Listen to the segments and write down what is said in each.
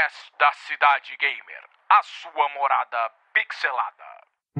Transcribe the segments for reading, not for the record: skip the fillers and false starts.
da Cidade Gamer, a sua morada pixelada.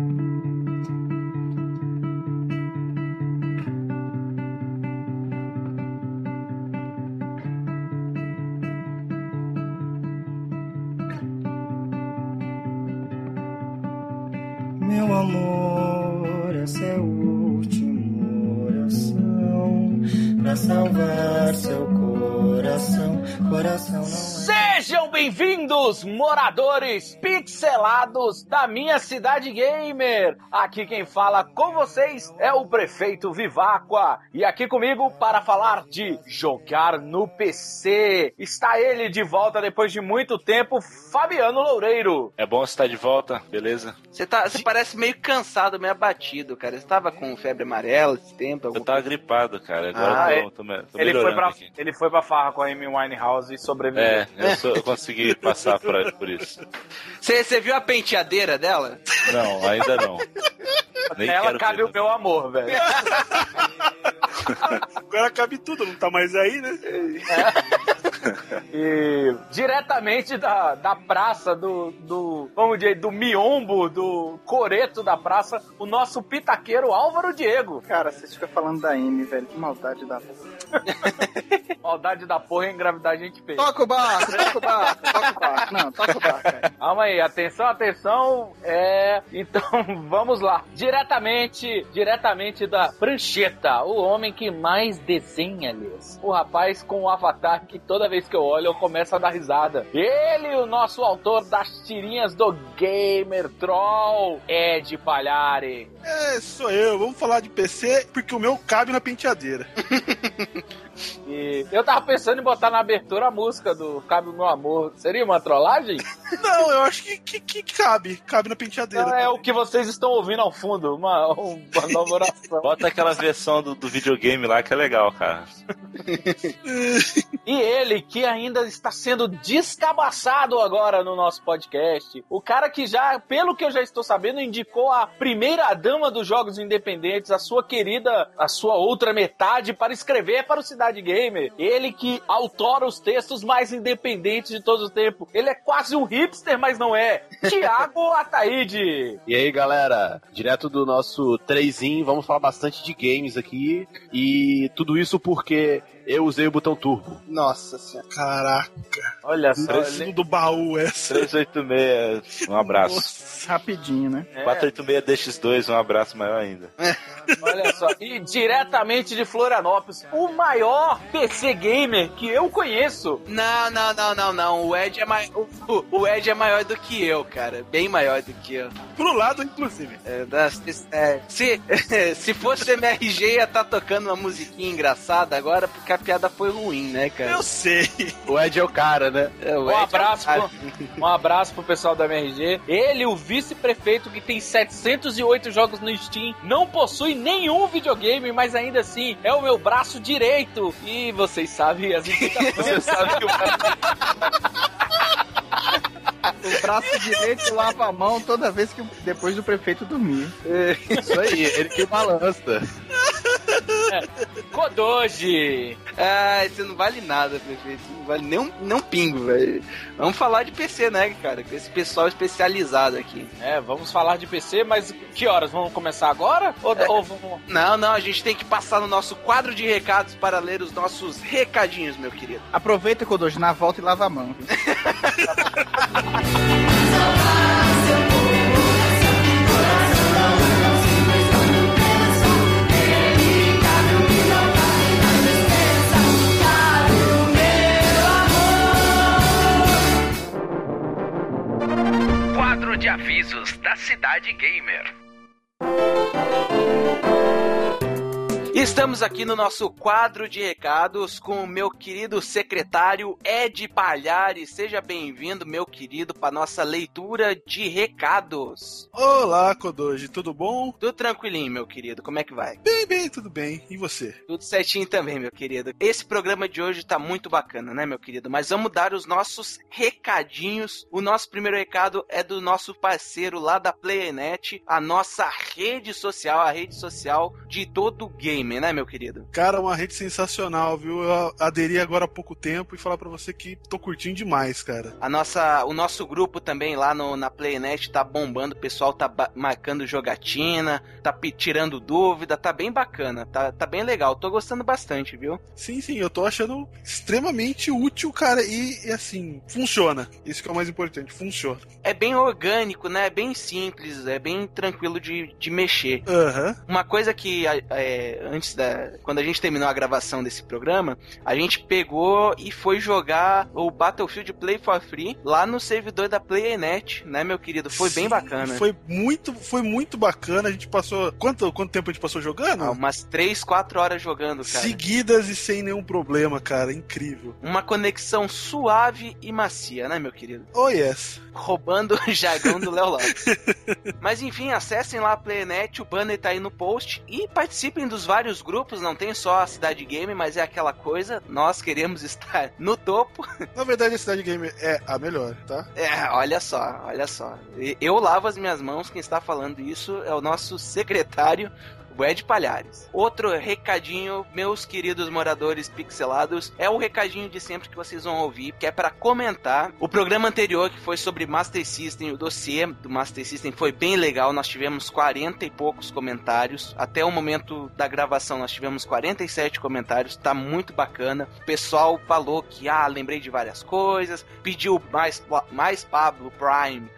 Meu amor, essa é a última oração pra salvar seu coração. Coração não é... Sejam bem-vindos, moradores pixelados da minha cidade gamer. Aqui quem fala com vocês é o prefeito Viváqua. E aqui comigo para falar de jogar no PC está ele de volta depois de muito tempo, Fabiano Loureiro. É bom você estar de volta, beleza? Você parece meio cansado, meio abatido, cara. Você tava com febre amarela esse tempo? Eu tava gripado, cara. Agora tô melhorando aqui. Ele foi pra farra com a Amy Winehouse e sobreviveu. Eu consegui passar por isso. Você viu a penteadeira dela? Não, ainda não. Nem ela cabe o meu amor, velho. Agora cabe tudo, não tá mais aí, né? E diretamente da praça vamos dizer, do miombo, do coreto da praça, o nosso pitaqueiro Álvaro Diego. Cara, vocês ficam falando da Amy, velho, que maldade da porra. Maldade da porra e engravidar a gente fez. Toca o barco. Não, toca o barco, cara. Calma aí, atenção. Então, vamos lá. Diretamente da prancheta, o homem que mais desenha, aliás. O rapaz com o avatar que toda vez que eu olho eu começo a dar risada. Ele, o nosso autor das tirinhas do Gamer Troll, Ed Palhari. Sou eu. Vamos falar de PC porque o meu cabe na penteadeira. E eu tava pensando em botar na abertura a música do Cabe o Meu Amor. Seria uma trollagem? Não, eu acho que cabe na penteadeira. É o que vocês estão ouvindo ao fundo, uma nova oração. Bota aquela versão do videogame lá que é legal, cara. E ele, que ainda está sendo descabaçado agora no nosso podcast. O cara que já, pelo que eu já estou sabendo, indicou a primeira dama dos jogos independentes, a sua querida, a sua outra metade, para escrever para o Cidade Gamer. Ele que autora os textos mais independentes de todo o tempo. Ele é quase um hipster, mas não é. Thiago Ataíde. E aí, galera? Direto do nosso 3in, vamos falar bastante de games aqui. E tudo isso porque eu usei o botão turbo. Nossa senhora. Caraca. Olha só. Preciso do baú essa. 386, um abraço. Nossa, rapidinho, né? 486 DX2, um abraço maior ainda. Olha só. E diretamente de Florianópolis, o maior PC gamer que eu conheço. Não. O Ed é maior do que eu, cara. Bem maior do que eu. Pro lado, inclusive. Se fosse MRG, ia estar tocando uma musiquinha engraçada agora, porque a piada foi ruim, né, cara? Eu sei. O Ed é o cara, né? Um abraço pro pessoal da MRG. Ele, o vice-prefeito que tem 708 jogos no Steam, não possui nenhum videogame, mas ainda assim é o meu braço direito. E vocês sabem as implicações. Você sabe que o braço direito lava a mão toda vez que depois do prefeito dormir. Isso aí, ele que balança. Kodoji. Isso não vale nada, prefeito. Não vale nem um pingo, velho. Vamos falar de PC, né, cara? Com esse pessoal especializado aqui. Vamos falar de PC, mas que horas? Vamos começar agora? Ou vamos... Não, a gente tem que passar no nosso quadro de recados para ler os nossos recadinhos, meu querido. Aproveita, Kodoji, na volta e lava a mão. Quadro de avisos da Cidade Gamer. Estamos aqui no nosso quadro de recados com o meu querido secretário Ed Palhari. Seja bem-vindo, meu querido, para nossa leitura de recados. Olá, Kodoji, tudo bom? Tudo tranquilinho, meu querido. Como é que vai? Bem, tudo bem. E você? Tudo certinho também, meu querido. Esse programa de hoje tá muito bacana, né, meu querido? Mas vamos dar os nossos recadinhos. O nosso primeiro recado é do nosso parceiro lá da PlayerNet, a nossa rede social, a rede social de todo game. Gaming, né, meu querido? Cara, uma rede sensacional, viu? Eu aderi agora há pouco tempo e falar pra você que tô curtindo demais, cara. O nosso grupo também lá na PlayNet tá bombando, o pessoal tá marcando jogatina, tá tirando dúvida, tá bem bacana, tá bem legal, tô gostando bastante, viu? Sim, eu tô achando extremamente útil, cara, e assim, funciona. Isso que é o mais importante, funciona. É bem orgânico, né? É bem simples, é bem tranquilo de mexer. Uma coisa que quando a gente terminou a gravação desse programa, a gente pegou e foi jogar o Battlefield Play for Free lá no servidor da PlayNet, né, meu querido? Foi bem bacana. Foi muito bacana. A gente passou... Quanto tempo a gente passou jogando? Umas 3-4 horas jogando, cara. Seguidas e sem nenhum problema, cara. Incrível. Uma conexão suave e macia, né, meu querido? Oh, yes. Roubando o jargão do Léo Lopes. Mas enfim, acessem lá a PlayNet, o banner tá aí no post e participem dos vários grupos, não tem só a Cidade Game, mas é aquela coisa, nós queremos estar no topo. Na verdade, a Cidade Game é a melhor, tá? Olha só. Eu lavo as minhas mãos, quem está falando isso é o nosso secretário, o Ed Palhares. Outro recadinho, meus queridos moradores pixelados, é o recadinho de sempre que vocês vão ouvir, que é para comentar. O programa anterior, que foi sobre Master System, o dossiê do Master System foi bem legal, nós tivemos 40 e poucos comentários, até o momento da gravação nós tivemos 47 comentários, tá muito bacana. O pessoal falou que, lembrei de várias coisas, pediu mais Pablo Prime,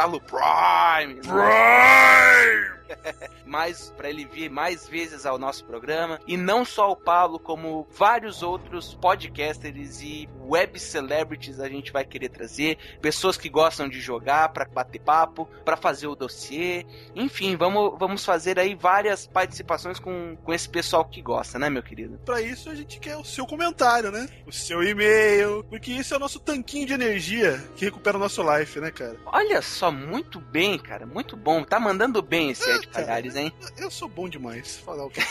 mais para ele vir mais vezes ao nosso programa, e não só o Pablo, como vários outros podcasters e web celebrities a gente vai querer trazer, pessoas que gostam de jogar para bater papo, para fazer o dossiê, enfim, vamos fazer aí várias participações com esse pessoal que gosta, né, meu querido? Para isso a gente quer o seu comentário, né? O seu e-mail, porque isso é o nosso tanquinho de energia que recupera o nosso life, né, cara? Olha só, muito bem, cara, muito bom, tá mandando bem esse Ed Palhares, hein? Eu sou bom demais, falar o quê?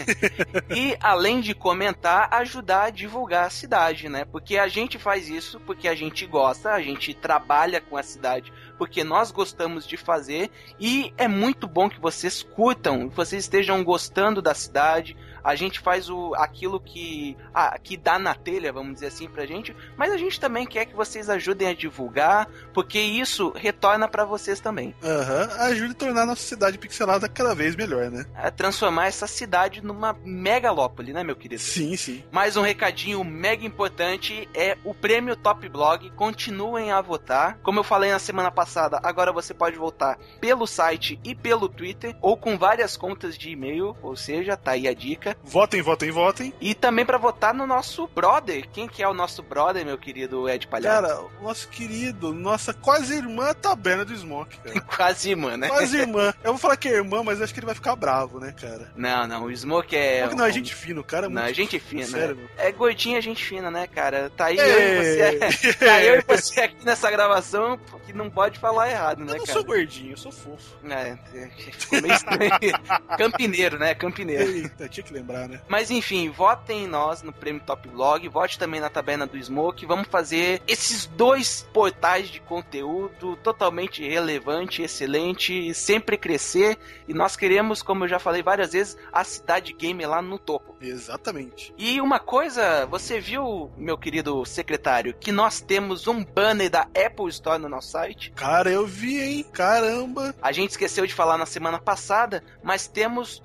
E, além de comentar, ajudar a divulgar a cidade, né? Porque a gente faz isso porque a gente gosta, a gente trabalha com a cidade porque nós gostamos de fazer, e é muito bom que vocês curtam, que vocês estejam gostando da cidade. A gente faz aquilo que dá na telha, vamos dizer assim, pra gente, mas a gente também quer que vocês ajudem a divulgar, porque isso retorna pra vocês também. Ajuda a tornar a nossa cidade pixelada cada vez melhor, né? A transformar essa cidade numa megalópole, né, meu querido? Sim. Mais um recadinho mega importante é o prêmio Top Blog. Continuem a votar. Como eu falei na semana passada, agora você pode votar pelo site e pelo Twitter, ou com várias contas de e-mail, ou seja, tá aí a dica. Votem. E também pra votar no nosso brother. Quem que é o nosso brother, meu querido Ed Palhares? Cara, o nosso querido, nossa quase irmã Taberna do Smoke, cara. Quase irmã, né? Quase irmã. Eu vou falar que é irmã, mas acho que ele vai ficar bravo, né, cara? Não, o Smoke é... Smoke não, é gente fina, o cara é muito... Não, é gente fina. Sério, meu. É gordinha, gente fina, né, cara? Tá aí eu e você aqui nessa gravação, que não pode falar errado, né, cara? Eu não sou gordinho, eu sou fofo. Ficou meio estranho. Campineiro, né? Eita, tinha que lembrar, né? Mas enfim, votem em nós no Prêmio Top Blog, vote também na Taberna do Smoke. Vamos fazer esses 2 portais de conteúdo totalmente relevante, excelente, e sempre crescer. E nós queremos, como eu já falei várias vezes, a Cidade Game lá no topo. Exatamente. E uma coisa, você viu, meu querido secretário, que nós temos um banner da Apple Store no nosso site? Cara, eu vi, hein? Caramba! A gente esqueceu de falar na semana passada, mas temos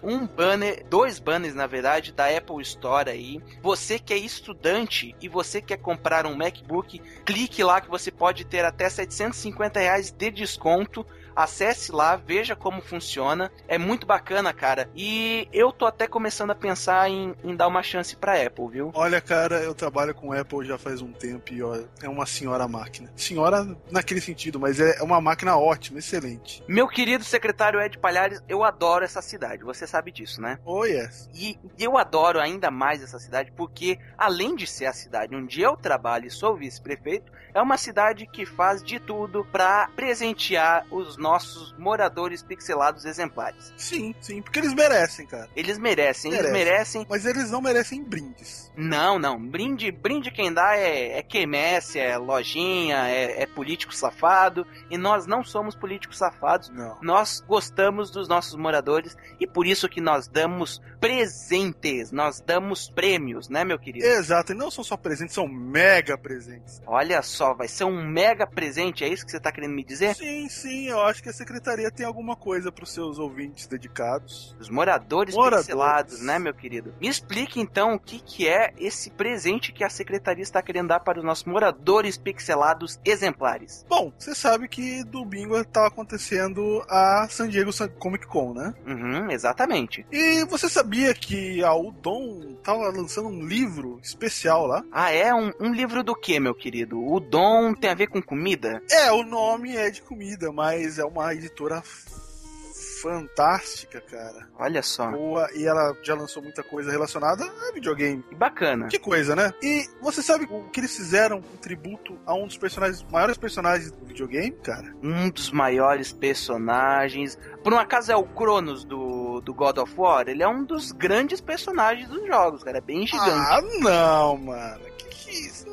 2 banners, na verdade, da Apple Store aí. Você que é estudante e você quer comprar um MacBook, clique lá que você pode ter até R$750 de desconto. Acesse lá, veja como funciona. É muito bacana, cara. E eu tô até começando a pensar em dar uma chance pra Apple, viu? Olha, cara, eu trabalho com Apple já faz um tempo e, ó, é uma senhora máquina. Senhora naquele sentido, mas é uma máquina ótima, excelente. Meu querido secretário Ed Palhares, eu adoro essa cidade. Você sabe disso, né? Oh, yes. E eu adoro ainda mais essa cidade porque, além de ser a cidade onde eu trabalho e sou vice-prefeito, é uma cidade que faz de tudo pra presentear os nossos nossos moradores pixelados exemplares. Sim, porque eles merecem, cara. Eles merecem. Mas eles não merecem brindes. Não. Brinde quem dá é quermesse, é lojinha, é político safado. E nós não somos políticos safados. Não. Nós gostamos dos nossos moradores e por isso que nós damos presentes, nós damos prêmios, né, meu querido? Exato, e não são só presentes, são mega presentes. Olha só, vai ser um mega presente, é isso que você tá querendo me dizer? Sim, eu acho que a secretaria tem alguma coisa pros seus ouvintes dedicados. Os moradores pixelados, né, meu querido? Me explique então o que é esse presente que a secretaria está querendo dar para os nossos moradores pixelados exemplares. Bom, você sabe que domingo estava acontecendo a San Diego Comic Con, né? Exatamente. E você sabia que a Udon tava lançando um livro especial lá? Ah, é? Um livro do que, meu querido? Udon tem a ver com comida? O nome é de comida, mas é uma editora fantástica, cara. Olha só. Boa, e ela já lançou muita coisa relacionada a videogame. Bacana. Que coisa, né? E você sabe o que eles fizeram um tributo a um dos maiores personagens do videogame, cara? Um dos maiores personagens. Por um acaso é o Cronos do God of War? Ele é um dos grandes personagens dos jogos, cara. É bem gigante. Ah, não, mano. Que isso?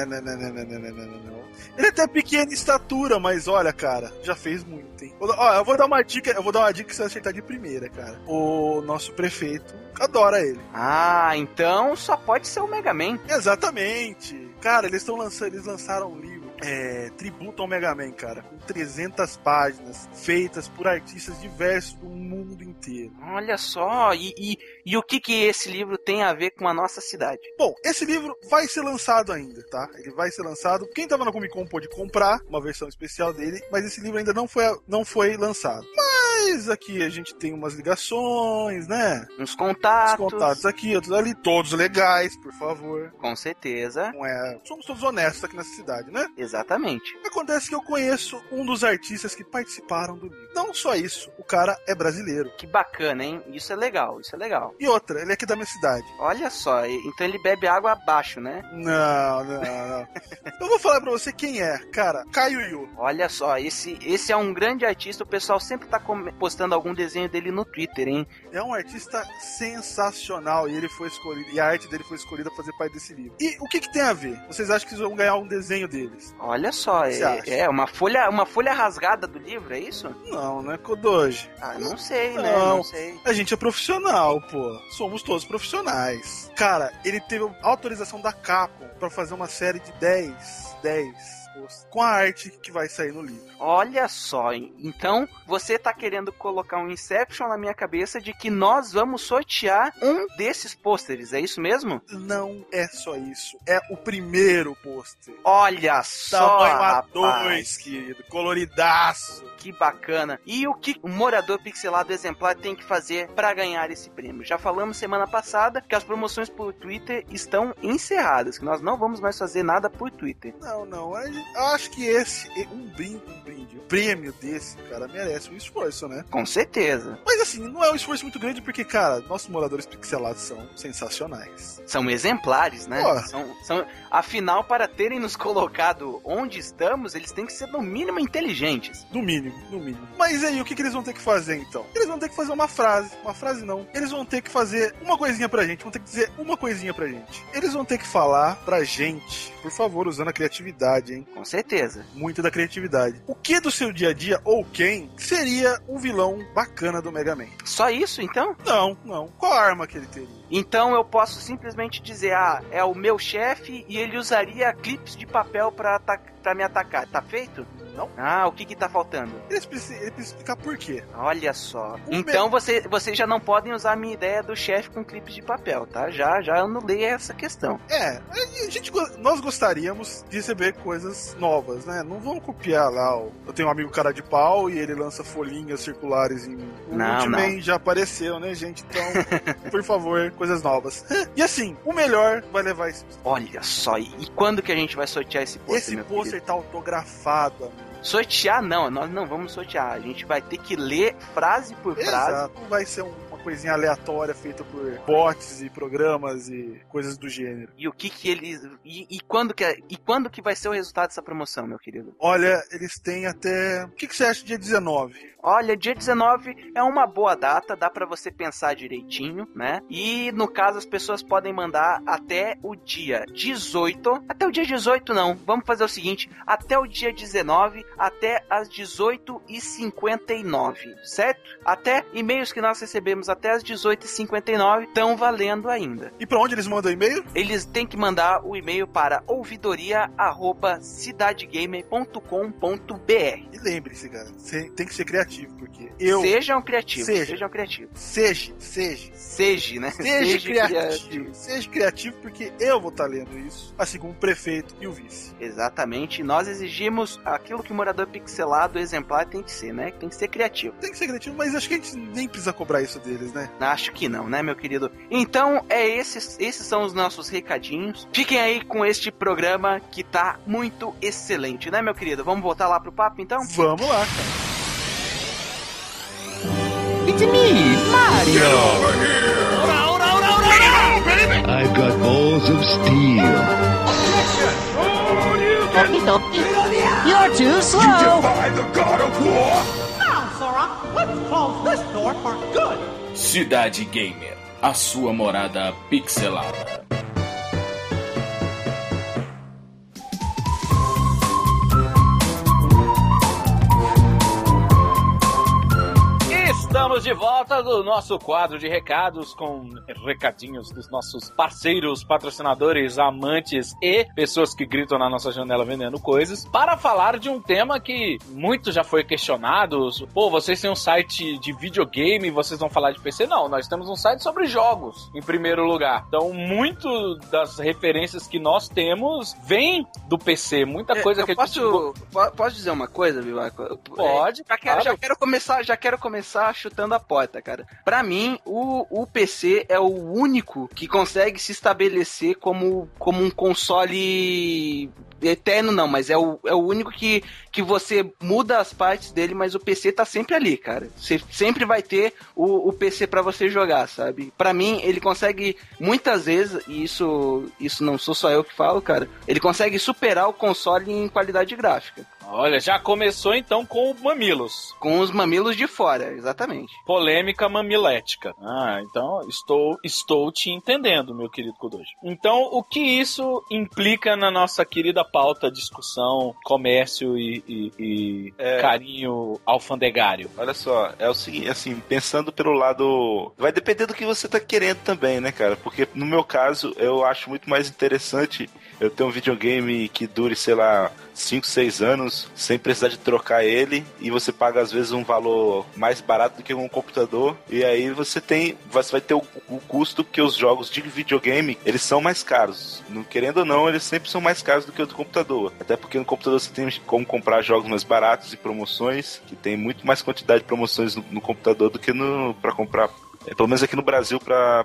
Não. Ele é até pequeno em estatura, mas olha, cara, já fez muito, hein? Eu vou dar uma dica que você vai acertar de primeira, cara. O nosso prefeito adora ele. Ah, então só pode ser o Mega Man. Exatamente. Cara, eles lançaram um livro, tributo ao Mega Man, cara, com 300 páginas, feitas por artistas diversos do mundo inteiro. Olha só, e o que esse livro tem a ver com a nossa cidade? Bom, esse livro vai ser lançado ainda, tá? Ele vai ser lançado. Quem tava na Comic Con pôde comprar uma versão especial dele, mas esse livro ainda não foi lançado. Mas aqui a gente tem umas ligações, né? Uns contatos. Uns contatos aqui, outros ali, todos legais, por favor. Com certeza. Não é... Somos todos honestos aqui nessa cidade, né? Exatamente. Acontece que eu conheço um dos artistas que participaram do livro. Não só isso, o cara é brasileiro. Que bacana, hein? Isso é legal. E outra, ele é aqui da minha cidade. Olha só, então ele bebe água abaixo, né? Não. Eu vou falar pra você quem é, cara. Caio Yu. Olha só, esse é um grande artista, o pessoal sempre tá postando algum desenho dele no Twitter, hein? É um artista sensacional e ele foi escolhido, e a arte dele foi escolhida pra fazer parte desse livro. E o que tem a ver? Vocês acham que eles vão ganhar um desenho deles? Olha só, é uma folha rasgada do livro, é isso? Não, né, Kodoji? Ah, não sei, né? Não sei. A gente é profissional, pô. Somos todos profissionais. Cara, ele teve autorização da Capcom pra fazer uma série de 10 com a arte que vai sair no livro. Olha só, então você tá querendo colocar um Inception na minha cabeça de que nós vamos sortear um desses pôsteres, é isso mesmo? Não é só isso, é o primeiro pôster. Olha só, tamanho A2, querido, coloridaço. Que bacana. E o que o morador pixelado exemplar tem que fazer para ganhar esse prêmio? Já falamos semana passada que as promoções por Twitter estão encerradas, que nós não vamos mais fazer nada por Twitter. Não, eu acho que um prêmio desse, cara, merece um esforço, né? Com certeza. Mas assim, não é um esforço muito grande porque, cara, nossos moradores pixelados são sensacionais. São exemplares, né? Afinal, para terem nos colocado onde estamos, eles têm que ser no mínimo inteligentes. No mínimo. Mas aí, o que eles vão ter que fazer, então? Eles vão ter que fazer uma frase não. Eles vão ter que fazer uma coisinha pra gente, vão ter que dizer uma coisinha pra gente. Eles vão ter que falar pra gente, por favor, usando a criatividade, hein? Com certeza. Muito da criatividade. O que do seu dia a dia, ou quem, seria um vilão bacana do Mega Man? Só isso, então? Não. Qual arma que ele teria? Então eu posso simplesmente dizer, é o meu chefe e ele usaria clipes de papel pra me atacar. Tá feito? Não. Ah, o que tá faltando? Ele precisa explicar por quê. Olha só. Então vocês já não podem usar a minha ideia do chefe com clipes de papel, tá? Já anulei essa questão. Nós gostaríamos de receber coisas novas, né? Não vamos copiar lá. Eu tenho um amigo cara de pau e ele lança folhinhas circulares em mim. O Ultimate já apareceu, né, gente? Então, por favor, coisas novas. E assim, o melhor vai levar esse. Olha só, e quando que a gente vai sortear esse pôster? Esse pôster tá autografado, amigo. Sortear não, nós não vamos sortear. A gente vai ter que ler frase por frase. Exato, não vai ser uma coisinha aleatória feita por bots e programas e coisas do gênero. E o que eles... E quando que vai ser o resultado dessa promoção, meu querido? Olha, eles têm até... O que você acha dia 19? Olha, dia 19 é uma boa data, dá pra você pensar direitinho, né? E, no caso, as pessoas podem mandar até o dia 18. Até o dia 18 não, vamos fazer o seguinte, até o dia 19, até as 18h59, certo? Até e-mails que nós recebemos até as 18h59 estão valendo ainda. E pra onde eles mandam e-mail? Eles têm que mandar o e-mail para ouvidoria@cidadegamer.com.br. E lembre-se, cara, você tem que ser criativo. Porque Sejam criativos. Sejam criativos. Seja, né? Seja criativo. Seja criativo, porque eu vou estar lendo isso, assim como o prefeito e o vice. Exatamente. Nós exigimos aquilo que o morador pixelado exemplar tem que ser, né? Tem que ser criativo. Tem que ser criativo, mas acho que a gente nem precisa cobrar isso deles, né? Acho que não, né, meu querido? Então, esses são os nossos recadinhos. Fiquem aí com este programa que tá muito excelente, né, meu querido? Vamos voltar lá pro papo, então? Vamos lá, cara. It's me, Mario! Get over here! I've got balls of steel. You're too slow! You defy the God of War! Now, Sora, let's close this door for good! Cidade Gamer, a sua morada pixelada. Estamos de volta do nosso quadro de recados com recadinhos dos nossos parceiros, patrocinadores, amantes e pessoas que gritam na nossa janela vendendo coisas, para falar de um tema que muito já foi questionado. Pô, vocês têm um site de videogame e vocês vão falar de PC? Não, nós temos um site sobre jogos, em primeiro lugar. Então, muito das referências que nós temos vem do PC. Muita coisa que posso dizer uma coisa, Vivaco? Pode. Já quero começar chutando a porta, cara. Pra mim, o PC é o único que consegue se estabelecer como um console eterno, não, mas é o único que você muda as partes dele, mas o PC tá sempre ali, cara. Você sempre vai ter o PC pra você jogar, sabe? Pra mim, ele consegue, muitas vezes, e isso não sou só eu que falo, cara, ele consegue superar o console em qualidade gráfica. Olha, já começou então com os mamilos. Com os mamilos de fora, exatamente. Polêmica mamilética. Ah, então estou te entendendo, meu querido Kodoji. Então, o que isso implica na nossa querida pauta, discussão, comércio e carinho alfandegário? Olha só, é o seguinte, assim, pensando pelo lado... Vai depender do que você tá querendo também, né, cara? Porque no meu caso, eu acho muito mais interessante eu ter um videogame que dure, sei lá, 5, 6 anos, sem precisar de trocar ele, e você paga às vezes um valor mais barato do que um computador, e aí você vai ter o custo, porque os jogos de videogame, eles são mais caros. Querendo ou não, eles sempre são mais caros do que o do computador. Até porque no computador você tem como comprar jogos mais baratos e promoções, que tem muito mais quantidade de promoções no computador do que pra comprar. Pelo menos aqui no Brasil,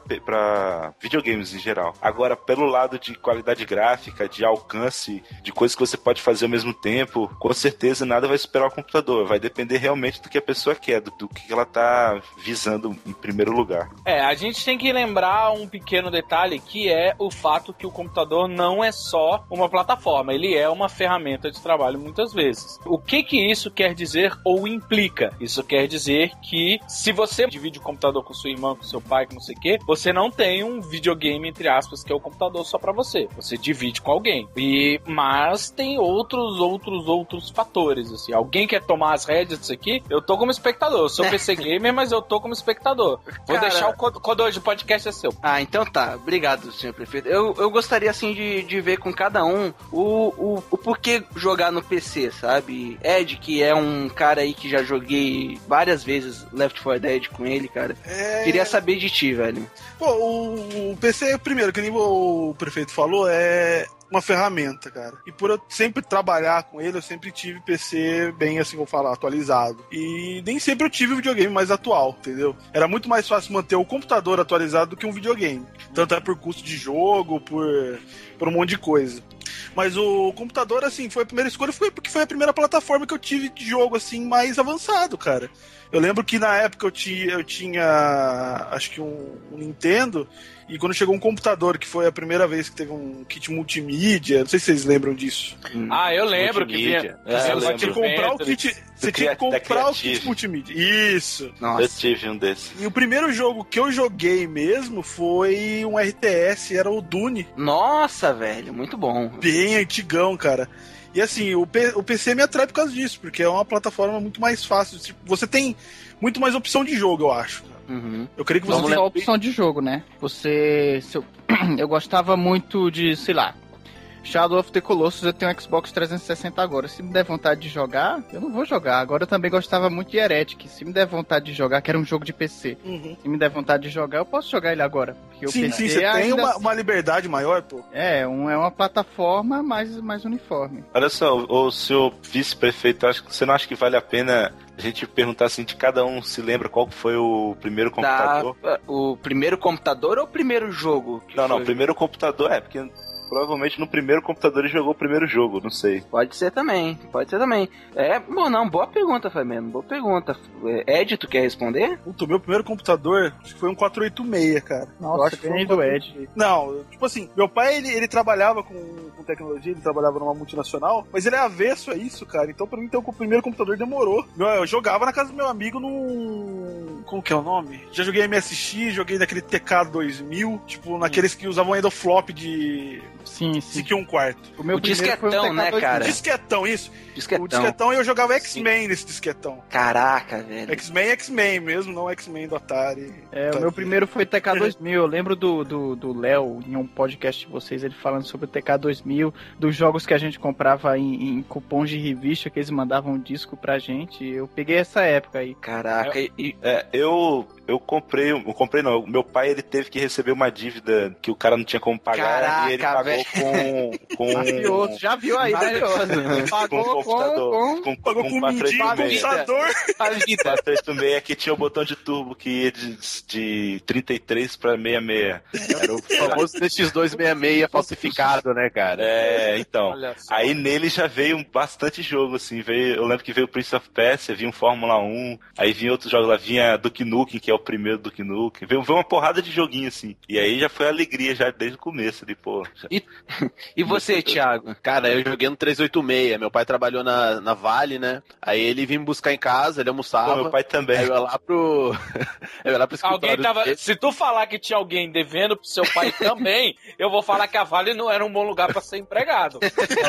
pra videogames em geral. Agora, pelo lado de qualidade gráfica, de alcance, de coisas que você pode fazer ao mesmo tempo, com certeza nada vai superar o computador. Vai depender realmente do que a pessoa quer, do que ela tá visando em primeiro lugar. A gente tem que lembrar um pequeno detalhe, que é o fato que o computador não é só uma plataforma, ele é uma ferramenta de trabalho muitas vezes. O que isso quer dizer ou implica? Isso quer dizer que se você divide o computador com sua irmã, com seu pai, com não sei o que, você não tem um videogame, entre aspas, que é o computador só pra você. Você divide com alguém. Mas tem outros fatores, assim. Alguém quer tomar as rédeas disso aqui? Eu tô como espectador. Eu sou PC gamer, mas eu tô como espectador. Vou deixar o Kodoji, o podcast é seu. Ah, então tá. Obrigado, senhor prefeito. Eu gostaria, assim, de ver com cada um o porquê jogar no PC, sabe? Ed, que é um cara aí que já joguei várias vezes Left 4 Dead com ele, cara. Queria saber de ti, velho. Pô, o PC, primeiro, que nem o prefeito falou, é uma ferramenta, cara. E por eu sempre trabalhar com ele, eu sempre tive PC bem, assim, vou falar, atualizado. E nem sempre eu tive o videogame mais atual, entendeu? Era muito mais fácil manter o computador atualizado do que um videogame. Tanto é por custo de jogo, por um monte de coisa. Mas o computador, assim, foi a primeira escolha, foi porque foi a primeira plataforma que eu tive de jogo, assim, mais avançado, cara. Eu lembro que na época eu tinha acho que um Nintendo, e quando chegou um computador, que foi a primeira vez que teve um kit multimídia, não sei se vocês lembram disso. Ah, eu lembro que vinha. Você tinha que comprar o kit. Você tinha que comprar o kit multimídia. Isso. Nossa. Eu tive um desses. E o primeiro jogo que eu joguei mesmo foi um RTS, era o Dune. Nossa, velho, muito bom. Bem antigão, cara. E assim, o PC me atrai por causa disso, porque é uma plataforma muito mais fácil. Você tem muito mais opção de jogo, eu acho. Uhum. Eu creio que você tem a opção de jogo, né? Eu gostava muito de, sei lá, Shadow of the Colossus. Eu tenho um Xbox 360 agora. Se me der vontade de jogar, eu não vou jogar. Agora eu também gostava muito de Heretic. Se me der vontade de jogar, que era um jogo de PC. Se me der vontade de jogar, eu posso jogar ele agora. Porque sim, você tem uma liberdade maior, pô. É uma plataforma mais uniforme. Olha só, o senhor vice-prefeito, você não acha que vale a pena a gente perguntar assim, de cada um se lembra qual foi o primeiro computador? O primeiro computador ou o primeiro jogo? Não, o primeiro computador porque provavelmente no primeiro computador ele jogou o primeiro jogo, não sei. Pode ser também. Boa pergunta, Fabiano, boa pergunta. Ed, tu quer responder? O meu primeiro computador, acho que foi um 486, cara. Nossa, ganhei do Ed. Não, tipo assim, meu pai, ele trabalhava com tecnologia, ele trabalhava numa multinacional, mas ele é avesso a isso, cara. Então, pra mim, ter o primeiro computador demorou. Eu jogava na casa do meu amigo num... Como que é o nome? Já joguei MSX, joguei naquele TK2000, tipo, naqueles que usavam ainda o flop de... Sim. 5 1/4. O disquetão, né, cara? Disquetão, isso. Disquetão. O disquetão, eu jogava X-Men nesse disquetão. Caraca, velho. X-Men mesmo, não X-Men do Atari. O meu primeiro foi TK2000. Eu lembro do Léo, em um podcast de vocês, ele falando sobre o TK2000, dos jogos que a gente comprava em cupons de revista, que eles mandavam um disco pra gente. Eu peguei essa época aí. Caraca. Eu comprei não. Meu pai, ele teve que receber uma dívida que o cara não tinha como pagar. Caraca, e ele pagou com mafioso, já viu aí, mafioso. Pagou com um 486 que tinha o botão de turbo que ia de 33 pra 66. Era o famoso DX266 falsificado, né, cara? Então. Aí nele já veio bastante jogo, assim. Eu lembro que veio o Prince of Persia, vinha um Fórmula 1, aí vinha outros jogos lá, vinha Duke Nukem, que é o primeiro Duke Nukem. Veio uma porrada de joguinho, assim. E aí já foi alegria, já desde o começo, ali, pô. E você, Thiago? Cara, eu joguei no 386. Meu pai trabalhou na Vale, né? Aí ele vinha me buscar em casa, ele almoçava. Pô, meu pai também. Aí eu ia lá pro escritório. Se tu falar que tinha alguém devendo pro seu pai também, eu vou falar que a Vale não era um bom lugar pra ser empregado.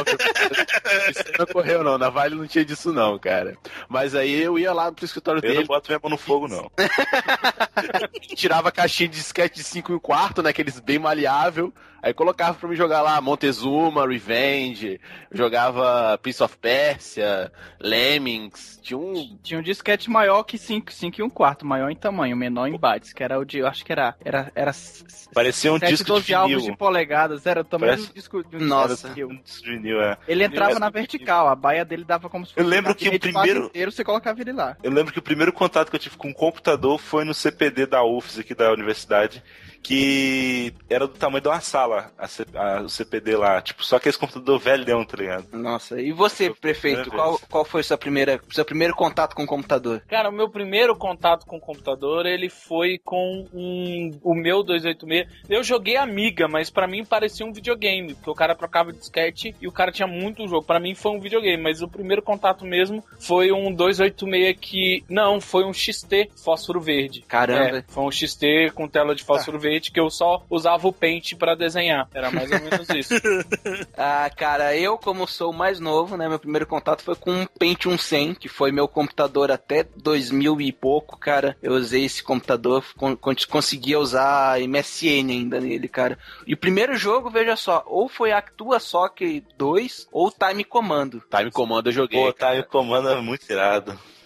Isso não ocorreu, não. Na Vale não tinha disso, não, cara. Mas aí eu ia lá pro escritório dele. Eu não boto minha mão no fogo, não. Tirava a caixinha de disquete de 5 1/4, né? Aqueles bem maleável. Aí colocava pra me jogar lá Montezuma, Revenge, jogava Prince of Persia, Lemmings, tinha um disquete maior que 5 1/4, maior em tamanho, menor em bytes, que era o de, eu acho que era parecia um disco 12 de álbuns vinil. de polegadas, era o tamanho do disco de Nossa. Um disco de vinil, Ele entrava na vertical, a baia dele dava como se fosse eu lembro que o primeiro inteiro, você colocava ele lá. Eu lembro que o primeiro contato que eu tive com um computador foi no CPD da UFS aqui da universidade, que era do tamanho de uma sala, o CPD lá, tipo, só que esse computador velhão, tá ligado? Nossa, e você, prefeito, qual foi seu primeiro contato com o computador? Cara, o meu primeiro contato com o computador, ele foi com o meu 286. Eu joguei Amiga, mas pra mim parecia um videogame, porque o cara trocava disquete e o cara tinha muito jogo. Pra mim foi um videogame, mas o primeiro contato mesmo foi um 286 foi um XT fósforo verde. Caramba. Foi um XT com tela de fósforo verde que eu só usava o Paint pra desenhar. Era mais ou menos isso. Cara, eu como sou o mais novo, né, meu primeiro contato foi com um Pentium 100, que foi meu computador até 2000 e pouco, cara. Eu usei esse computador, conseguia usar MSN ainda nele, cara. E o primeiro jogo, veja só, ou foi Actua Soccer 2 ou Time Commando. Time Commando eu joguei. Pô, Time Commando é muito irado.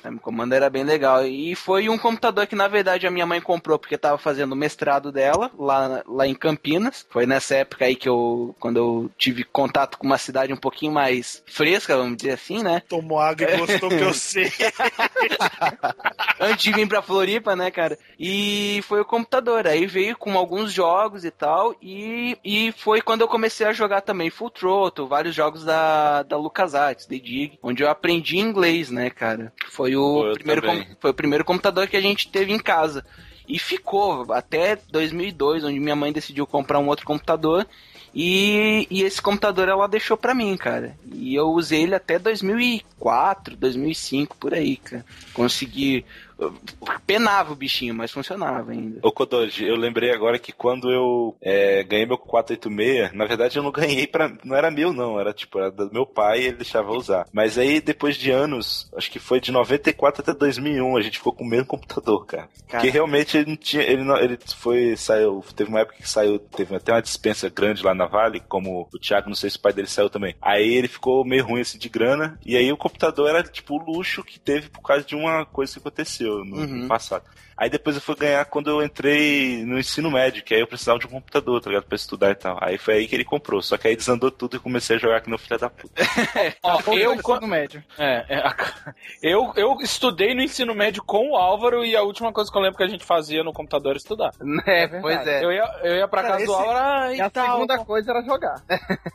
Time Commander era bem legal. E foi um computador que, na verdade, a minha mãe comprou porque tava fazendo o mestrado dela lá em Campinas. Foi nessa época aí quando eu tive contato com uma cidade um pouquinho mais fresca, vamos dizer assim, né? Tomou água e gostou que eu sei. Antes de vir pra Floripa, né, cara? E foi o computador. Aí veio com alguns jogos e tal. E foi quando eu comecei a jogar também Full Throttle, vários jogos da LucasArts, The Dig, onde eu aprendi inglês, né, cara? Foi o primeiro computador que a gente teve em casa. E ficou até 2002, onde minha mãe decidiu comprar um outro computador. E esse computador ela deixou pra mim, cara. E eu usei ele até 2004, 2005, por aí, cara. Consegui... Penava o bichinho, mas funcionava ainda. Ô Kodoji, eu lembrei agora que quando eu ganhei meu 486, na verdade eu não ganhei não era meu não, era do meu pai e ele deixava eu usar. Mas aí depois de anos, acho que foi de 94 até 2001, a gente ficou com o mesmo computador, cara. Porque realmente ele não tinha, saiu, teve uma época que saiu, teve até uma dispensa grande lá na Vale, como o Thiago, não sei se o pai dele saiu também. Aí ele ficou meio ruim assim de grana, e aí o computador era tipo o luxo que teve por causa de uma coisa que aconteceu no passado. Aí depois eu fui ganhar quando eu entrei no ensino médio, que aí eu precisava de um computador, tá ligado? Pra estudar e tal. Aí foi aí que ele comprou. Só que aí desandou tudo e comecei a jogar aqui no filho da puta. Eu ensino médio. Eu estudei no ensino médio com o Álvaro e a última coisa que eu lembro que a gente fazia no computador era estudar. Pois é. Eu ia pra casa do Álvaro e a segunda coisa era jogar.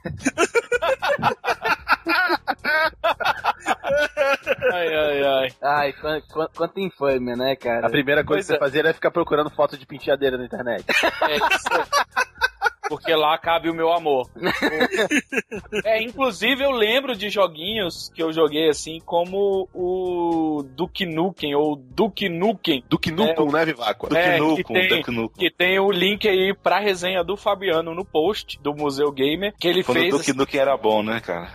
Ai, quanta infâmia, né, cara? A primeira coisa que você fazia era ficar procurando foto de penteadeira na internet. Porque lá cabe o meu amor. Inclusive eu lembro de joguinhos que eu joguei assim, como o Duke Nukem, ou Duke Nukem. Duke Nukem, né, Vivaco? Duke Nukem. Que tem o link aí pra resenha do Fabiano no post do Museu Gamer, que ele fez... Quando o Duke Nukem era bom, né, cara?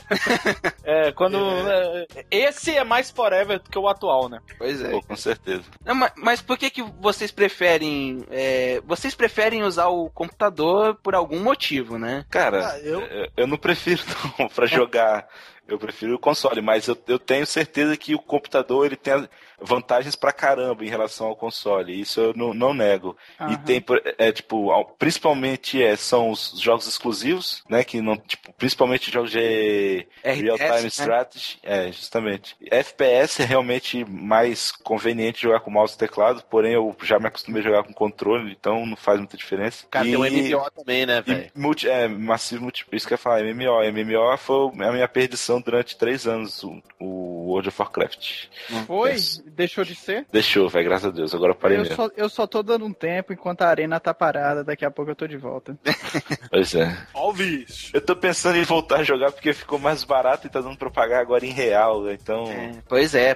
Esse é mais forever do que o atual, né? Pois é. Pô, com certeza. Não, mas por que vocês preferem... vocês preferem usar o computador por algum motivo, né? Cara, eu não prefiro não, pra jogar. Eu prefiro o console, mas eu tenho certeza que o computador ele tem vantagens pra caramba em relação ao console. Isso eu não nego. E tem, principalmente são os jogos exclusivos, né? Que não, principalmente jogos de real-time strategy. Justamente. FPS é realmente mais conveniente jogar com mouse e teclado, porém eu já me acostumei a jogar com controle, então não faz muita diferença. Cara, tem o MMO também, né, velho? Massivo multiplayer, isso que eu ia falar, MMO. MMO foi a minha perdição durante 3 anos, o World of Warcraft. Foi? Deixou de ser? Deixou, velho, graças a Deus. Agora eu parei mesmo. Eu só tô dando um tempo enquanto a arena tá parada. Daqui a pouco eu tô de volta. Pois é. Óbvio. Eu tô pensando em voltar a jogar porque ficou mais barato e tá dando pra pagar agora em real, então... Pois é.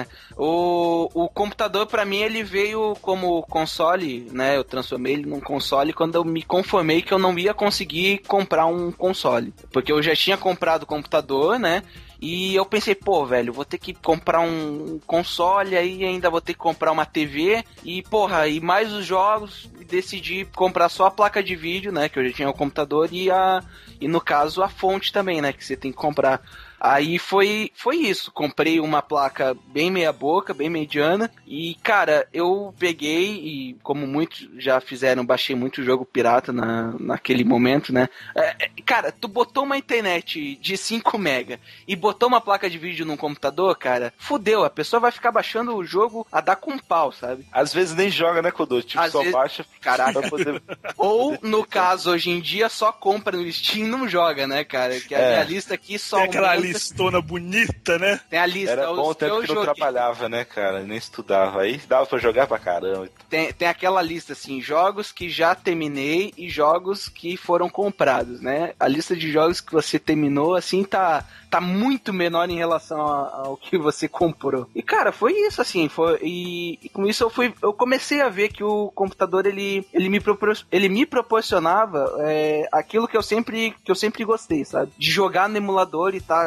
O computador, pra mim, ele veio como console, né? Eu transformei ele num console quando eu me conformei que eu não ia conseguir comprar um console. Porque eu já tinha comprado o computador, né? E eu pensei, pô, velho, vou ter que comprar um console, aí ainda vou ter que comprar uma TV e, porra, e mais os jogos, e decidi comprar só a placa de vídeo, né, que eu já tinha o computador e no caso a fonte também, né, que você tem que comprar. Aí foi isso, comprei uma placa bem meia boca, bem mediana, e cara, eu peguei e como muitos já fizeram, baixei muito jogo pirata naquele momento, né? Cara, tu botou uma internet de 5 mega e botou uma placa de vídeo num computador, cara, fudeu, a pessoa vai ficar baixando o jogo a dar com pau, sabe? Às vezes nem joga, né, Kodô? Às só vezes... baixa. Caraca. Ou, no caso, hoje em dia, só compra no Steam e não joga, né, cara? Que a minha lista aqui só... Tem aquela listona bonita, né? Tem a lista. Era bom o tempo que não trabalhava, né, cara? Nem estudava. Aí dava pra jogar pra caramba. Tem aquela lista, assim, jogos que já terminei e jogos que foram comprados, né? A lista de jogos que você terminou, assim, tá muito menor em relação ao que você comprou. E, cara, foi isso, assim, e com isso eu comecei a ver que o computador, ele me proporcionava aquilo que eu sempre gostei, sabe? De jogar no emulador e tá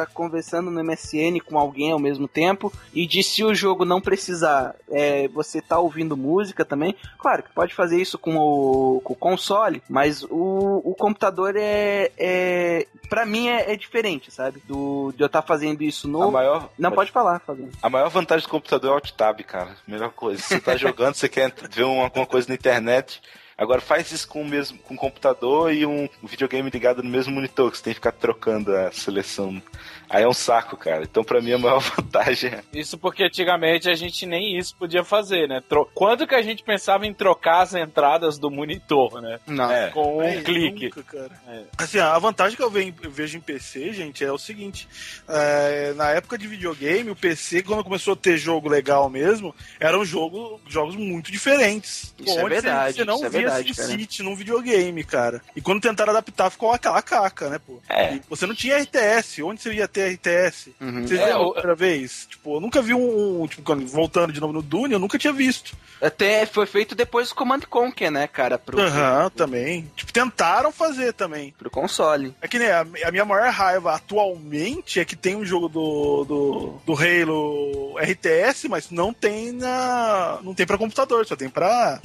conversando no MSN com alguém ao mesmo tempo, e de se o jogo não precisar, você tá ouvindo música também. Claro que pode fazer isso com o console, mas o computador pra mim é diferente, sabe? De eu estar fazendo isso no... Não, pode falar, Fabinho. A maior vantagem do computador é o Alt-Tab, cara. Melhor coisa. Você tá jogando, você quer ver alguma coisa na internet... Agora faz isso com um computador e um videogame ligado no mesmo monitor, que você tem que ficar trocando a seleção. Aí é um saco, cara. Então pra mim a maior vantagem é... Isso porque antigamente a gente nem isso podia fazer, né? Quando que a gente pensava em trocar as entradas do monitor, né? Não. Com um clique. Nunca, cara. Assim, a vantagem que eu vejo em PC, gente, é o seguinte. Na época de videogame, o PC, quando começou a ter jogo legal mesmo, eram jogos muito diferentes. Isso é verdade. Você não via SimCity num videogame, cara. E quando tentaram adaptar, ficou aquela caca, né, pô? E você não tinha RTS. Onde você ia ter RTS? Vocês viram outra vez? Tipo, eu nunca vi voltando de novo no Dune, eu nunca tinha visto. Até foi feito depois do Command Conquer, né, cara? Também. Tipo, tentaram fazer também. Pro console. É que nem a minha maior raiva atualmente é que tem um jogo do Halo RTS, mas não tem pra computador, só tem pra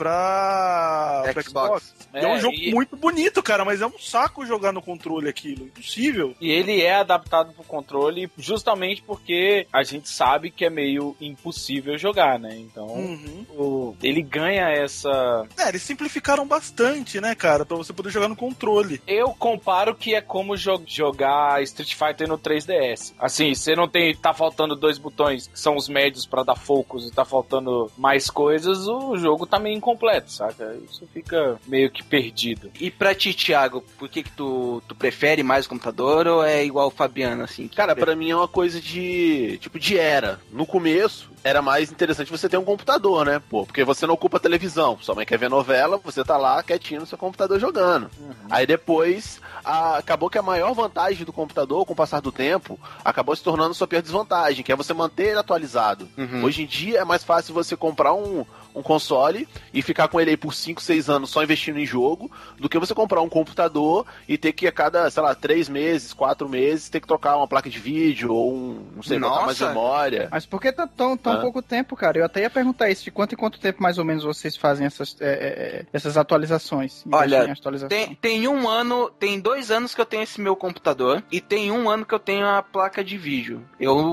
Xbox. É um jogo muito bonito, cara, mas é um saco jogar no controle aquilo, impossível. E ele é adaptado pro controle justamente porque a gente sabe que é meio impossível jogar, né? Então, ele ganha essa... eles simplificaram bastante, né, cara, pra você poder jogar no controle. Eu comparo que é como jogar Street Fighter no 3DS. Assim, você não tá faltando 2 botões, que são os médios pra dar focus, e tá faltando mais coisas, o jogo tá meio incompleto, saca? Isso fica meio que perdido. E pra ti, Thiago, por que tu prefere mais o computador ou é igual o Fabiano, assim? Cara, pra mim é uma coisa de era. No começo, era mais interessante você ter um computador, né? Pô, porque você não ocupa a televisão. Sua mãe quer ver novela, você tá lá quietinho no seu computador jogando. Aí depois, acabou que a maior vantagem do computador, com o passar do tempo, acabou se tornando sua pior desvantagem, que é você manter ele atualizado. Hoje em dia é mais fácil você comprar um console e ficar com ele aí por 5, 6 anos só investindo em jogo, do que você comprar um computador e ter que a cada, 3 meses, 4 meses, ter que trocar uma placa de vídeo ou botar mais memória. Mas por que tá tão pouco tempo, cara? Eu até ia perguntar isso, de quanto em quanto tempo mais ou menos vocês fazem essas atualizações? Olha, tem 1 ano, tem 2 anos que eu tenho esse meu computador e tem 1 ano que eu tenho a placa de vídeo.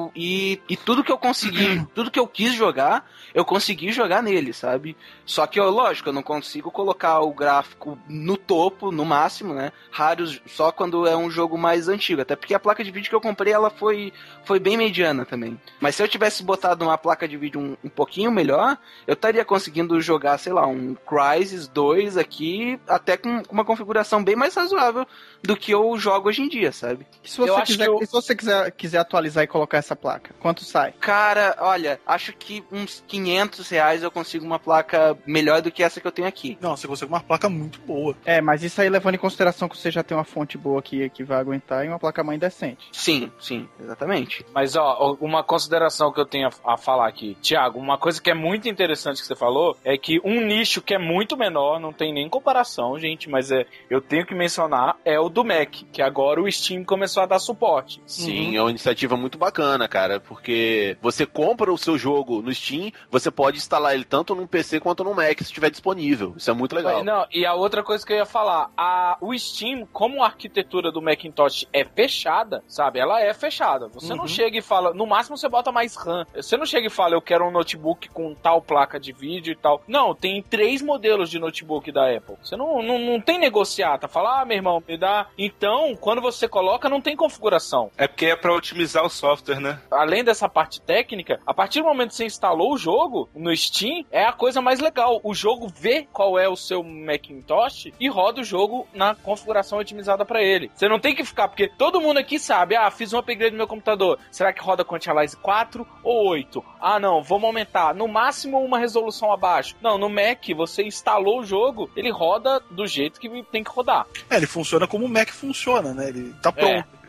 E tudo que eu consegui, tudo que eu quis jogar, eu consegui jogar nele, sabe? Só que, lógico, eu não consigo colocar o gráfico no topo, no máximo, né? Raros, só quando é um jogo mais antigo. Até porque a placa de vídeo que eu comprei, ela foi bem mediana também. Mas se eu tivesse botado uma placa de vídeo um pouquinho melhor, eu estaria conseguindo jogar, sei lá, um Crysis 2 aqui, até com uma configuração bem mais razoável do que eu jogo hoje em dia, sabe? Se você quiser atualizar e colocar essa placa, quanto sai? Cara, olha, acho que uns R$500 eu consigo uma placa melhor do que essa que eu tenho aqui. Não, você consegue uma placa muito boa. Mas isso aí levando em consideração que você já tem uma fonte boa aqui que vai aguentar e uma placa-mãe decente. Sim, exatamente. Mas, uma consideração que eu tenho a falar aqui. Thiago, uma coisa que é muito interessante que você falou é que um nicho que é muito menor, não tem nem comparação, gente, mas eu tenho que mencionar, é o do Mac, que agora o Steam começou a dar suporte. Sim, é uma iniciativa muito bacana, cara, porque você compra o seu jogo no Steam, você pode instalar ele tanto num PC quanto no Mac, se estiver disponível. Isso é muito legal. Não, e a outra coisa que eu ia falar, o Steam, como a arquitetura do Macintosh é fechada, sabe? Ela é fechada. Você não chega e fala, no máximo você bota mais RAM. Você não chega e fala, eu quero um notebook com tal placa de vídeo e tal. Não, tem 3 modelos de notebook da Apple. Você não tem negociata. Fala, meu irmão, me dá. Então, quando você coloca, não tem configuração. É porque é pra otimizar o software, né? Além dessa parte técnica, a partir do momento que você instalou o jogo no Steam, é a coisa mais legal. O jogo vê qual é o seu Macintosh e roda o jogo na configuração otimizada pra ele. Você não tem que ficar, porque todo mundo aqui sabe, fiz um upgrade no meu computador. Será que roda Quantialize 4 ou 8? Não, vamos aumentar. No máximo uma resolução abaixo. Não, no Mac, você instalou o jogo, ele roda do jeito que tem que rodar. Ele funciona como o Mac funciona, né? Ele tá pronto.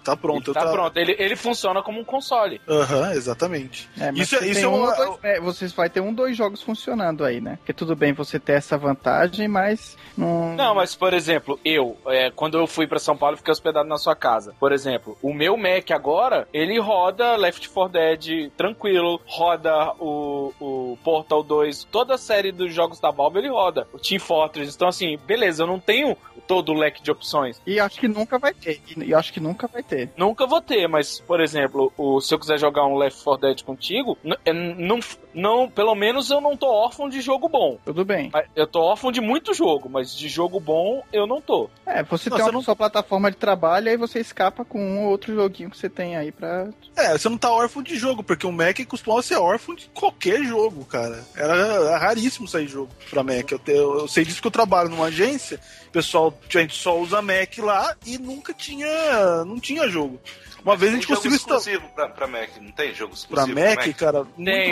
Tá pronto. Tá pronto. Ele funciona como um console. Exatamente. Vocês vai ter 2 jogos funcionando aí, né? Porque tudo bem você ter essa vantagem, mas não, mas por exemplo, quando eu fui pra São Paulo, fiquei hospedado na sua casa. Por exemplo, o meu Mac agora, ele roda Left 4 Dead tranquilo, roda o Portal 2, toda a série dos jogos da Valve ele roda. O Team Fortress. Então assim, beleza, eu não tenho todo o leque de opções. E acho que nunca vai ter. Nunca vou ter, mas, por exemplo, se eu quiser jogar um Left 4 Dead contigo, não, pelo menos eu não tô órfão de jogo bom. Tudo bem. Eu tô órfão de muito jogo, mas de jogo bom eu não tô. Você tem uma sua plataforma de trabalho, aí você escapa com um ou outro joguinho que você tem aí pra... Você não tá órfão de jogo, porque o Mac costumava ser órfão de qualquer jogo, cara. Era raríssimo sair jogo pra Mac. Eu sei disso que eu trabalho numa agência, o pessoal, a gente só usa Mac lá e nunca não tinha jogo. Uma vez a gente conseguiu exclusivo pra Mac, não tem jogo exclusivo pra Mac, cara?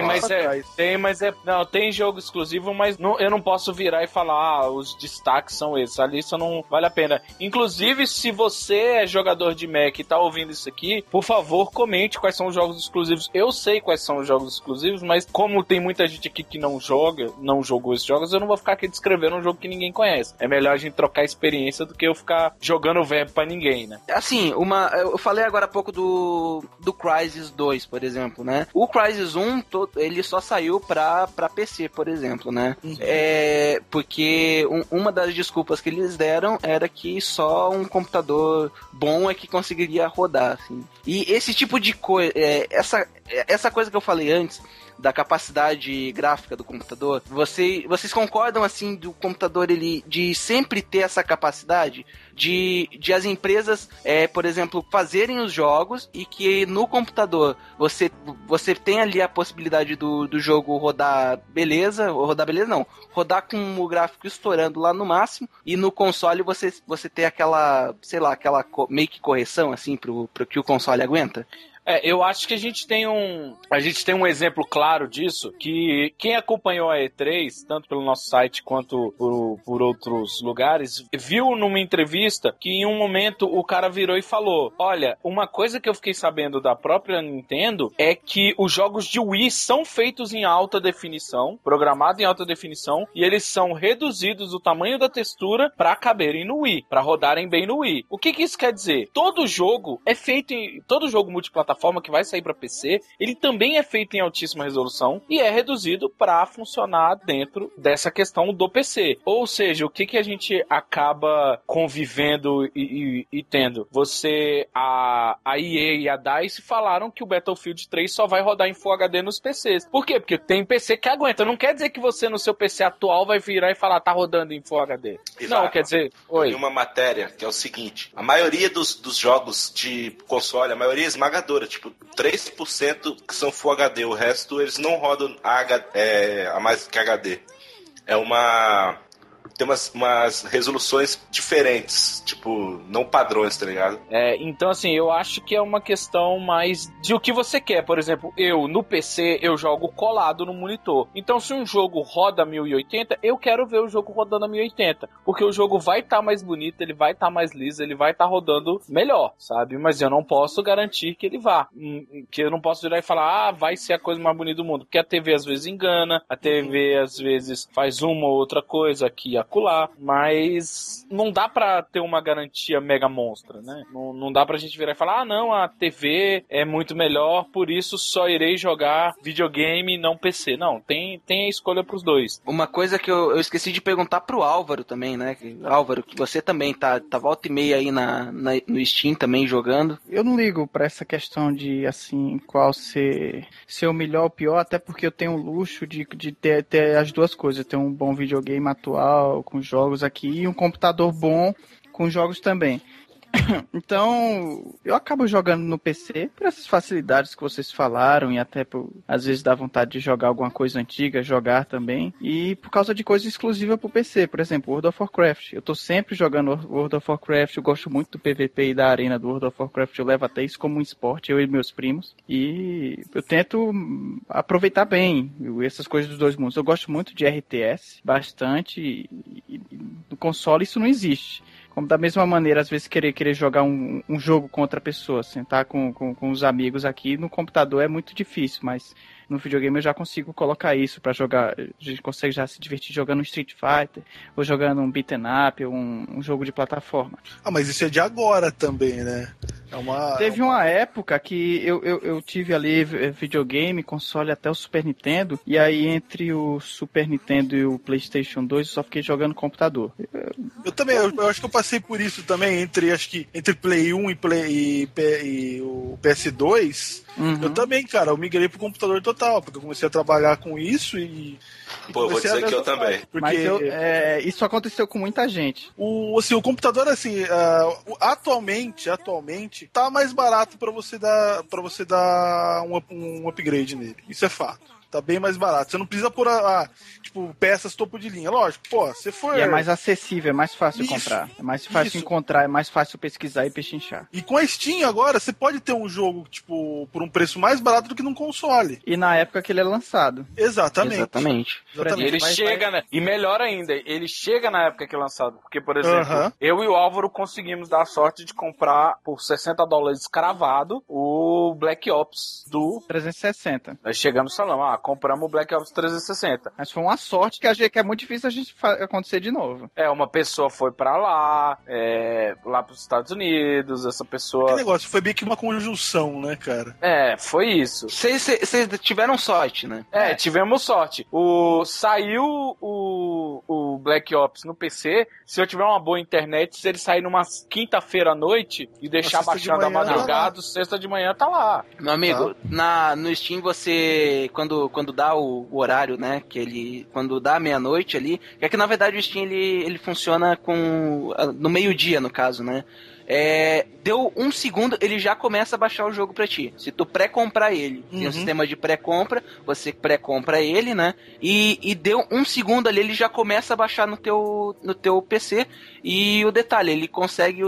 Tem jogo exclusivo, mas eu não posso virar e falar, os destaques são esses, a lista não vale a pena. Inclusive, se você é jogador de Mac e tá ouvindo isso aqui, por favor, comente quais são os jogos exclusivos. Eu sei quais são os jogos exclusivos, mas como tem muita gente aqui que não jogou esses jogos, eu não vou ficar aqui descrevendo um jogo que ninguém conhece. É melhor a gente trocar experiência do que eu ficar jogando o verbo pra ninguém, né? Assim, eu falei agora há pouco do Crysis 2, por exemplo, né? O Crysis 1, ele só saiu pra PC, por exemplo, né? Porque uma das desculpas que eles deram era que só um computador bom é que conseguiria rodar, assim. E esse tipo de coisa, essa coisa que eu falei antes, da capacidade gráfica do computador, vocês concordam, assim, do computador, ele, de sempre ter essa capacidade de as empresas, por exemplo, fazerem os jogos e que no computador você tem ali a possibilidade do jogo rodar beleza, ou rodar beleza não, rodar com o gráfico estourando lá no máximo, e no console você ter aquela, sei lá, aquela meio que correção, assim, pro que o console aguenta? Eu acho que a gente tem um exemplo claro disso, que quem acompanhou a E3, tanto pelo nosso site quanto por outros lugares, viu numa entrevista que em um momento o cara virou e falou: olha, uma coisa que eu fiquei sabendo da própria Nintendo é que os jogos de Wii são feitos em alta definição, programados em alta definição, e eles são reduzidos o tamanho da textura para caberem no Wii, para rodarem bem no Wii. O que isso quer dizer? Todo jogo multiplataforma que vai sair para PC, ele também é feito em altíssima resolução e é reduzido para funcionar dentro dessa questão do PC. Ou seja, o que a gente acaba convivendo e tendo? A EA e a DICE falaram que o Battlefield 3 só vai rodar em Full HD nos PCs. Por quê? Porque tem PC que aguenta. Não quer dizer que você no seu PC atual vai virar e falar, tá rodando em Full HD. Quer dizer... Tem uma matéria que é o seguinte: a maioria dos jogos de console, a maioria é esmagadora, tipo 3% que são Full HD, o resto eles não rodam a mais que HD. Tem umas resoluções diferentes, tipo, não padrões, tá ligado? Então assim, eu acho que é uma questão mais de o que você quer. Por exemplo, no PC, eu jogo colado no monitor. Então se um jogo roda 1080, eu quero ver o jogo rodando a 1080. Porque o jogo vai estar mais bonito, ele vai estar mais liso, ele vai estar rodando melhor, sabe? Mas eu não posso garantir que ele vá. Que eu não posso virar e falar, vai ser a coisa mais bonita do mundo. Porque a TV às vezes engana, a TV às vezes faz uma ou outra coisa aqui e acolá, mas não dá pra ter uma garantia mega monstra, né? Não dá pra gente virar e falar, não, a TV é muito melhor, por isso só irei jogar videogame e não PC. Não, tem a escolha pros dois. Uma coisa que eu esqueci de perguntar pro Álvaro também, né? Álvaro, que você também tá volta e meia aí no Steam também jogando. Eu não ligo pra essa questão de, assim, qual ser o melhor ou pior, até porque eu tenho o luxo de ter as duas coisas. Ter um bom videogame atual, com jogos aqui, e um computador bom com jogos também. Então, eu acabo jogando no PC por essas facilidades que vocês falaram, e até às vezes dá vontade de jogar alguma coisa antiga, jogar também, e por causa de coisa exclusiva pro PC, por exemplo, World of Warcraft. Eu tô sempre jogando World of Warcraft, eu gosto muito do PVP e da arena do World of Warcraft, eu levo até isso como um esporte, eu e meus primos, e eu tento aproveitar bem essas coisas dos dois mundos. Eu gosto muito de RTS, bastante, e no console isso não existe. Como da mesma maneira, às vezes, querer jogar um jogo com outra pessoa, sentar com os amigos aqui no computador é muito difícil, mas no videogame eu já consigo colocar isso pra jogar. A gente consegue já se divertir jogando um Street Fighter, ou jogando um beat'em up, ou um jogo de plataforma. Ah, mas isso é de agora também, né? Teve uma época que eu tive ali videogame, console até o Super Nintendo, e aí entre o Super Nintendo e o PlayStation 2 eu só fiquei jogando computador. Eu também, eu acho que eu passei por isso também, entre Play 1 e o PS2. Uhum. Eu também, cara, eu migrei pro computador total, porque eu comecei a trabalhar com isso e pô, eu vou dizer que eu também. Porque mas isso aconteceu com muita gente. O computador, assim, atualmente, tá mais barato pra você dar um upgrade nele. Isso é fato. Tá bem mais barato. Você não precisa pôr peças topo de linha. Lógico, pô, se for... E é mais acessível, é mais fácil comprar. É mais fácil encontrar, é mais fácil pesquisar e pechinchar. E com a Steam agora, você pode ter um jogo, por um preço mais barato do que num console. E na época que ele é lançado. Exatamente. E ele chega, né? E melhor ainda, ele chega na época que é lançado. Porque, por exemplo, eu e o Álvaro conseguimos dar a sorte de comprar por $60 cravado o Black Ops do 360. Nós chegamos e falamos, compramos o Black Ops 360. Mas foi uma sorte que é muito difícil a gente acontecer de novo. Uma pessoa foi pra lá pros Estados Unidos, essa pessoa... Que negócio, foi meio que uma conjunção, né, cara? Foi isso. Vocês tiveram sorte, né? Tivemos sorte. Saiu o Black Ops no PC, se eu tiver uma boa internet, se ele sair numa quinta-feira à noite e deixar baixando a madrugada, sexta de manhã tá lá. Meu amigo, no Steam você, quando dá o horário, né, quando dá meia-noite ali, é que na verdade o Steam ele funciona no meio-dia, no caso, né? Deu um segundo, ele já começa a baixar o jogo pra ti. Se tu pré-comprar ele, tem um sistema de pré-compra, você pré-compra ele, né? E deu um segundo ali, ele já começa a baixar no teu PC. E o detalhe, ele consegue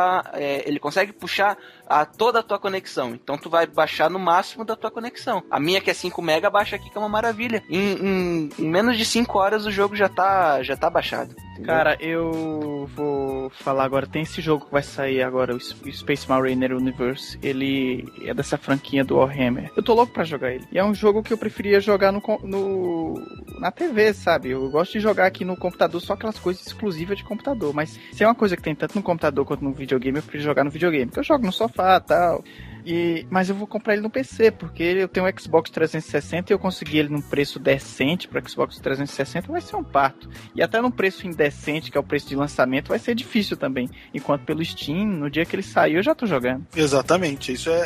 puxar toda a tua conexão. Então tu vai baixar no máximo da tua conexão. A minha, que é 5 MB, baixa aqui, que é uma maravilha. Em menos de 5 horas o jogo já tá baixado. Entendeu? Cara, eu vou falar agora, tem esse jogo que vai sair agora, o Space Mariner Universe. Ele é dessa franquinha do Warhammer. Eu tô louco pra jogar ele. E é um jogo que eu preferia jogar na TV, sabe? Eu gosto de jogar aqui no computador, só aquelas coisas exclusivas de computador. Mas se é uma coisa que tem tanto no computador quanto no videogame, eu prefiro jogar no videogame. Porque eu jogo no sofá e tal. Mas eu vou comprar ele no PC, porque eu tenho um Xbox 360 e eu consegui ele num preço decente para Xbox 360, vai ser um parto. E até num preço indecente, que é o preço de lançamento, vai ser difícil também. Enquanto pelo Steam, no dia que ele saiu, eu já tô jogando. Exatamente, isso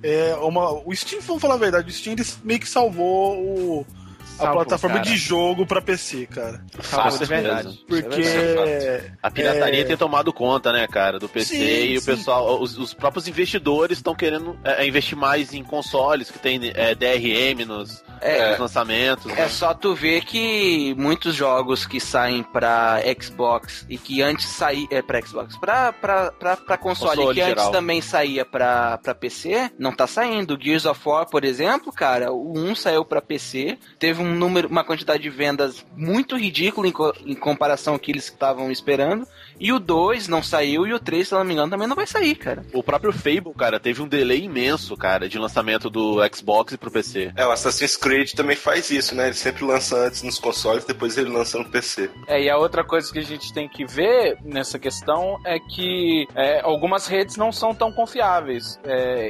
o Steam, vamos falar a verdade, o Steam ele meio que salvou a plataforma de jogo pra PC, cara. Fácil, é verdade. Porque a pirataria tem tomado conta, né, cara, do PC. E o pessoal, os próprios investidores estão querendo investir mais em consoles que tem DRM nos lançamentos. É só tu ver que muitos jogos que saem pra Xbox e que antes saía pra Xbox, pra console que antes também saía pra PC, não tá saindo. Gears of War, por exemplo, cara, o 1 saiu pra PC, teve uma quantidade de vendas muito ridícula em comparação ao que eles estavam esperando, e o 2 não saiu, e o 3, se não me engano, também não vai sair, cara. O próprio Fable, cara, teve um delay imenso, cara, de lançamento do Xbox e pro PC. O Assassin's Creed também faz isso, né? Ele sempre lança antes nos consoles, depois ele lança no PC. E a outra coisa que a gente tem que ver nessa questão é que algumas redes não são tão confiáveis.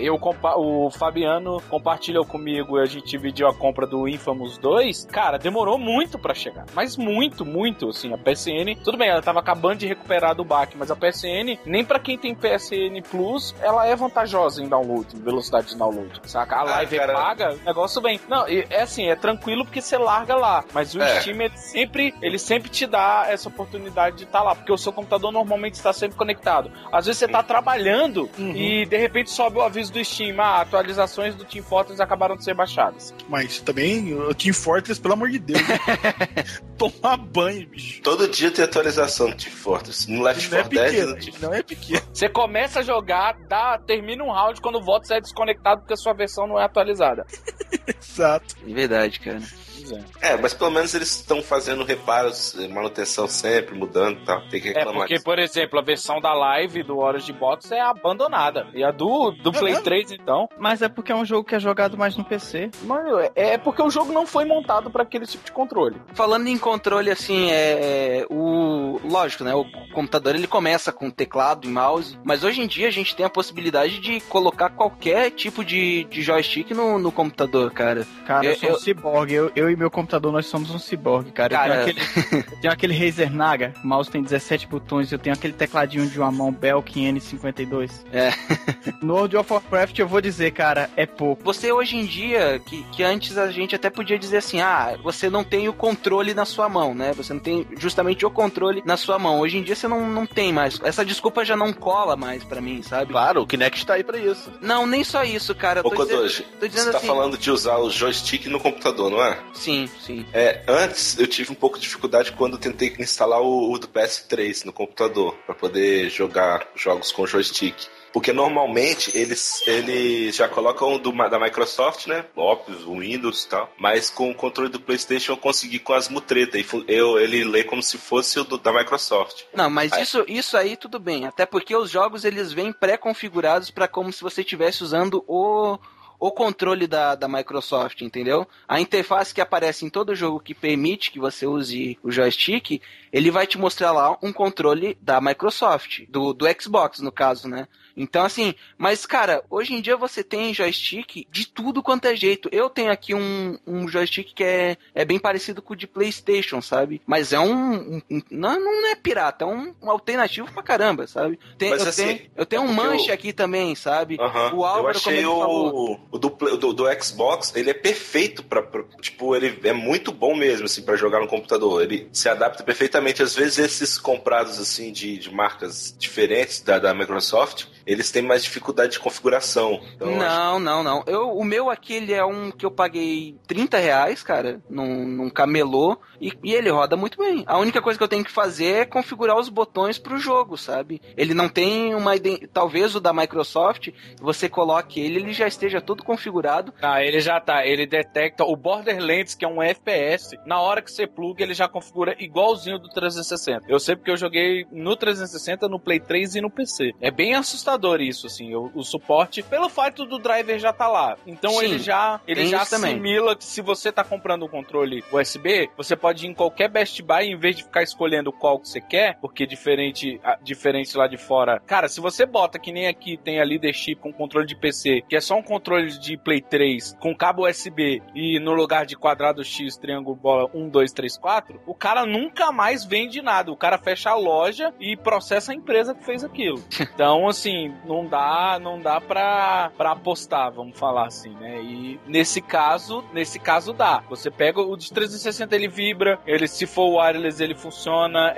O Fabiano compartilhou comigo, a gente dividiu a compra do Infamous 2. Cara, demorou muito pra chegar. Mas muito, muito. Assim, a PSN, tudo bem, ela tava acabando de recuperar do baque, mas a PSN, nem pra quem tem PSN Plus, ela é vantajosa em download, em velocidade de download. Saca? A live é paga, o negócio vem. Não, é tranquilo porque você larga lá. Mas o Steam, ele sempre te dá essa oportunidade de estar lá, porque o seu computador normalmente está sempre conectado. Às vezes você tá trabalhando e de repente sobe o aviso do Steam, atualizações do Team Fortress acabaram de ser baixadas. Mas também o Team Fortress, pelo amor de Deus, tomar banho, bicho. Todo dia tem atualização do Team Fortress. No Left 4 Dead não é pequeno. Você começa a jogar, termina um round, quando volta você é desconectado porque a sua versão não é atualizada. Exato. É verdade, cara. quiser. Mas pelo menos eles estão fazendo reparos, manutenção sempre, mudando e tal. Tem que reclamar. Porque, por exemplo, a versão da Live do Origin Box é abandonada. E a do Play 3, então... Mas é porque é um jogo que é jogado mais no PC. Mano, é porque o jogo não foi montado pra aquele tipo de controle. Falando em controle, assim, lógico, né? O computador, ele começa com teclado e mouse, mas hoje em dia a gente tem a possibilidade de colocar qualquer tipo de joystick no computador, cara. Cara, eu sou um ciborgue. Eu e meu computador, nós somos um ciborgue, cara. Eu tenho aquele Razer Naga, o mouse tem 17 botões, eu tenho aquele tecladinho de uma mão Belkin N52. No World of Warcraft, eu vou dizer, cara, é pouco. Você hoje em dia, que antes a gente até podia dizer assim, você não tem o controle na sua mão, né? Você não tem justamente o controle na sua mão. Hoje em dia você não tem mais. Essa desculpa já não cola mais pra mim, sabe? Claro, o Kinect tá aí pra isso. Não, nem só isso, cara. Ô, Kodoji, você tá assim, falando de usar o joystick no computador, não é? Sim. Antes eu tive um pouco de dificuldade quando eu tentei instalar o do PS3 no computador, pra poder jogar jogos com joystick. Porque normalmente eles já colocam da Microsoft, né? Óbvio, o Windows e tal. Mas com o controle do PlayStation eu consegui com as mutretas. Ele lê como se fosse o da Microsoft. Não, mas isso aí tudo bem. Até porque os jogos eles vêm pré-configurados para como se você estivesse usando o controle da Microsoft, entendeu? A interface que aparece em todo jogo que permite que você use o joystick, ele vai te mostrar lá um controle da Microsoft, do Xbox, no caso, né? Então, assim, mas, cara, hoje em dia você tem joystick de tudo quanto é jeito. Eu tenho aqui um joystick que é bem parecido com o de PlayStation, sabe? Mas é não é pirata, é um alternativo pra caramba, sabe? Eu tenho um manche aqui também, sabe? O Álvaro, eu achei o do Xbox, ele é perfeito tipo, ele é muito bom mesmo, assim, pra jogar no computador. Ele se adapta perfeitamente. Às vezes esses comprados, assim, de marcas diferentes da Microsoft, eles têm mais dificuldade de configuração. Então, não. O meu aqui, ele é um que eu paguei R$30, cara, num camelô, e ele roda muito bem. A única coisa que eu tenho que fazer é configurar os botões pro jogo, sabe? Ele não tem talvez o da Microsoft, você coloque ele já esteja todo configurado. Ele já tá. Ele detecta o Borderlands, que é um FPS. Na hora que você pluga, ele já configura igualzinho do 360. Eu sei porque eu joguei no 360, no Play 3 e no PC. É bem assustador isso, assim, o suporte, pelo fato do driver já tá lá. Então sim, ele já assimila que se você tá comprando um controle USB, você pode ir em qualquer Best Buy, em vez de ficar escolhendo qual que você quer, porque diferente lá de fora. Cara, se você bota, que nem aqui tem a Leadership com controle de PC, que é só um controle de Play 3 com cabo USB e no lugar de quadrado X, triângulo, bola 1, 2, 3, 4, o cara nunca mais vende nada. O cara fecha a loja e processa a empresa que fez aquilo. Então, assim, não dá pra apostar, vamos falar assim, né? E nesse caso dá. Você pega o de 360, ele vibra, se for wireless, ele funciona,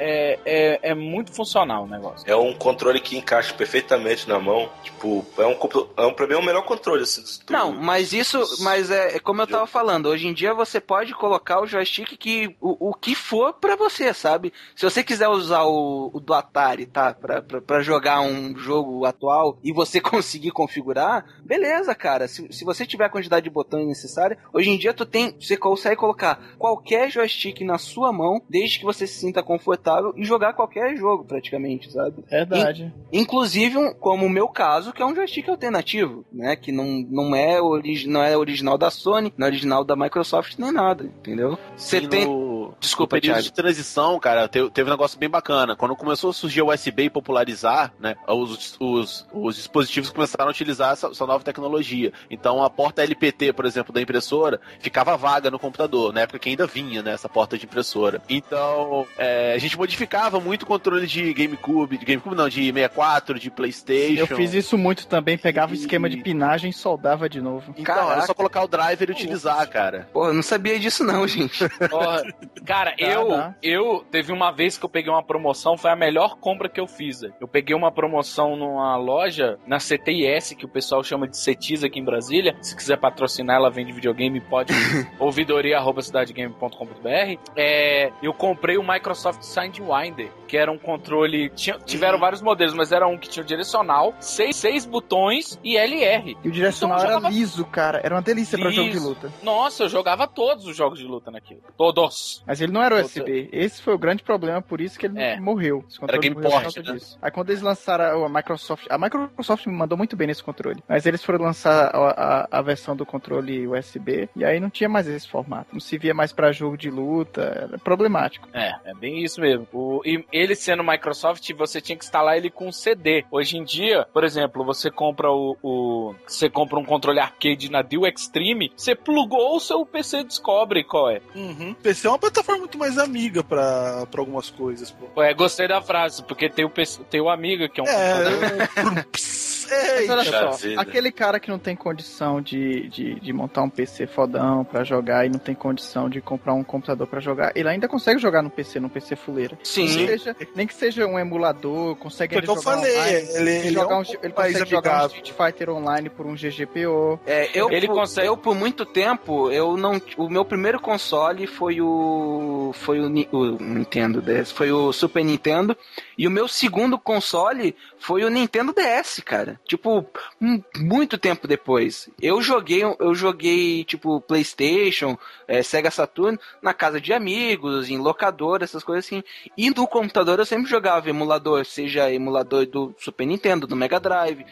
é muito funcional o negócio. É um controle que encaixa perfeitamente na mão, tipo, pra mim é o melhor controle, assim, Não, mas é como eu tava falando, hoje em dia você pode colocar o joystick o que for pra você, sabe? Se você quiser usar o do Atari, tá? Pra jogar um jogo atual e você conseguir configurar, beleza, cara. Se você tiver a quantidade de botões necessária, hoje em dia você consegue colocar qualquer joystick na sua mão, desde que você se sinta confortável e jogar qualquer jogo, praticamente, sabe? Verdade. Inclusive, como o meu caso, que é um joystick alternativo, né? Que não é original da Sony, não é original da Microsoft, nem nada, entendeu? Você tem... Desculpa, no período de transição, cara, teve um negócio bem bacana. Quando começou a surgir o USB e popularizar, né, os dispositivos começaram a utilizar essa nova tecnologia. Então a porta LPT, por exemplo, da impressora, ficava vaga no computador, na época que ainda vinha, né, essa porta de impressora. Então a gente modificava muito o controle de GameCube não, de 64, de PlayStation. Eu fiz isso muito também, pegava o esquema de pinagem e soldava de novo. Então, era só colocar o driver e utilizar, cara. Porra, eu não sabia disso não, gente. Cara, eu teve uma vez que eu peguei uma promoção, foi a melhor compra que eu fiz. Eu peguei uma promoção numa loja, na CTIS, que o pessoal chama de CETIS aqui em Brasília. Se quiser patrocinar, ela vende videogame, pode ouvidoria@cidadegame.com.br. Eu comprei o Microsoft Sidewinder, que era um controle, tiveram vários modelos, mas era um que tinha o direcional, 6 botões e LR. E o direcional era liso, cara. Era uma delícia pra jogo de luta. Nossa, eu jogava todos os jogos de luta naquilo. Todos. Mas ele não era USB. Esse foi o grande problema, por isso que ele morreu. Era Game Port, né? Aí quando eles lançaram a Microsoft me mandou muito bem nesse controle. Mas eles foram lançar a versão do controle USB e aí não tinha mais esse formato. Não se via mais pra jogo de luta. Era problemático. É bem isso mesmo. E ele sendo Microsoft, você tinha que instalar ele com CD. Hoje em dia, por exemplo, você compra você compra um controle arcade na Deal Extreme, você plugou o seu PC, descobre qual é. PC é uma plataforma muito mais amiga pra algumas coisas, pô. Gostei da frase, porque tem o Amiga, que é um computador. Mas olha só, aquele cara que não tem condição de montar um PC fodão pra jogar e não tem condição de comprar um computador pra jogar, ele ainda consegue jogar no PC fuleira. Sim. Nem que seja um emulador, consegue ele jogar online. Ele consegue jogar um Street Fighter online por um GGPO. Eu por muito tempo, o meu primeiro console foi o Nintendo DS, foi o Super Nintendo, e o meu segundo console foi o Nintendo DS, cara. Tipo, muito tempo depois. Eu joguei tipo, PlayStation, Sega Saturn, na casa de amigos, em locadora, essas coisas assim. E no computador eu sempre jogava emulador, seja emulador do Super Nintendo, do Mega Drive,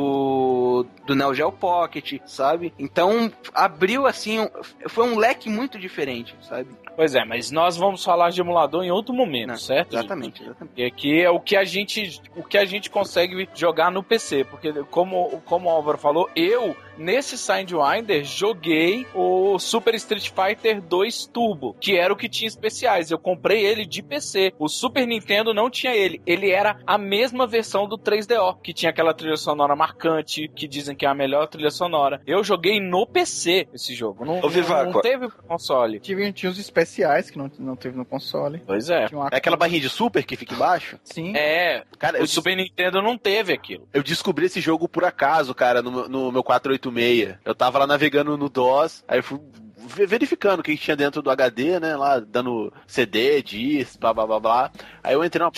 do Neo Geo Pocket, sabe? Então, abriu assim, foi um leque muito diferente, sabe? Pois é, mas nós vamos falar de emulador em outro momento, certo? Exatamente. E aqui é o que a gente consegue jogar no PC, porque como o Álvaro falou, nesse Sidewinder, joguei o Super Street Fighter 2 Turbo, que era o que tinha especiais. Eu comprei ele de PC. O Super Nintendo não tinha ele. Ele era a mesma versão do 3DO, que tinha aquela trilha sonora marcante, que dizem que é a melhor trilha sonora. Eu joguei no PC esse jogo. Não teve pro console. Tinha uns especiais que não teve no console. Pois é. É aquela barrinha de Super que fica embaixo? Sim. Cara, o Super Nintendo não teve aquilo. Eu descobri esse jogo por acaso, cara, no meu 486. Eu tava lá navegando no DOS, aí eu fui verificando o que tinha dentro do HD, né, lá dando CD, disc, blá blá blá blá. Aí eu entrei numa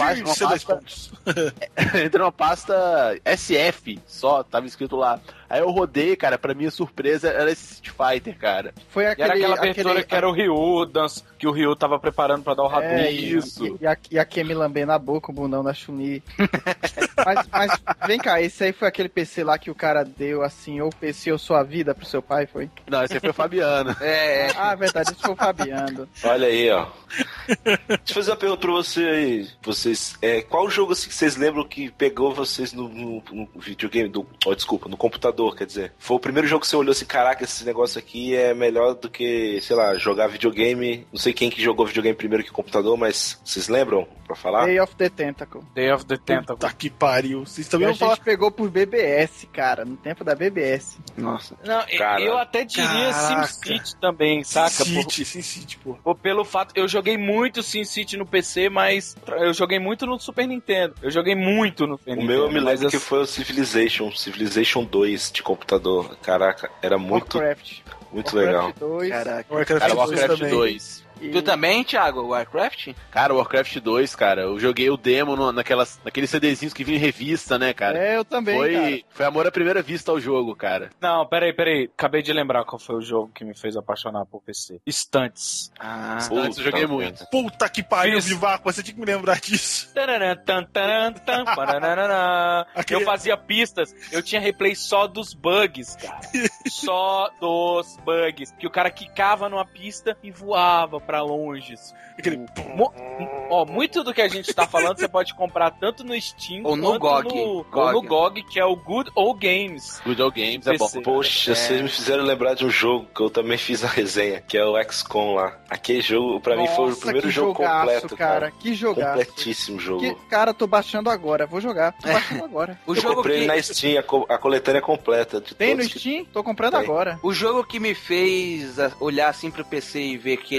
pasta SF, só, tava escrito lá. Aí eu rodei, cara, pra minha surpresa, era esse Street Fighter, cara. Foi era aquela abertura que era o Ryu, que o Ryu tava preparando pra dar o Hadouken. Isso. E a Kemi lambendo a boca, o bundão da Chun-Li. mas vem cá, esse aí foi aquele PC lá que o cara deu assim, ou PC ou sua vida pro seu pai, foi? Não, esse aí foi o Fabiano. Ah, verdade, esse foi o Fabiano. Olha aí, ó. Deixa eu fazer uma pergunta pra você aí. Vocês, qual jogo assim, que vocês lembram que pegou vocês no videogame, no computador, quer dizer? Foi o primeiro jogo que você olhou assim, caraca, esse negócio aqui é melhor do que, sei lá, jogar videogame. Não sei quem que jogou videogame primeiro que computador, mas vocês lembram pra falar? Day of the Tentacle. Puta que pariu. Vocês também a gente pegou por BBS, cara, no tempo da BBS. Nossa. Não, eu até diria SimCity também, saca? SimCity, pô. Pelo fato, eu joguei muito SimCity no PC, mas eu joguei muito no Super Nintendo. Eu joguei muito no Super Nintendo. O meu eu me lembro que foi o Civilization 2 de computador. Caraca, era muito legal. 2. Caraca. Warcraft 2. Tu também, Thiago, Warcraft? Cara, Warcraft 2, cara, eu joguei o demo naqueles CDzinhos que vinha em revista, né, cara? Eu também, cara. Foi amor à primeira vista ao jogo, cara. Não, peraí. Acabei de lembrar qual foi o jogo que me fez apaixonar por PC. Stunts. Stunts eu joguei muito. Puta que pariu, Vivaco, você tinha que me lembrar disso. Eu fazia pistas, eu tinha replay só dos bugs, cara. Só dos bugs. Que o cara quicava numa pista e voava pra longe. Muito do que a gente tá falando você pode comprar tanto no Steam ou no GOG. Ou no GOG, que é o Good Old Games. Good Old Games é bom. Poxa, vocês me fizeram lembrar de um jogo que eu também fiz a resenha, que é o XCOM lá. Aquele jogo, pra mim, foi o primeiro jogo completo, cara. Que jogaço. Completíssimo jogo. Cara, tô baixando agora. Vou jogar. Tô baixando agora. Eu comprei na Steam, a coletânea completa. Tem no Steam? Tô comprando agora. O jogo que me fez olhar assim pro PC e ver que ele era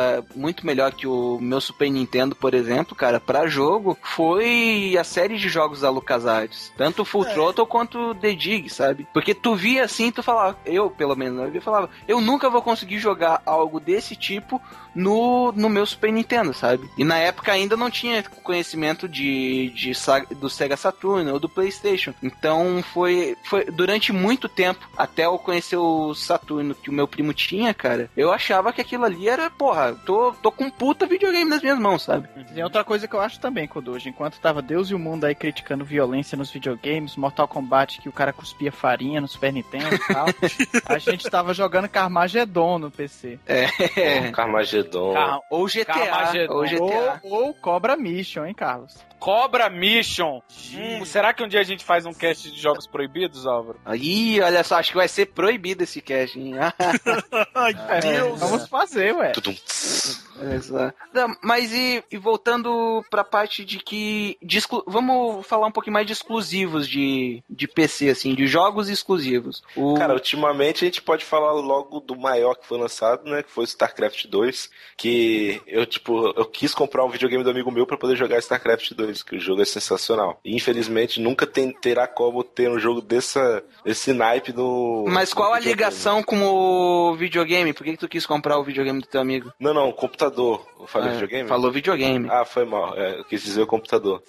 era muito melhor que o meu Super Nintendo, por exemplo, cara, pra jogo, foi a série de jogos da LucasArts. Tanto o Full Throttle quanto o The Dig, sabe? Porque tu via assim, tu falava, eu pelo menos, eu falava, eu nunca vou conseguir jogar algo desse tipo no meu Super Nintendo, sabe? E na época ainda não tinha conhecimento do Sega Saturn ou do PlayStation. Então foi durante muito tempo, até eu conhecer o Saturno que o meu primo tinha, cara, eu achava que aquilo ali era, porra, tô com um puta videogame nas minhas mãos, sabe? Tem outra coisa que eu acho também, Kodoji, enquanto tava Deus e o mundo aí criticando violência nos videogames, Mortal Kombat que o cara cuspia farinha no Super Nintendo e tal, a gente tava jogando Carmageddon no PC. Carmageddon. Ou GTA. Ou Cobra Mission, hein, Carlos? Cobra Mission. Será que um dia a gente faz um cast de jogos proibidos, Álvaro? Ih, olha só, acho que vai ser proibido esse cast, hein? Ai, Deus. Vamos fazer, ué. Não, mas e voltando pra parte de que... vamos falar um pouquinho mais de exclusivos de PC, assim, de jogos exclusivos. Cara, ultimamente a gente pode falar logo do maior que foi lançado, né? Que foi o StarCraft 2. Que eu quis comprar um videogame do amigo meu pra poder jogar StarCraft 2. Que o jogo é sensacional. E infelizmente nunca terá como ter um jogo desse naipe no... Mas qual a ligação com o videogame? Por que tu quis comprar o videogame do teu amigo? Não, o computador. Eu falei videogame? Falou videogame. Ah, foi mal. Eu quis dizer o computador.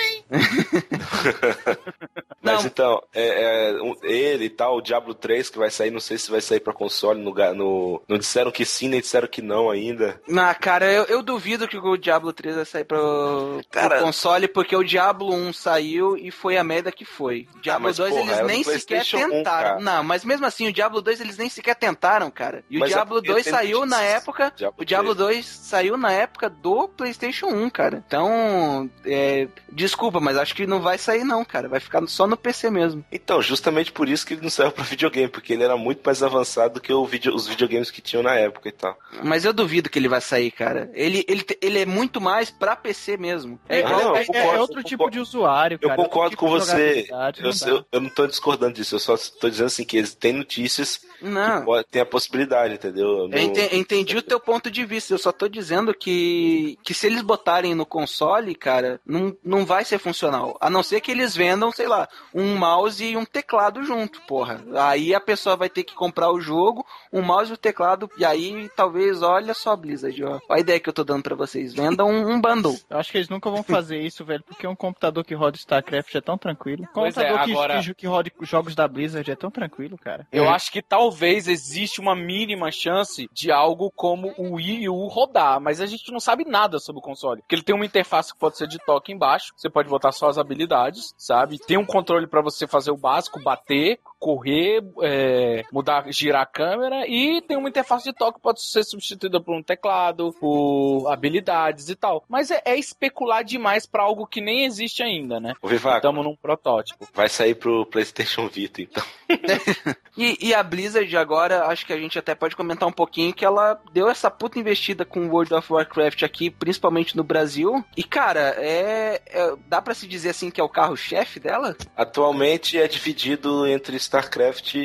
Mas então, ele e tal, o Diablo 3 que vai sair, não sei se vai sair pra console, não disseram que sim, nem disseram que não ainda. Cara, eu duvido que o Diablo 3 vai sair pro console, porque o Diablo 1 saiu e foi a merda que foi. Diablo 2 eles nem sequer tentaram. Não, mas mesmo assim, o Diablo 2 eles nem sequer tentaram, cara. E o Diablo 2 saiu na época... O Diablo 2 saiu na época do PlayStation 1, cara. Então, desculpa, mas acho que não vai sair não, cara. Vai ficar só no PC mesmo. Então, justamente por isso que ele não saiu pra videogame, porque ele era muito mais avançado do que os videogames que tinham na época e tal. Mas eu duvido que ele vai sair, cara. Ele é muito mais pra PC mesmo. É outro tipo de usuário, cara. Eu concordo com você. Eu não tô discordando disso. Eu só tô dizendo assim que eles têm notícias que tem a possibilidade, entendeu? Entendi o teu ponto de vista. Eu só tô dizendo que se eles botarem no console, cara, não vai ser funcional. A não ser que eles vendam, sei lá, um mouse e um teclado junto, porra. Aí a pessoa vai ter que comprar o jogo, um mouse e o teclado, e aí talvez, olha só, Blizzard, ó. Olha a ideia que eu tô dando pra vocês. Vendam um bundle. Eu acho que eles nunca vão fazer isso, velho, porque um computador que roda StarCraft é tão tranquilo. Um computador que roda jogos da Blizzard é tão tranquilo, cara. Eu acho que talvez existe uma mínima chance de algo como o Wii U rodar, mas a gente não sabe nada sobre o console. Porque ele tem uma interface que pode ser de toque embaixo, você pode botar só as habilidades, sabe? Tem um controle pra você fazer o básico, bater, correr, girar a câmera, e tem uma interface de toque que pode ser substituída por um teclado, por habilidades e tal. Mas é especular demais pra algo que nem existe ainda, né? Estamos num protótipo. Vai sair pro PlayStation Vita, então. E a Blizzard agora, acho que a gente até pode comentar um pouquinho que ela deu essa puta investida com World of Warcraft aqui, principalmente no Brasil. E, cara, dá pra se dizer assim que é o carro-chefe dela? Atualmente é dividido entre StarCraft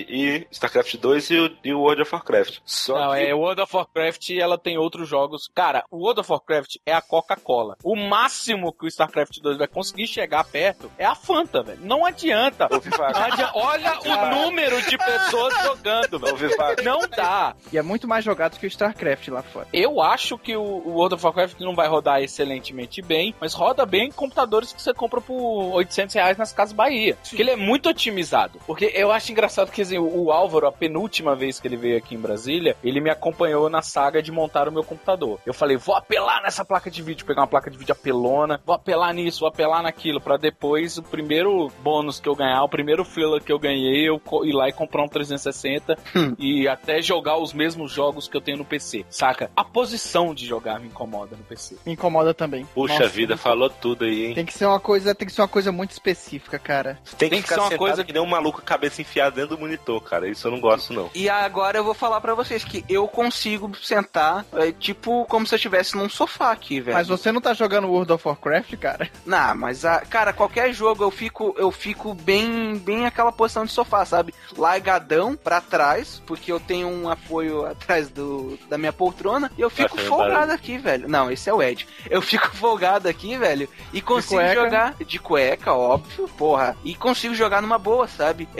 2 e o World of Warcraft. World of Warcraft, ela tem outros jogos. Cara, o World of Warcraft é a Coca-Cola. O máximo que o StarCraft 2 vai conseguir chegar perto é a Fanta, velho. Não adianta. Olha o número de pessoas jogando, velho. Não dá. E é muito mais jogado que o StarCraft lá fora. Eu acho que o World of Warcraft não vai rodar excelentemente bem, mas roda bem em computadores que você compra por R$800 nas Casas Bahia. Porque ele é muito otimizado. Porque eu acho engraçado que assim, o Álvaro, a penúltima vez que ele veio aqui em Brasília, ele me acompanhou na saga de montar o meu computador. Eu falei, vou apelar nessa placa de vídeo, pegar uma placa de vídeo apelona, vou apelar nisso, vou apelar naquilo, pra depois o primeiro bônus que eu ganhar, o primeiro filler que eu ganhei, eu ir lá e comprar um 360 e até jogar os mesmos jogos que eu tenho no PC, saca? A posição de jogar me incomoda no PC. Me incomoda também. Puxa vida, falou tudo aí, hein? Tem que ser uma coisa muito específica, cara. Tem que ser uma coisa que nem um maluco cabeça enfiada dentro do monitor, cara. Isso eu não gosto, não. E agora eu vou falar pra vocês que eu consigo sentar, tipo, como se eu estivesse num sofá aqui, velho. Mas você não tá jogando World of Warcraft, cara? Não, mas, cara, qualquer jogo eu fico bem aquela posição de sofá, sabe? Largadão pra trás, porque eu tenho um apoio atrás da minha poltrona, funciona. E eu fico folgado aqui, velho. Não, esse é o Ed. Eu fico folgado aqui, velho, e consigo jogar de cueca, óbvio, porra. E consigo jogar numa boa, sabe?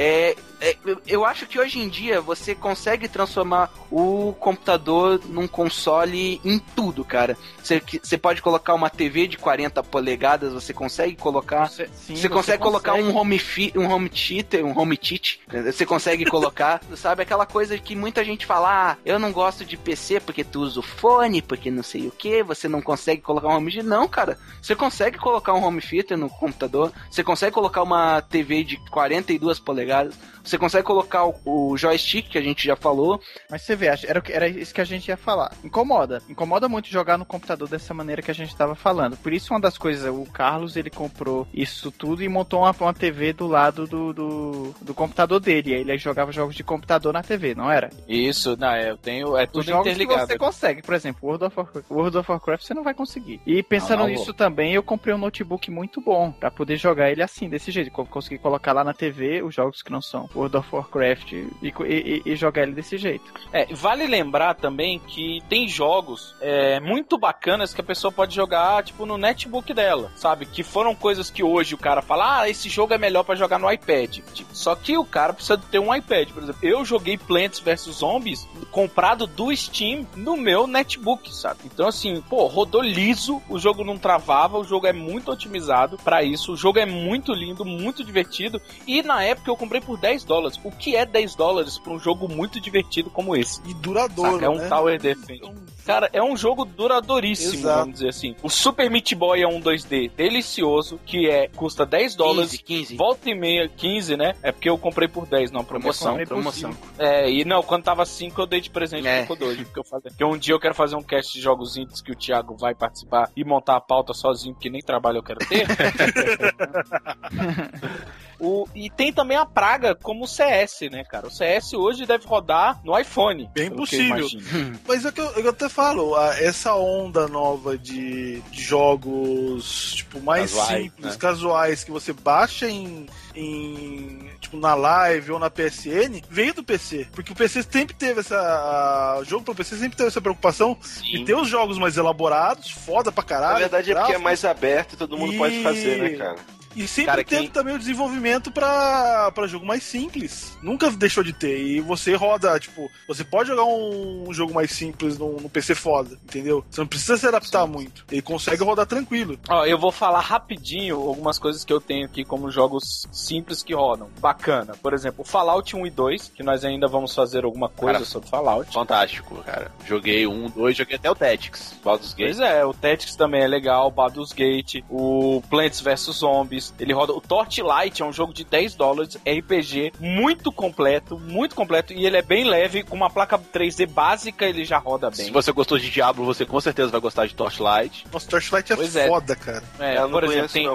Eu acho que hoje em dia você consegue transformar o computador num console em tudo, cara. Você pode colocar uma TV de 40 polegadas, você consegue colocar. Você consegue colocar um home theater, um home theater. Você consegue colocar, sabe, aquela coisa que muita gente fala, eu não gosto de PC porque tu usa o fone, porque não sei o que, você não consegue colocar um home theater. Não, cara. Você consegue colocar um home theater no computador, você consegue colocar uma TV de 42 polegadas, você consegue colocar o joystick, que a gente já falou. Mas você vê, era isso que a gente ia falar. Incomoda muito jogar no computador dessa maneira que a gente estava falando. Por isso, uma das coisas, o Carlos, ele comprou isso tudo e montou uma TV do lado do computador dele. Aí ele jogava jogos de computador na TV, não era? Isso, não, eu tenho, tudo os jogos interligado. Que você consegue, por exemplo, World of Warcraft você não vai conseguir. E pensando nisso também, eu comprei um notebook muito bom pra poder jogar ele assim, desse jeito. Conseguir colocar lá na TV os jogos que não são World of Warcraft e jogar ele desse jeito. Vale lembrar também que tem jogos muito bacanas que a pessoa pode jogar, tipo, no netbook dela, sabe? Que foram coisas que hoje o cara fala, esse jogo é melhor pra jogar no iPad. Só que o cara precisa ter um iPad, por exemplo. Eu joguei Plants vs Zombies comprado do Steam no meu netbook, sabe? Então, assim, rodou liso, o jogo não travava, o jogo é muito otimizado pra isso, o jogo é muito lindo, muito divertido, e na época eu comprei por $10. O que é $10 pra um jogo muito divertido como esse? E duradouro, saca? É um Tower Defense. Cara, é um jogo duradouríssimo, vamos dizer assim. O Super Meat Boy é um 2D delicioso, que custa $10. 15. Volta e meia, 15, né? É porque eu comprei por 10, não, promoção. E não, quando tava 5 eu dei de presente pro Kodoji, porque um dia eu quero fazer um cast de jogos indies que o Thiago vai participar e montar a pauta sozinho, porque nem trabalho eu quero ter. E tem também a praga como o CS, né, cara? O CS hoje deve rodar no iPhone. Bem possível. Mas é que eu até falo, essa onda nova de jogos, tipo, mais casuais, simples, né? Casuais, que você baixa tipo, na Live ou na PSN, veio do PC. Porque o PC sempre teve jogo pro PC sempre teve essa preocupação de ter os jogos mais elaborados, foda pra caralho. Na verdade é porque é mais aberto e todo mundo pode fazer, né, cara? E sempre teve também o desenvolvimento pra jogo mais simples. Nunca deixou de ter. E você roda, tipo, você pode jogar um jogo mais simples no PC foda, entendeu? Você não precisa se adaptar muito. Ele consegue rodar tranquilo. Eu vou falar rapidinho algumas coisas que eu tenho aqui como jogos simples que rodam. Bacana. Por exemplo, Fallout 1 e 2, que nós ainda vamos fazer alguma coisa sobre Fallout. Fantástico, cara. Joguei 1, 2, joguei até o Tactics, Baldur's Gate. Pois é, o Tactics também é legal, o Baldur's Gate, o Plants vs Zombies. Ele roda. O Torchlight é um jogo de $10, RPG muito completo, e ele é bem leve, com uma placa 3D básica, ele já roda bem. Se você gostou de Diablo, você com certeza vai gostar de Torchlight. Nossa, Torchlight foda, cara. Por exemplo, tem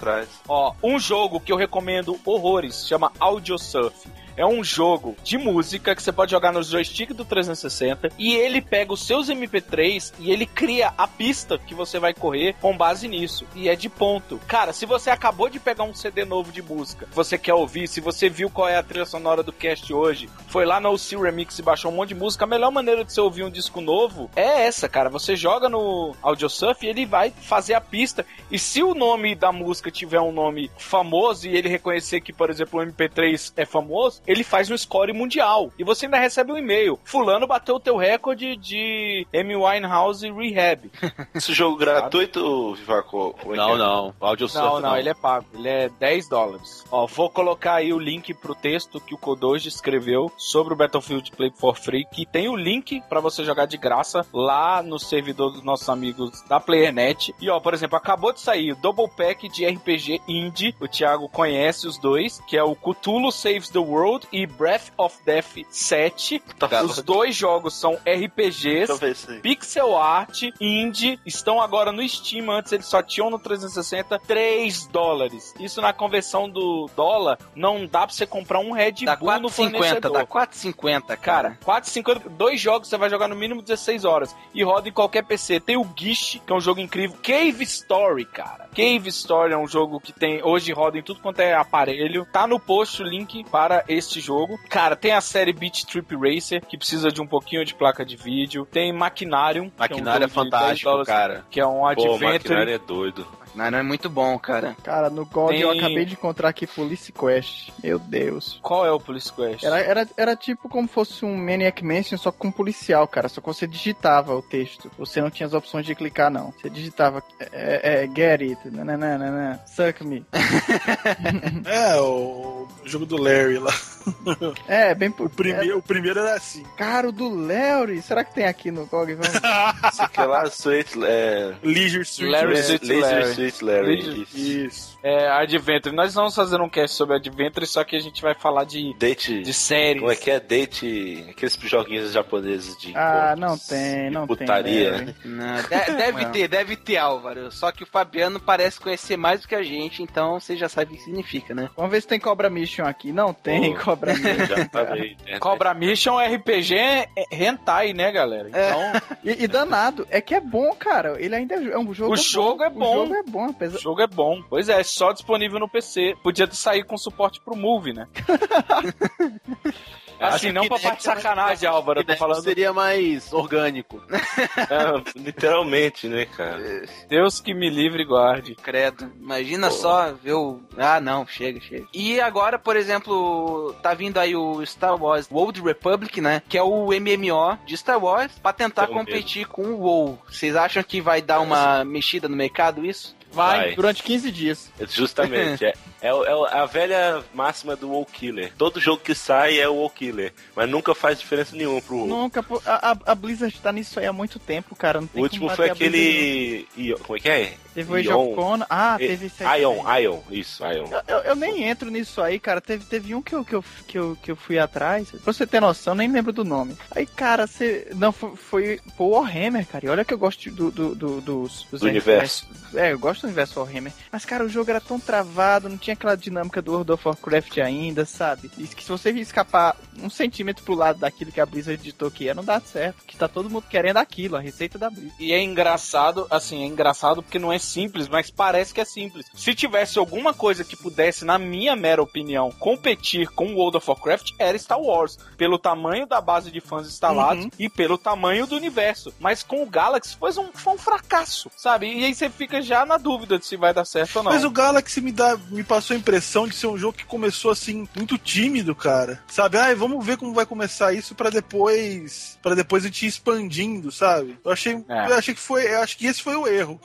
um jogo que eu recomendo horrores, chama Audiosurf. É um jogo de música que você pode jogar no joystick do 360 e ele pega os seus MP3 e ele cria a pista que você vai correr com base nisso. E é de ponto. Cara, se você acabou de pegar um CD novo de música, você quer ouvir, se você viu qual é a trilha sonora do cast hoje, foi lá no OC Remix e baixou um monte de música, a melhor maneira de você ouvir um disco novo é essa, cara. Você joga no Audiosurf e ele vai fazer a pista. E se o nome da música tiver um nome famoso e ele reconhecer que, por exemplo, o MP3 é famoso, ele faz um score mundial. E você ainda recebe um e-mail. Fulano bateu o teu recorde de Amy Winehouse Rehab. Esse jogo gratuito, Vivaco? Não. Audiosurf não, ele é pago. Ele é $10. Vou colocar aí o link pro texto que o Kodoji escreveu sobre o Battlefield Play for Free, que tem o link pra você jogar de graça lá no servidor dos nossos amigos da PlayerNet. E, por exemplo, acabou de sair o Double Pack de RPG Indie. O Thiago conhece os dois, que é o Cthulhu Saves the World e Breath of Death 7. Os dois jogos são RPGs, pixel art, indie, estão agora no Steam, antes eles só tinham no 360, $3. Isso na conversão do dólar, não dá pra você comprar um Red Bull no fornecedor. Dá $4,50, cara. $4,50, 2 jogos você vai jogar no mínimo 16 horas e roda em qualquer PC. Tem o Gish, que é um jogo incrível. Cave Story, cara. Cave Story é um jogo que tem, hoje roda em tudo quanto é aparelho. Tá no post o link para esse este jogo. Cara, tem a série Beat Trip Racer, que precisa de um pouquinho de placa de vídeo. Tem Machinarium. Maquinário é fantástico, cara. Que é um adventure. Maquinário é doido. Não é muito bom, cara. Cara, no GOG eu acabei de encontrar aqui Police Quest. Meu Deus. Qual é o Police Quest? Era tipo como fosse um Maniac Mansion, só com um policial, cara. Só que você digitava o texto. Você não tinha as opções de clicar, não. Você digitava get it, nananana, suck me. O jogo do Larry lá. Bem... O primeiro era assim. Cara, o do Larry. Será que tem aqui no GOG? Vamos. Esse aqui é lá, Leisure Suit Larry. Larry. Isso. Adventure. Nós vamos fazer um cast sobre Adventure, só que a gente vai falar de séries. Como é que é? Date... Aqueles joguinhos japoneses de... não tem putaria. Deve ter, Álvaro. Só que o Fabiano parece conhecer mais do que a gente, então você já sabe o que significa, né? Vamos ver se tem Cobra Mission aqui. Não tem Cobra Mission. Cobra Mission RPG hentai, né, galera? Então... E danado. É que é bom, cara. Ele ainda é um jogo... O jogo é bom. Apesar... O jogo é bom. Pois é, só disponível no PC. Podia sair com suporte pro Move, né? Assim, não pra parte de sacanagem, Álvaro. Eu tô falando... Seria mais orgânico. Literalmente, né, cara? Deus que me livre e guarde. Credo. Imagina só ver o... não, chega. E agora, por exemplo, tá vindo aí o Star Wars Old Republic, né? Que é o MMO de Star Wars, pra tentar competir com o WoW. Vocês acham que vai dar uma mexida no mercado isso? Vai, durante 15 dias. Justamente, é a velha máxima do WoW Killer. Todo jogo que sai é o WoW Killer, mas nunca faz diferença nenhuma pro WoW. Nunca, a Blizzard tá nisso aí há muito tempo, cara. Não tem o último foi aquele... Como é que é? Teve o Age of Conan. teve esse aí. Ion. Eu nem entro nisso aí, cara. Teve um que eu fui atrás. Pra você ter noção, nem lembro do nome. Aí, cara, não, foi o Warhammer, cara. E olha que eu gosto dos universo. Eu gosto do universo Warhammer. Mas, cara, o jogo era tão travado, não tinha aquela dinâmica do World of Warcraft ainda, sabe? E que se você escapar 1 centímetro pro lado daquilo que a Blizzard editou que não dá certo. Que tá todo mundo querendo aquilo, a receita da Blizzard. E é engraçado porque não é simples, mas parece que é simples. Se tivesse alguma coisa que pudesse, na minha mera opinião, competir com World of Warcraft, era Star Wars. Pelo tamanho da base de fãs instalados e pelo tamanho do universo. Mas com o Galaxy foi um fracasso, sabe? E aí você fica já na dúvida de se vai dar certo ou não. Mas o Galaxy me passou a impressão de ser um jogo que começou assim, muito tímido, cara. Sabe? Vamos ver como vai começar isso pra depois a gente ir expandindo, sabe? Eu achei que esse foi o erro.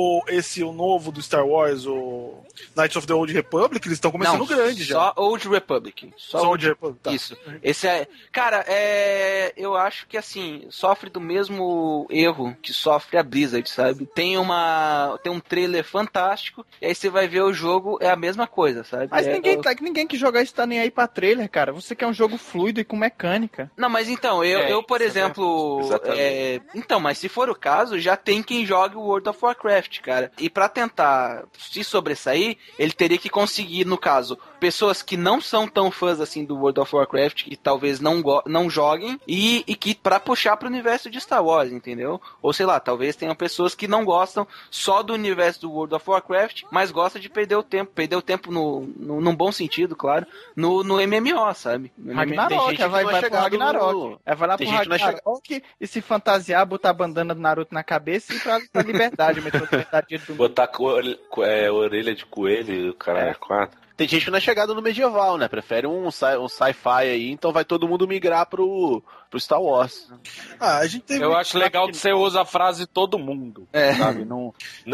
O novo do Star Wars, o Knights of the Old Republic, eles estão começando grande já. Só Old Republic. Só Old Republic, tá. Isso. Esse é... Cara, eu acho que assim, sofre do mesmo erro que sofre a Blizzard, sabe? Tem um trailer fantástico, e aí você vai ver o jogo, é a mesma coisa, sabe? Mas ninguém que joga isso tá nem aí pra trailer, cara. Você quer um jogo fluido e com mecânica. Não, mas então, eu por exemplo... então, mas se for o caso, já tem quem jogue o World of Warcraft, cara. E pra tentar se sobressair, ele teria que conseguir, no caso, pessoas que não são tão fãs assim do World of Warcraft, que talvez não joguem, e que pra puxar pro universo de Star Wars, entendeu? Ou sei lá, talvez tenham pessoas que não gostam só do universo do World of Warcraft, mas gostam de perder o tempo num bom sentido, claro, no MMO, sabe? Ragnarok, vai pro Ragnarok. Vai lá pro Ragnarok e se fantasiar, botar a bandana do Naruto na cabeça e ir pra liberdade, botar orelha de coelho, caralho, 4. Tem gente que não é chegada no medieval, né? Prefere um sci-fi aí, então vai todo mundo migrar pro Star Wars. Eu acho legal que você usa a frase todo mundo, sabe? Não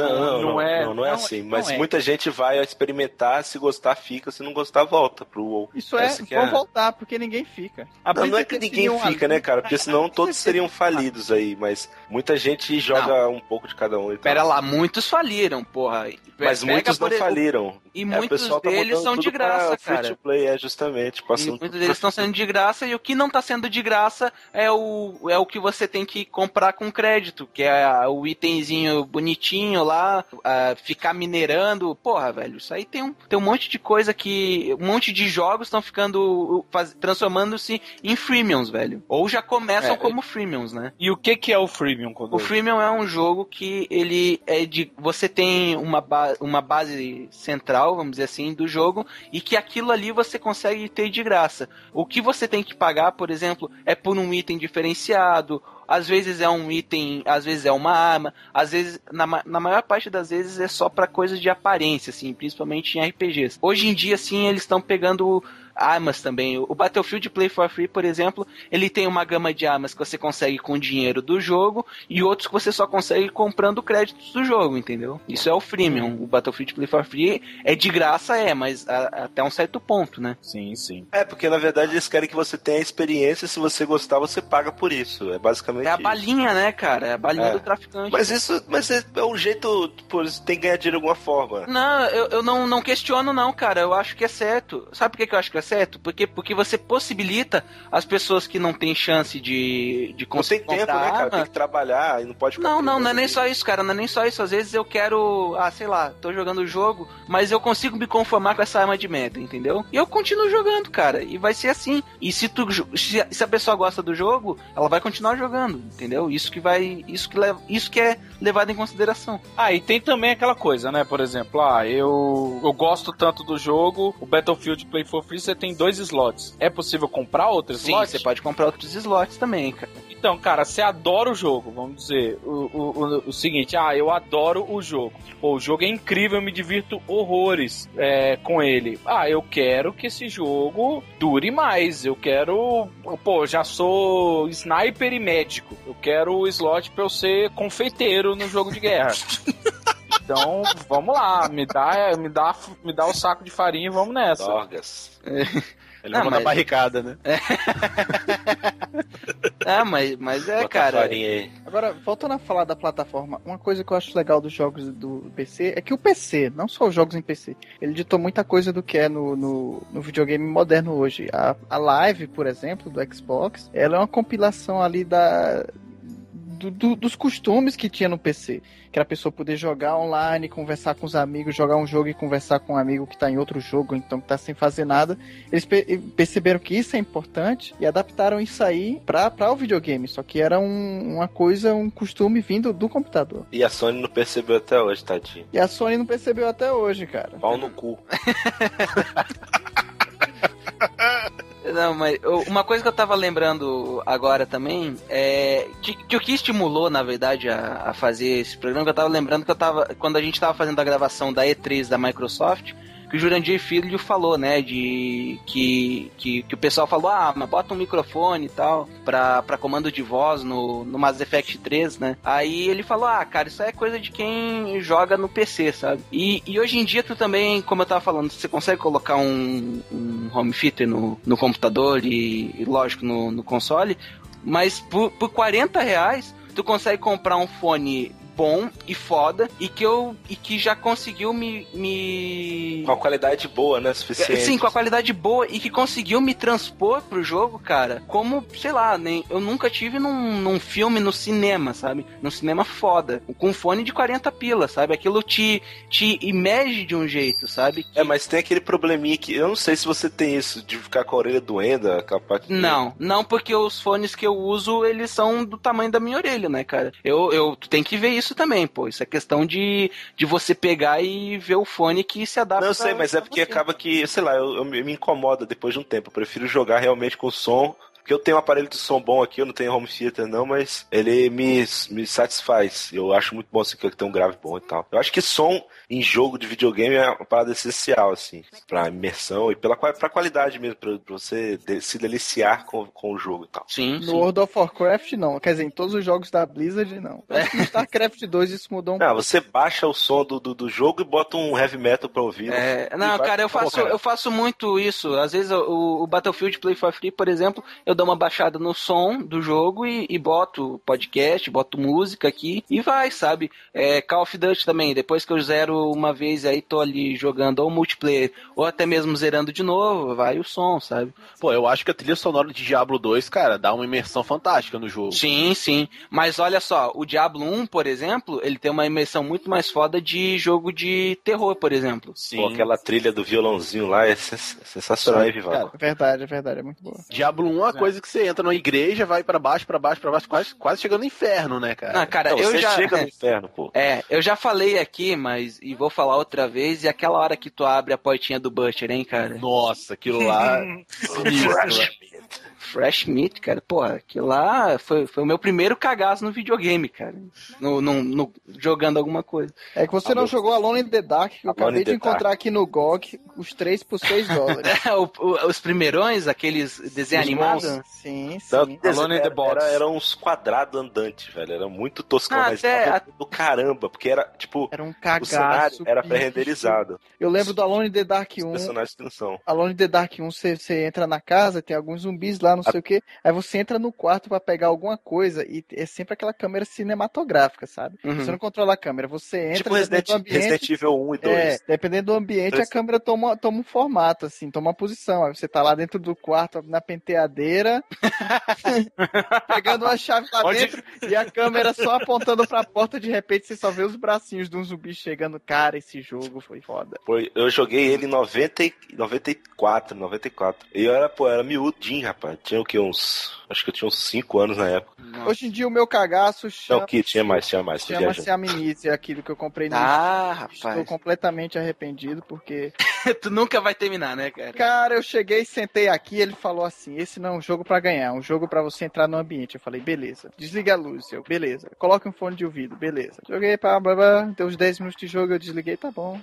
é assim. Mas muita gente vai experimentar, se gostar, fica, se não gostar, volta pro WoW. Isso vão voltar, porque ninguém fica. Não é que ninguém fica, né, cara? Porque senão todos seriam falidos aí, mas muita gente joga um pouco de cada um. Pera lá, muitos faliram, porra. Mas muitos não faliram. E muitos deles são de graça, cara. Free to play, justamente. Muitos deles estão sendo de graça, e o que não tá sendo de graça dela é o que você tem que comprar com crédito, que é o itemzinho bonitinho lá, ficar minerando. Porra, velho, isso aí tem um monte de coisa que... Um monte de jogos estão ficando... transformando-se em freemiums, velho. Ou já começam como freemiums, né? E o que é o freemium? O freemium é um jogo que ele é de... Você tem uma base central, vamos dizer assim, do jogo, e que aquilo ali você consegue ter de graça. O que você tem que pagar, por exemplo, é por um item diferenciado. Às vezes é um item, às vezes é uma arma, às vezes, na maior parte das vezes é só pra coisas de aparência, assim, principalmente em RPGs. Hoje em dia, assim, eles estão pegando armas também. O Battlefield Play for Free, por exemplo, ele tem uma gama de armas que você consegue com o dinheiro do jogo e outros que você só consegue comprando créditos do jogo, entendeu? Isso é o freemium. O Battlefield Play for Free é de graça, mas até um certo ponto, né? Sim, sim. Porque na verdade eles querem que você tenha a experiência, se você gostar, você paga por isso. É basicamente a balinha, né, cara? É a balinha do traficante. Mas é um jeito, pô, você tem que ganhar dinheiro de alguma forma. Não, eu não questiono não, cara. Eu acho que é certo. Sabe por que eu acho que é certo? Porque você possibilita as pessoas que não têm chance de conseguir comprar. Não tem tempo, né, cara? Tem que trabalhar e não pode ficar... Não é nem só isso, cara. Não é nem só isso. Às vezes eu quero... sei lá, tô jogando o jogo, mas eu consigo me conformar com essa arma de merda, entendeu? E eu continuo jogando, cara. E vai ser assim. E se a pessoa gosta do jogo, ela vai continuar jogando, entendeu? Isso que é levado em consideração. E tem também aquela coisa, né? Por exemplo, eu gosto tanto do jogo, o Battlefield Play for Free, você tem 2 slots. É possível comprar outros slots? Sim, você pode comprar outros slots também, cara. Então, cara, você adora o jogo, vamos dizer, o seguinte, eu adoro o jogo. Pô, o jogo é incrível, eu me divirto horrores com ele. Eu quero que esse jogo dure mais, eu quero... Pô, já sou sniper e médico, eu quero o slot pra eu ser confeiteiro no jogo de guerra. Então, vamos lá, me dá o saco de farinha e vamos nessa. Dorgas. Ele vai mandar barricada, né? Mas bota cara. Aí. Agora, voltando a falar da plataforma, uma coisa que eu acho legal dos jogos do PC é que o PC, não só os jogos em PC, ele ditou muita coisa do que é no videogame moderno hoje. A Live, por exemplo, do Xbox, ela é uma compilação ali dos costumes que tinha no PC. Que era a pessoa poder jogar online, conversar com os amigos, jogar um jogo e conversar com um amigo que tá em outro jogo, então que tá sem fazer nada. Eles perceberam que isso é importante e adaptaram isso aí pra o videogame. Só que era uma coisa, um costume vindo do computador. E a Sony não percebeu até hoje, tadinho. E a Sony não percebeu até hoje, cara. Pau no cu. Não, mas uma coisa que eu tava lembrando agora também é que o que estimulou, na verdade, a fazer esse programa, que eu tava lembrando que quando a gente tava fazendo a gravação da E3 da Microsoft, que o Jurandir Filho falou, né, que o pessoal falou, mas bota um microfone e tal, pra comando de voz no Mass Effect 3, né? Aí ele falou, cara, isso é coisa de quem joga no PC, sabe? E hoje em dia tu também, como eu tava falando, você consegue colocar um home theater no computador e lógico, no console, mas por R$40 tu consegue comprar um fone bom e foda, e que já conseguiu me... Com a qualidade boa, né? Suficiente. Sim, com a qualidade boa, e que conseguiu me transpor pro jogo, cara, como, sei lá, eu nunca tive num filme no cinema, sabe? Num cinema foda, com um fone de 40 pila, sabe? Aquilo te imerge de um jeito, sabe? Mas tem aquele probleminha que, eu não sei se você tem isso, de ficar com a orelha doendo, aquela parte... Não, porque os fones que eu uso, eles são do tamanho da minha orelha, né, cara? Tu tem que ver isso também, pô. Isso é questão de você pegar e ver o fone que se adapta. Não, eu sei, mas é porque acaba que, sei lá, eu me incomoda depois de um tempo. Eu prefiro jogar realmente com som. Porque eu tenho um aparelho de som bom aqui, eu não tenho home theater não, mas ele me satisfaz. Eu acho muito bom assim, que tem um grave bom e tal. Eu acho que som em jogo de videogame é uma parada essencial, assim, pra imersão e pra qualidade mesmo, pra você se deliciar com o jogo e tal. Sim. No World of Warcraft, não. Quer dizer, em todos os jogos da Blizzard, não. Acho que no StarCraft 2 isso mudou um pouco. Você baixa o som do jogo e bota um heavy metal pra ouvir. Não, cara, eu faço muito isso. Às vezes o Battlefield Play for Free, por exemplo, eu dou uma baixada no som do jogo e boto podcast, boto música aqui e vai, sabe? Call of Duty também, depois que eu zero uma vez aí, tô ali jogando ou multiplayer, ou até mesmo zerando de novo, vai o som, sabe? Pô, eu acho que a trilha sonora de Diablo 2, cara, dá uma imersão fantástica no jogo. Sim, sim. Mas olha só, o Diablo 1, por exemplo, ele tem uma imersão muito mais foda de jogo de terror, por exemplo. Sim. Pô, aquela trilha do violãozinho lá é sensacional, hein, Vival? É verdade, é muito boa. Diablo 1 é uma coisa que você entra numa igreja, vai pra baixo, quase chegando no inferno, né, cara? Não, cara, você chega no inferno, pô. Eu já falei aqui, e vou falar outra vez, e aquela hora que tu abre a portinha do Butcher, hein, cara? Nossa, aquilo lá... Fresh Meat, cara, porra, aquilo lá foi o meu primeiro cagaço no videogame, cara. Jogando alguma coisa. É que você não jogou Alone in the Dark, que eu acabei de encontrar aqui no GOG, os 3 por $6. Os primeirões, aqueles desenhos animados? Sim. Alone in the Box. Era uns quadrados andantes, velho. Era muito toscão, mas do caramba, porque era, tipo, era um cagaço, o cenário era pré-renderizado. Eu lembro do Alone in the Dark 1. Personagens que não são. Alone in the Dark 1, você entra na casa, tem alguns zumbis lá, não sei o que, aí você entra no quarto pra pegar alguma coisa e é sempre aquela câmera cinematográfica, sabe? Você não controla a câmera, você entra tipo Resident Evil 1 e 2. Dependendo do ambiente, a câmera toma um formato, assim, toma uma posição. Aí você tá lá dentro do quarto, na penteadeira, pegando uma chave lá dentro e a câmera só apontando pra porta, de repente você só vê os bracinhos de um zumbi chegando. Cara, esse jogo foi foda. Eu joguei ele em 94. E eu era miudinho, rapaz. Tinha o que? Acho que eu tinha uns 5 anos na época. Nossa. Hoje em dia o meu cagaço chama... Não, que tinha mais. Chama-se Amnesia, aquilo que eu comprei no rapaz. Estou completamente arrependido, porque... Tu nunca vai terminar, né, cara? Cara, eu cheguei, sentei aqui, ele falou assim, esse não é um jogo pra ganhar, é um jogo pra você entrar no ambiente. Eu falei, beleza. Desliga a luz, beleza. Coloca um fone de ouvido, beleza. Joguei, deu uns 10 minutos de jogo, eu desliguei, tá bom.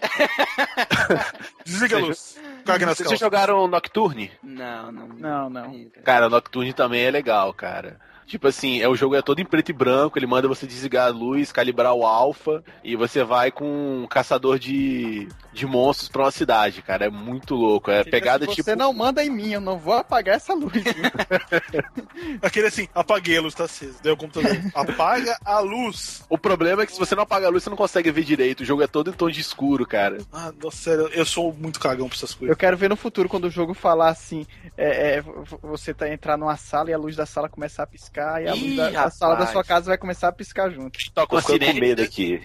Desliga a luz. Vocês jogaram Nocturne? Não. Cara, Nocturne também é legal, cara. Tipo assim, o jogo é todo em preto e branco, ele manda você desligar a luz, calibrar o alfa, e você vai com um caçador de monstros pra uma cidade, cara. É muito louco. É pegada tipo... Você não manda em mim, eu não vou apagar essa luz. Aquele assim, apaguei a luz, tá acesa. Daí o computador, apaga a luz. O problema é que se você não apaga a luz, você não consegue ver direito. O jogo é todo em tom de escuro, cara. Ah, nossa, sério, eu sou muito cagão pra essas coisas. Eu quero ver no futuro, quando o jogo falar assim, você entrar numa sala e a luz da sala começar a piscar, e a luz da sala da sua casa vai começar a piscar junto. Tô com medo aqui.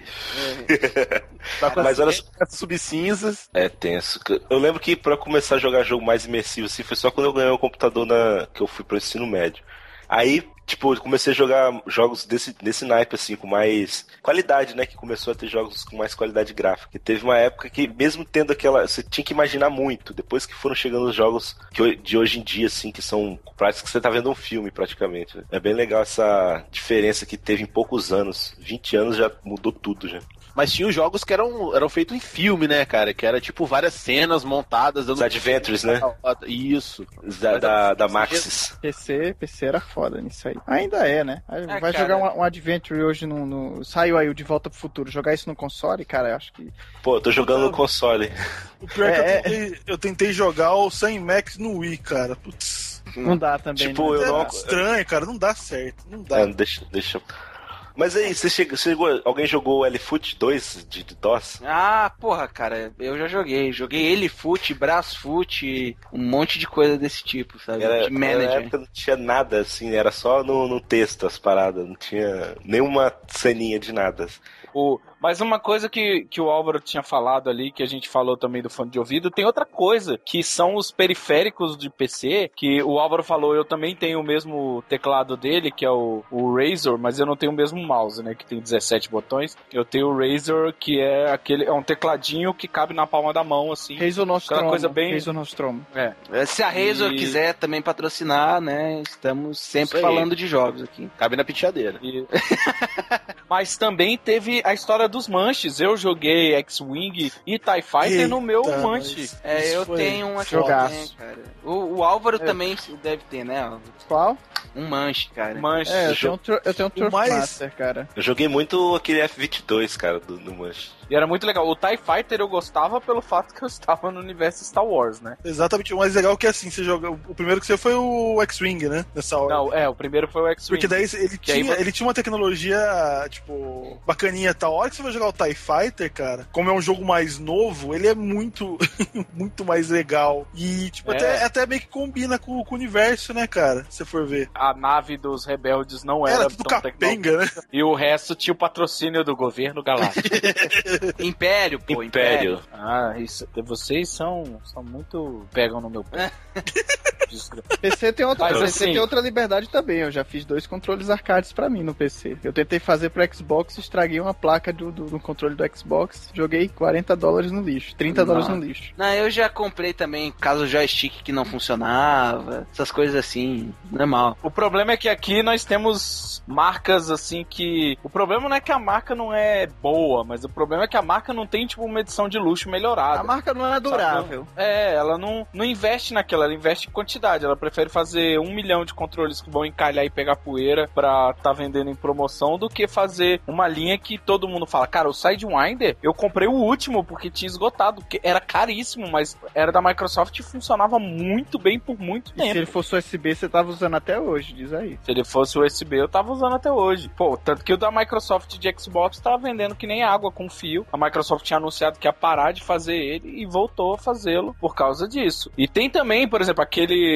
Mas olha só, subcinzas. É tenso. Eu lembro que pra começar a jogar jogo mais imersivo assim, foi só quando eu ganhei um computador que eu fui pro ensino médio. Aí, tipo, eu comecei a jogar jogos desse naipe, assim, com mais qualidade, né? Que começou a ter jogos com mais qualidade gráfica. E teve uma época que, mesmo tendo aquela... Você tinha que imaginar muito. Depois que foram chegando os jogos de hoje em dia, assim, que são práticos que você tá vendo um filme, praticamente. Né? É bem legal essa diferença que teve em poucos anos. 20 anos já mudou tudo, já. Mas tinha os jogos que eram feitos em filme, né, cara? Que era tipo várias cenas montadas. Os Adventures, né? Isso. Da Maxis. PC era foda nisso aí. Ainda é, né? Vai jogar um Adventure hoje saiu aí o De Volta pro Futuro. Jogar isso no console, cara, eu acho que... Pô, eu tô jogando no console. O pior é que eu tentei jogar o Sam Max no Wii, cara. Putz. Não dá também. Tipo, é estranho, cara. Não dá certo. Não dá. Deixa. Mas aí, alguém jogou o L-Foot 2 de DOS? Ah, porra, cara, eu já joguei. Joguei L-Foot, Brasfoot, um monte de coisa desse tipo, sabe? De manager. Na época não tinha nada, assim, era só no texto as paradas, não tinha nenhuma ceninha de nada. Mas uma coisa que o Álvaro tinha falado ali, que a gente falou também do fone de ouvido, tem outra coisa, que são os periféricos de PC, que o Álvaro falou, eu também tenho o mesmo teclado dele, que é o Razer, mas eu não tenho o mesmo mouse, né, que tem 17 botões. Eu tenho o Razer, que é um tecladinho que cabe na palma da mão, assim. Razer Nostromo. Coisa bem... Razer Nostromo. Se a Razer quiser também patrocinar, né, estamos sempre falando de jogos aqui. Cabe na penteadeira. Mas também teve a história dos manches. Eu joguei X-Wing e TIE Fighter no meu manche. Eu tenho uma jogaço, cara. O Álvaro também deve ter, né, Álvaro? Qual? Um manche, cara. Eu tenho um Tropmaster, cara. Eu joguei muito aquele F-22, cara, do manche. E era muito legal. O TIE Fighter eu gostava pelo fato que eu estava no universo Star Wars, né? Exatamente. O mais legal é que assim, você joga. O primeiro que você foi o X-Wing, né? Nessa hora. Não, o primeiro foi o X-Wing. Porque daí ele tinha uma tecnologia, tipo, bacaninha e tal. A hora que você vai jogar o TIE Fighter, cara, como é um jogo mais novo, ele é muito, muito mais legal. E, tipo, até meio que combina com o universo, né, cara? Se você for ver. A nave dos rebeldes não era tudo capenga, né? E o resto tinha o patrocínio do governo galáctico. Império, pô. Império. Isso. Vocês são muito... pegam no meu pé. PC tem outra liberdade também. Eu já fiz 2 controles arcades pra mim no PC. Eu tentei fazer pro Xbox, estraguei uma placa do controle do Xbox, joguei $40 no lixo, $30 no lixo. Não, eu já comprei também caso joystick que não funcionava, essas coisas assim, normal. O problema é que aqui nós temos marcas assim que... O problema não é que a marca não é boa, mas o problema é que a marca não tem, tipo, uma edição de luxo melhorada. A marca não é durável. Ela não investe naquela, ela investe em quantidade. Ela prefere fazer 1 milhão de controles que vão encalhar e pegar poeira pra tá vendendo em promoção do que fazer uma linha que todo mundo fala, cara, o Sidewinder, eu comprei o último porque tinha esgotado, porque era caríssimo, mas era da Microsoft e funcionava muito bem por muito tempo. E se ele fosse USB, você tava usando até hoje, diz aí. Se ele fosse USB, eu tava usando até hoje. Pô, tanto que o da Microsoft de Xbox tava vendendo que nem água com fio. A Microsoft tinha anunciado que ia parar de fazer ele e voltou a fazê-lo por causa disso. E tem também, por exemplo,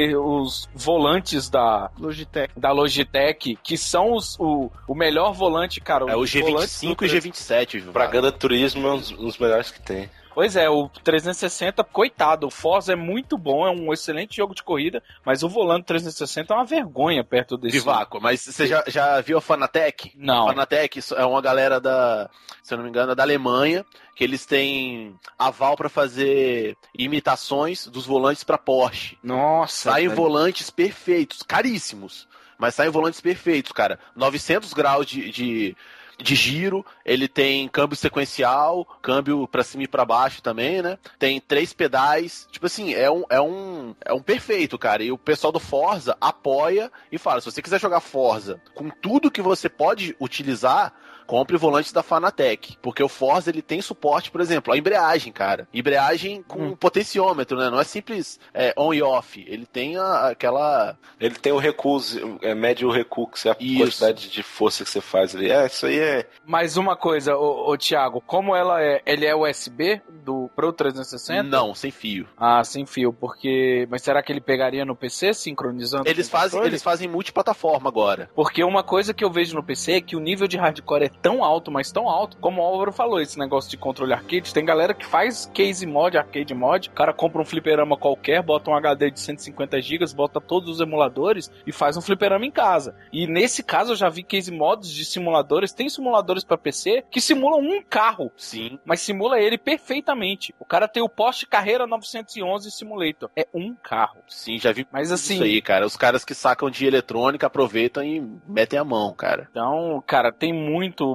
os volantes da Logitech, que são o melhor volante, cara. O G25 e G27. Pra Gran Turismo é um dos melhores que tem. Pois é, o 360, coitado, o Forza é muito bom, é um excelente jogo de corrida, mas o volante 360 é uma vergonha perto desse... Vivaco, mas você já viu a Fanatec? Não. A Fanatec é uma galera se eu não me engano, da Alemanha, que eles têm aval pra fazer imitações dos volantes pra Porsche. Nossa! Saem volantes perfeitos, caríssimos, mas saem volantes perfeitos, cara. 900 graus de giro, ele tem câmbio sequencial, câmbio pra cima e pra baixo também, né? Tem 3 pedais, tipo assim, é um perfeito, cara. E o pessoal do Forza apoia e fala, se você quiser jogar Forza com tudo que você pode utilizar, compre volantes da Fanatec, porque o Forza ele tem suporte, por exemplo, a embreagem, cara. Embreagem com potenciômetro, né? Não é simples on e off. Ele tem aquela... Ele tem o recuo, mede o recuo, que é a quantidade de força que você faz ali. Isso aí é... Mais uma coisa, ô Thiago, como ele é USB pro 360? Não, sem fio. Ah, sem fio, porque... Mas será que ele pegaria no PC, sincronizando? Eles fazem multiplataforma agora. Porque uma coisa que eu vejo no PC é que o nível de hardcore é tão alto, mas tão alto, como o Álvaro falou, esse negócio de controle arcade, tem galera que faz case mod, arcade mod, o cara compra um fliperama qualquer, bota um HD de 150 GB, bota todos os emuladores e faz um fliperama em casa. E nesse caso eu já vi case mods de simuladores, tem simuladores pra PC que simulam um carro. Sim. Mas simula ele perfeitamente. O cara tem o Porsche Carrera 911 Simulator. É um carro. Sim, já vi. Mas assim... Isso aí, cara. Os caras que sacam de eletrônica aproveitam e metem a mão, cara. Então, cara, tem muito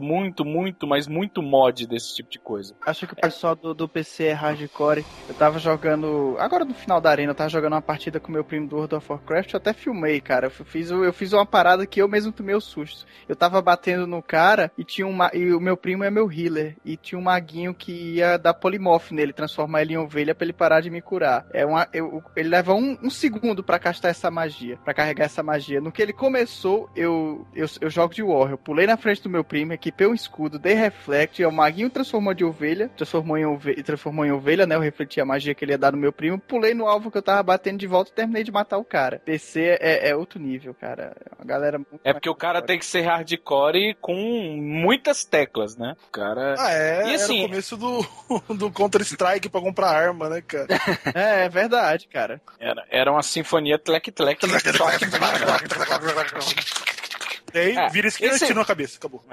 mod desse tipo de coisa. Acho que o pessoal do PC é hardcore. Eu tava jogando... Agora no final da arena, eu tava jogando uma partida com meu primo do World of Warcraft. Eu até filmei, cara. Eu fiz uma parada que eu mesmo tomei o susto. Eu tava batendo no cara e o meu primo é meu healer. E tinha um maguinho que ia dar polimorph nele, transformar ele em ovelha pra ele parar de me curar. Ele leva um segundo pra castar essa magia, pra carregar essa magia. No que ele começou, eu jogo de war. Eu pulei na frente do meu primo, equipei um escudo, dei reflect, o maguinho transformou em ovelha, né? Eu refleti a magia que ele ia dar no meu primo, pulei no alvo que eu tava batendo de volta e terminei de matar o cara. PC é outro nível, cara. A galera muito porque o cara tem que ser hardcore com muitas teclas, né? O cara... E assim, era o começo do Counter-Strike pra comprar arma, né, cara? É verdade, cara. Era uma sinfonia tlec-tlec. E aí vira esquina e tira na cabeça, acabou.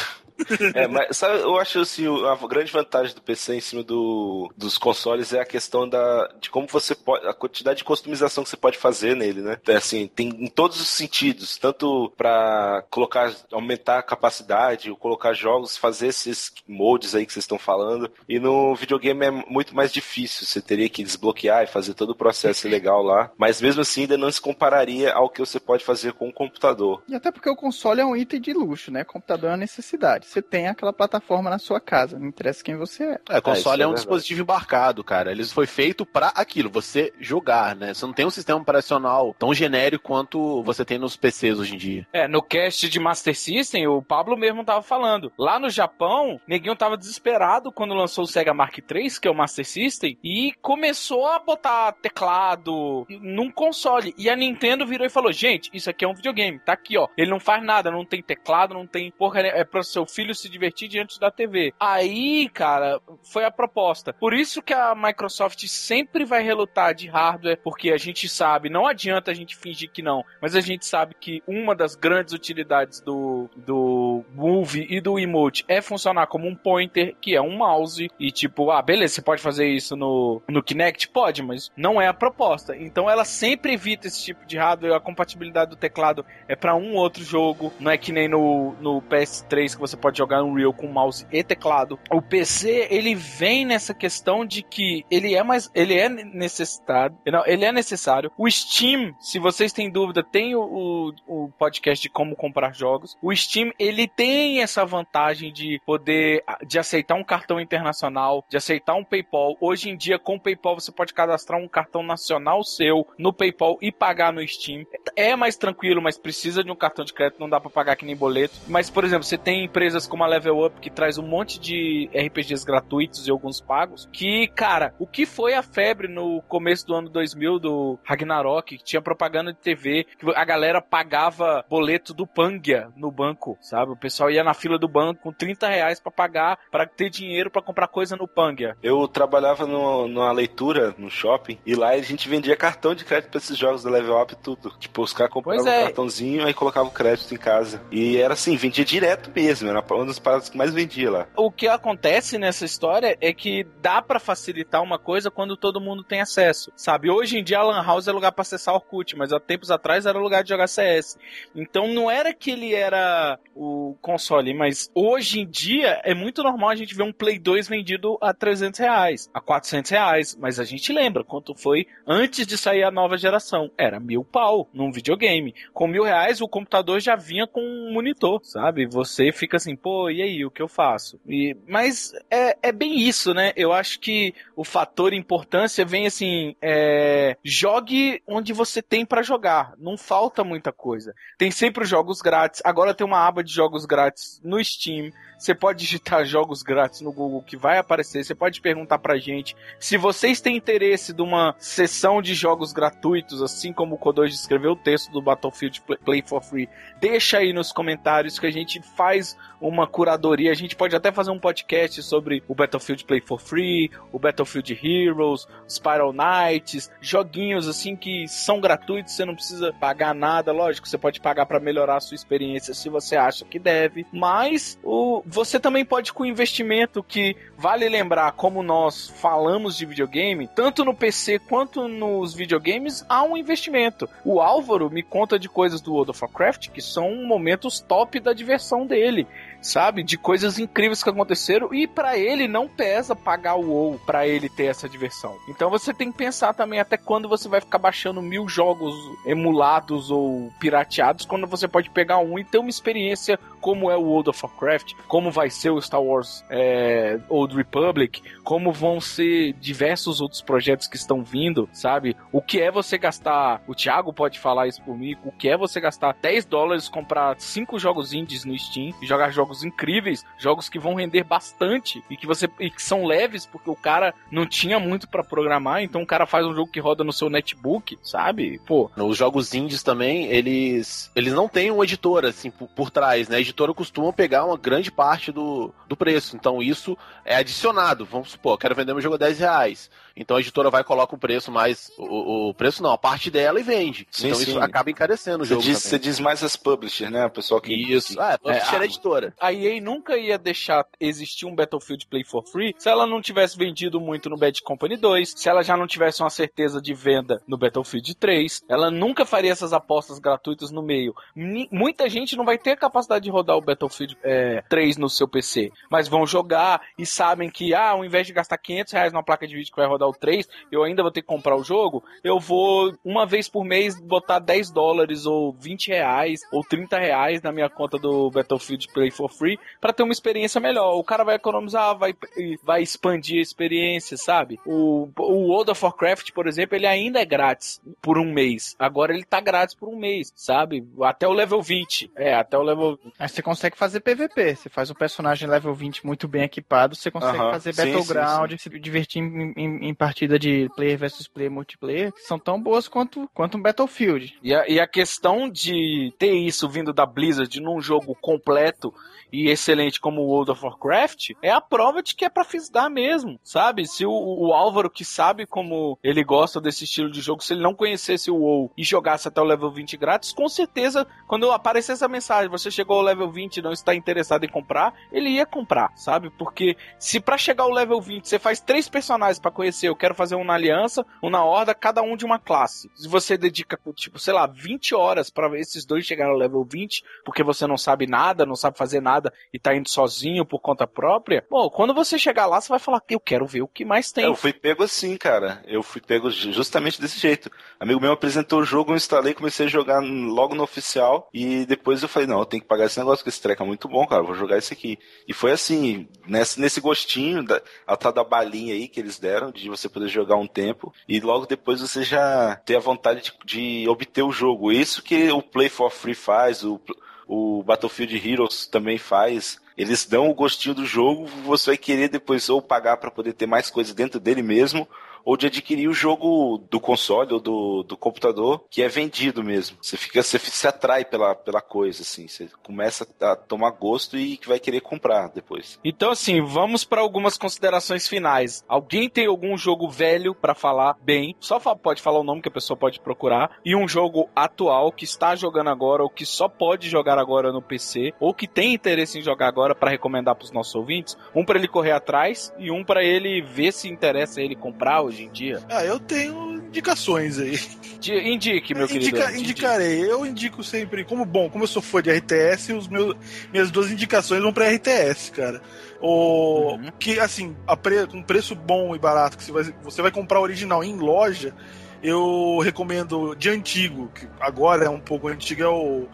Mas sabe, eu acho assim, a grande vantagem do PC em cima dos consoles é a questão de como você pode, a quantidade de customização que você pode fazer nele, né? Assim, tem em todos os sentidos, tanto pra aumentar a capacidade, ou colocar jogos, fazer esses modes aí que vocês estão falando, e no videogame é muito mais difícil, você teria que desbloquear e fazer todo o processo legal lá, mas mesmo assim ainda não se compararia ao que você pode fazer com o computador. E até porque o console é um item de luxo, né? O computador é uma necessidade. Você tem aquela plataforma na sua casa, não interessa quem você é. O console é um dispositivo embarcado, cara. Ele foi feito pra aquilo, você jogar, né? Você não tem um sistema operacional tão genérico quanto você tem nos PCs hoje em dia. No cast de Master System, o Pablo mesmo tava falando. Lá no Japão, neguinho tava desesperado quando lançou o Sega Mark III, que é o Master System, e começou a botar teclado num console. E a Nintendo virou e falou, gente, isso aqui é um videogame, tá aqui, ó. Ele não faz nada, não tem teclado, não tem porra, é pro seu filho se divertir diante da TV. Aí, cara, foi a proposta. Por isso que a Microsoft sempre vai relutar de hardware, porque a gente sabe, não adianta a gente fingir que não, mas a gente sabe que uma das grandes utilidades do Move e do Emote é funcionar como um pointer, que é um mouse, e tipo, beleza, você pode fazer isso no Kinect? Pode, mas não é a proposta. Então ela sempre evita esse tipo de hardware, a compatibilidade do teclado é pra um outro jogo, não é que nem no PS3 que você pode jogar Unreal com mouse e teclado. O PC, ele vem nessa questão de que ele é necessário. O Steam, se vocês têm dúvida, tem o podcast de como comprar jogos. O Steam, ele tem essa vantagem de poder, de aceitar um cartão internacional, de aceitar um PayPal. Hoje em dia, com o PayPal, você pode cadastrar um cartão nacional seu no PayPal e pagar no Steam. É mais tranquilo, mas precisa de um cartão de crédito, não dá pra pagar que nem boleto. Mas, por exemplo, você tem empresas como a Level Up, que traz um monte de RPGs gratuitos e alguns pagos, que, cara, o que foi a febre no começo do ano 2000 do Ragnarok, que tinha propaganda de TV, que a galera pagava boleto do Pangia no banco, sabe? O pessoal ia na fila do banco com R$30 pra pagar, pra ter dinheiro pra comprar coisa no Pangia. Eu trabalhava numa leitura no shopping, e lá a gente vendia cartão de crédito pra esses jogos da Level Up e tudo. Tipo, os caras compravam um cartãozinho, aí colocavam o crédito em casa. E era assim, vendia direto mesmo, era uma das paradas que mais vendia lá. O que acontece nessa história é que dá pra facilitar uma coisa quando todo mundo tem acesso, sabe? Hoje em dia a Lan House é lugar pra acessar Orkut, mas há tempos atrás era lugar de jogar CS. Então não era que ele era o console, mas hoje em dia é muito normal a gente ver um Play 2 vendido a R$300, a R$400, mas a gente lembra quanto foi antes de sair a nova geração. Era £1.000 num videogame. Com R$1.000 o computador já vinha com um monitor, sabe? Você fica assim, pô, e aí, o que eu faço? Mas é bem isso, né? Eu acho que o fator importância vem assim, jogue onde você tem pra jogar. Não falta muita coisa. Tem sempre os jogos grátis. Agora tem uma aba de jogos grátis no Steam. Você pode digitar jogos grátis no Google que vai aparecer. Você pode perguntar pra gente. Se vocês têm interesse de uma sessão de jogos gratuitos, assim como o Kodoji escreveu o texto do Battlefield Play for Free, deixa aí nos comentários que a gente faz uma curadoria. A gente pode até fazer um podcast sobre o Battlefield Play for Free, o Battlefield Heroes, Spiral Knights, joguinhos assim que são gratuitos, você não precisa pagar nada. Lógico, você pode pagar pra melhorar a sua experiência se você acha que deve, mas você também pode ir com investimento, que vale lembrar, como nós falamos de videogame, tanto no PC quanto nos videogames, há um investimento. O Álvaro me conta de coisas do World of Warcraft que são momentos top da diversão dele, sabe? De coisas incríveis que aconteceram, e pra ele não pesa pagar o WoW pra ele ter essa diversão. Então você tem que pensar também até quando você vai ficar baixando 1000 jogos emulados ou pirateados, quando você pode pegar um e ter uma experiência como é o World of Warcraft, como vai ser o Star Wars Old Republic, como vão ser diversos outros projetos que estão vindo, sabe? O que é você gastar, o Thiago pode falar isso por mim, o que é você gastar $10, comprar 5 jogos indies no Steam e jogar jogos jogos incríveis, jogos que vão render bastante e que são leves, porque o cara não tinha muito pra programar, então o cara faz um jogo que roda no seu netbook, sabe? Pô. Os jogos indies também, eles não têm uma editora, assim, por trás, né? A editora costuma pegar uma grande parte do preço, então isso é adicionado. Vamos supor, quero vender meu jogo a R$10. Então a editora vai e coloca o preço mais... O preço não, a parte dela e vende. Sim, então isso acaba encarecendo o jogo também. Você diz mais as publishers, né? O pessoal que... Isso. Publisher é editora. A EA nunca ia deixar existir um Battlefield Play for Free se ela não tivesse vendido muito no Bad Company 2, se ela já não tivesse uma certeza de venda no Battlefield 3. Ela nunca faria essas apostas gratuitas no meio. Muita gente não vai ter a capacidade de rodar o Battlefield 3 no seu PC, mas vão jogar e sabem que, ao invés de gastar R$500 numa placa de vídeo que vai rodar o 3, eu ainda vou ter que comprar o jogo, eu vou uma vez por mês botar $10 ou R$20 ou R$30 na minha conta do Battlefield Play for Free pra ter uma experiência melhor. O cara vai economizar, vai expandir a experiência, sabe? O World of Warcraft, por exemplo, ele ainda é grátis por um mês. Agora ele tá grátis por um mês, sabe? Até o level 20. Até o level... Aí você consegue fazer PVP. Você faz um personagem level 20 muito bem equipado, você consegue fazer Battleground, se divertir em partida de player versus player, multiplayer, que são tão boas quanto um Battlefield. E a questão de ter isso vindo da Blizzard num jogo completo e excelente como o World of Warcraft é a prova de que é pra fisgar mesmo, sabe? Se o Álvaro, que sabe como ele gosta desse estilo de jogo, se ele não conhecesse o WoW e jogasse até o level 20 grátis, com certeza, quando aparecesse essa mensagem, você chegou ao level 20 e não está interessado em comprar, ele ia comprar, sabe? Porque se pra chegar ao level 20 você faz 3 personagens pra conhecer, eu quero fazer um na Aliança, um na Horda, cada um de uma classe. Se você dedica, tipo, sei lá, 20 horas pra esses dois chegarem ao level 20, porque você não sabe nada, não sabe fazer nada e tá indo sozinho por conta própria, bom, quando você chegar lá, você vai falar que eu quero ver o que mais tem. Eu fui pego assim, cara. Eu fui pego justamente desse jeito. Amigo meu apresentou o jogo, eu instalei, comecei a jogar logo no oficial e depois eu falei, não, eu tenho que pagar esse negócio, porque esse treco é muito bom, cara, vou jogar esse aqui. E foi assim, nesse gostinho, a tal da balinha aí que eles deram, de você poder jogar um tempo, e logo depois você já ter a vontade de obter o jogo. Isso que o Play for Free faz, o Battlefield Heroes também faz. Eles dão o gostinho do jogo, você vai querer depois ou pagar para poder ter mais coisas dentro dele mesmo, ou de adquirir o jogo do console ou do computador, que é vendido mesmo. Você se atrai pela coisa, assim. Você começa a tomar gosto e que vai querer comprar depois. Então, assim, vamos para algumas considerações finais. Alguém tem algum jogo velho para falar bem? Só pode falar o nome que a pessoa pode procurar. E um jogo atual que está jogando agora, ou que só pode jogar agora no PC, ou que tem interesse em jogar agora para recomendar para os nossos ouvintes. Um para ele correr atrás e um para ele ver se interessa ele comprar hoje em dia. Eu tenho indicações aí. Indique, meu querido. Indicarei. Eu indico sempre, como eu sou fã de RTS, minhas 2 indicações vão pra RTS, cara. Que, assim, com preço bom e barato, que você vai comprar original em loja, eu recomendo de antigo, que agora é um pouco antigo, é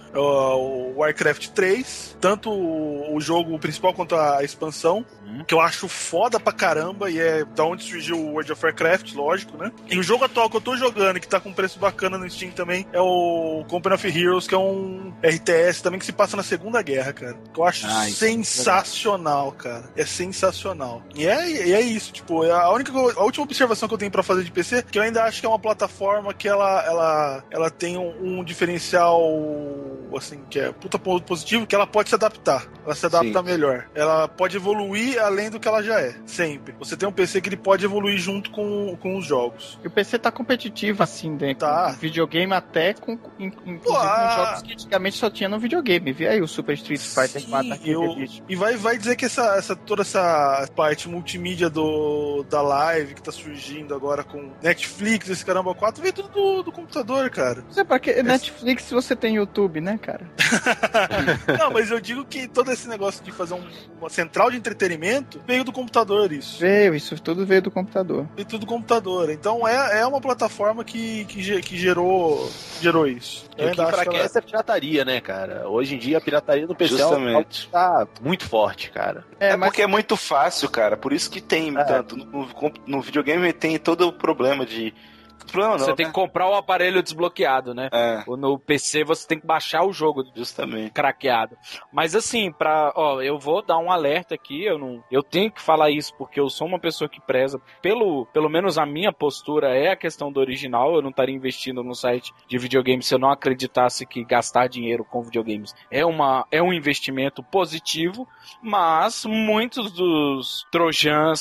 o Warcraft 3, tanto o jogo principal quanto a expansão, que eu acho foda pra caramba, e é da onde surgiu o World of Warcraft, lógico, né? E o jogo atual que eu tô jogando, que tá com preço bacana no Steam também, é o Company of Heroes, que é um RTS também que se passa na Segunda Guerra, cara. Que eu acho sensacional, cara. É sensacional. E é isso, tipo, a última observação que eu tenho pra fazer de PC, que eu ainda acho que é uma plataforma que ela tem um diferencial, assim, que é puta positivo, que ela pode se adaptar. Ela se adapta melhor. Ela pode evoluir além do que ela já é, sempre. Você tem um PC que ele pode evoluir junto com os jogos. E o PC tá competitivo, assim, né? Tá. Com videogame até inclusive com jogos que antigamente só tinha no videogame. Vê aí o Super Street Fighter 4 aqui. E vai dizer que toda essa parte multimídia da live que tá surgindo agora com Netflix, esse caramba 4, veio tudo do computador, cara. Não sei pra que Netflix se você tem YouTube, né, cara? Não, mas eu digo que todo esse negócio de fazer uma central de entretenimento veio do computador, isso. Isso tudo veio do computador. Veio tudo do computador. Então é uma plataforma que gerou isso. E o que enfraquece é a pirataria, né, cara? Hoje em dia a pirataria no PC tá muito forte, cara. Porque é muito fácil, cara. Por isso que tem tanto. No videogame tem todo o problema de Você tem que comprar o aparelho desbloqueado, né? No PC você tem que baixar o jogo justamente craqueado. Mas assim, eu vou dar um alerta aqui, eu tenho que falar isso porque eu sou uma pessoa que preza pelo menos a minha postura é a questão do original. Eu não estaria investindo no site de videogames se eu não acreditasse que gastar dinheiro com videogames é um investimento positivo, mas muitos dos trojans,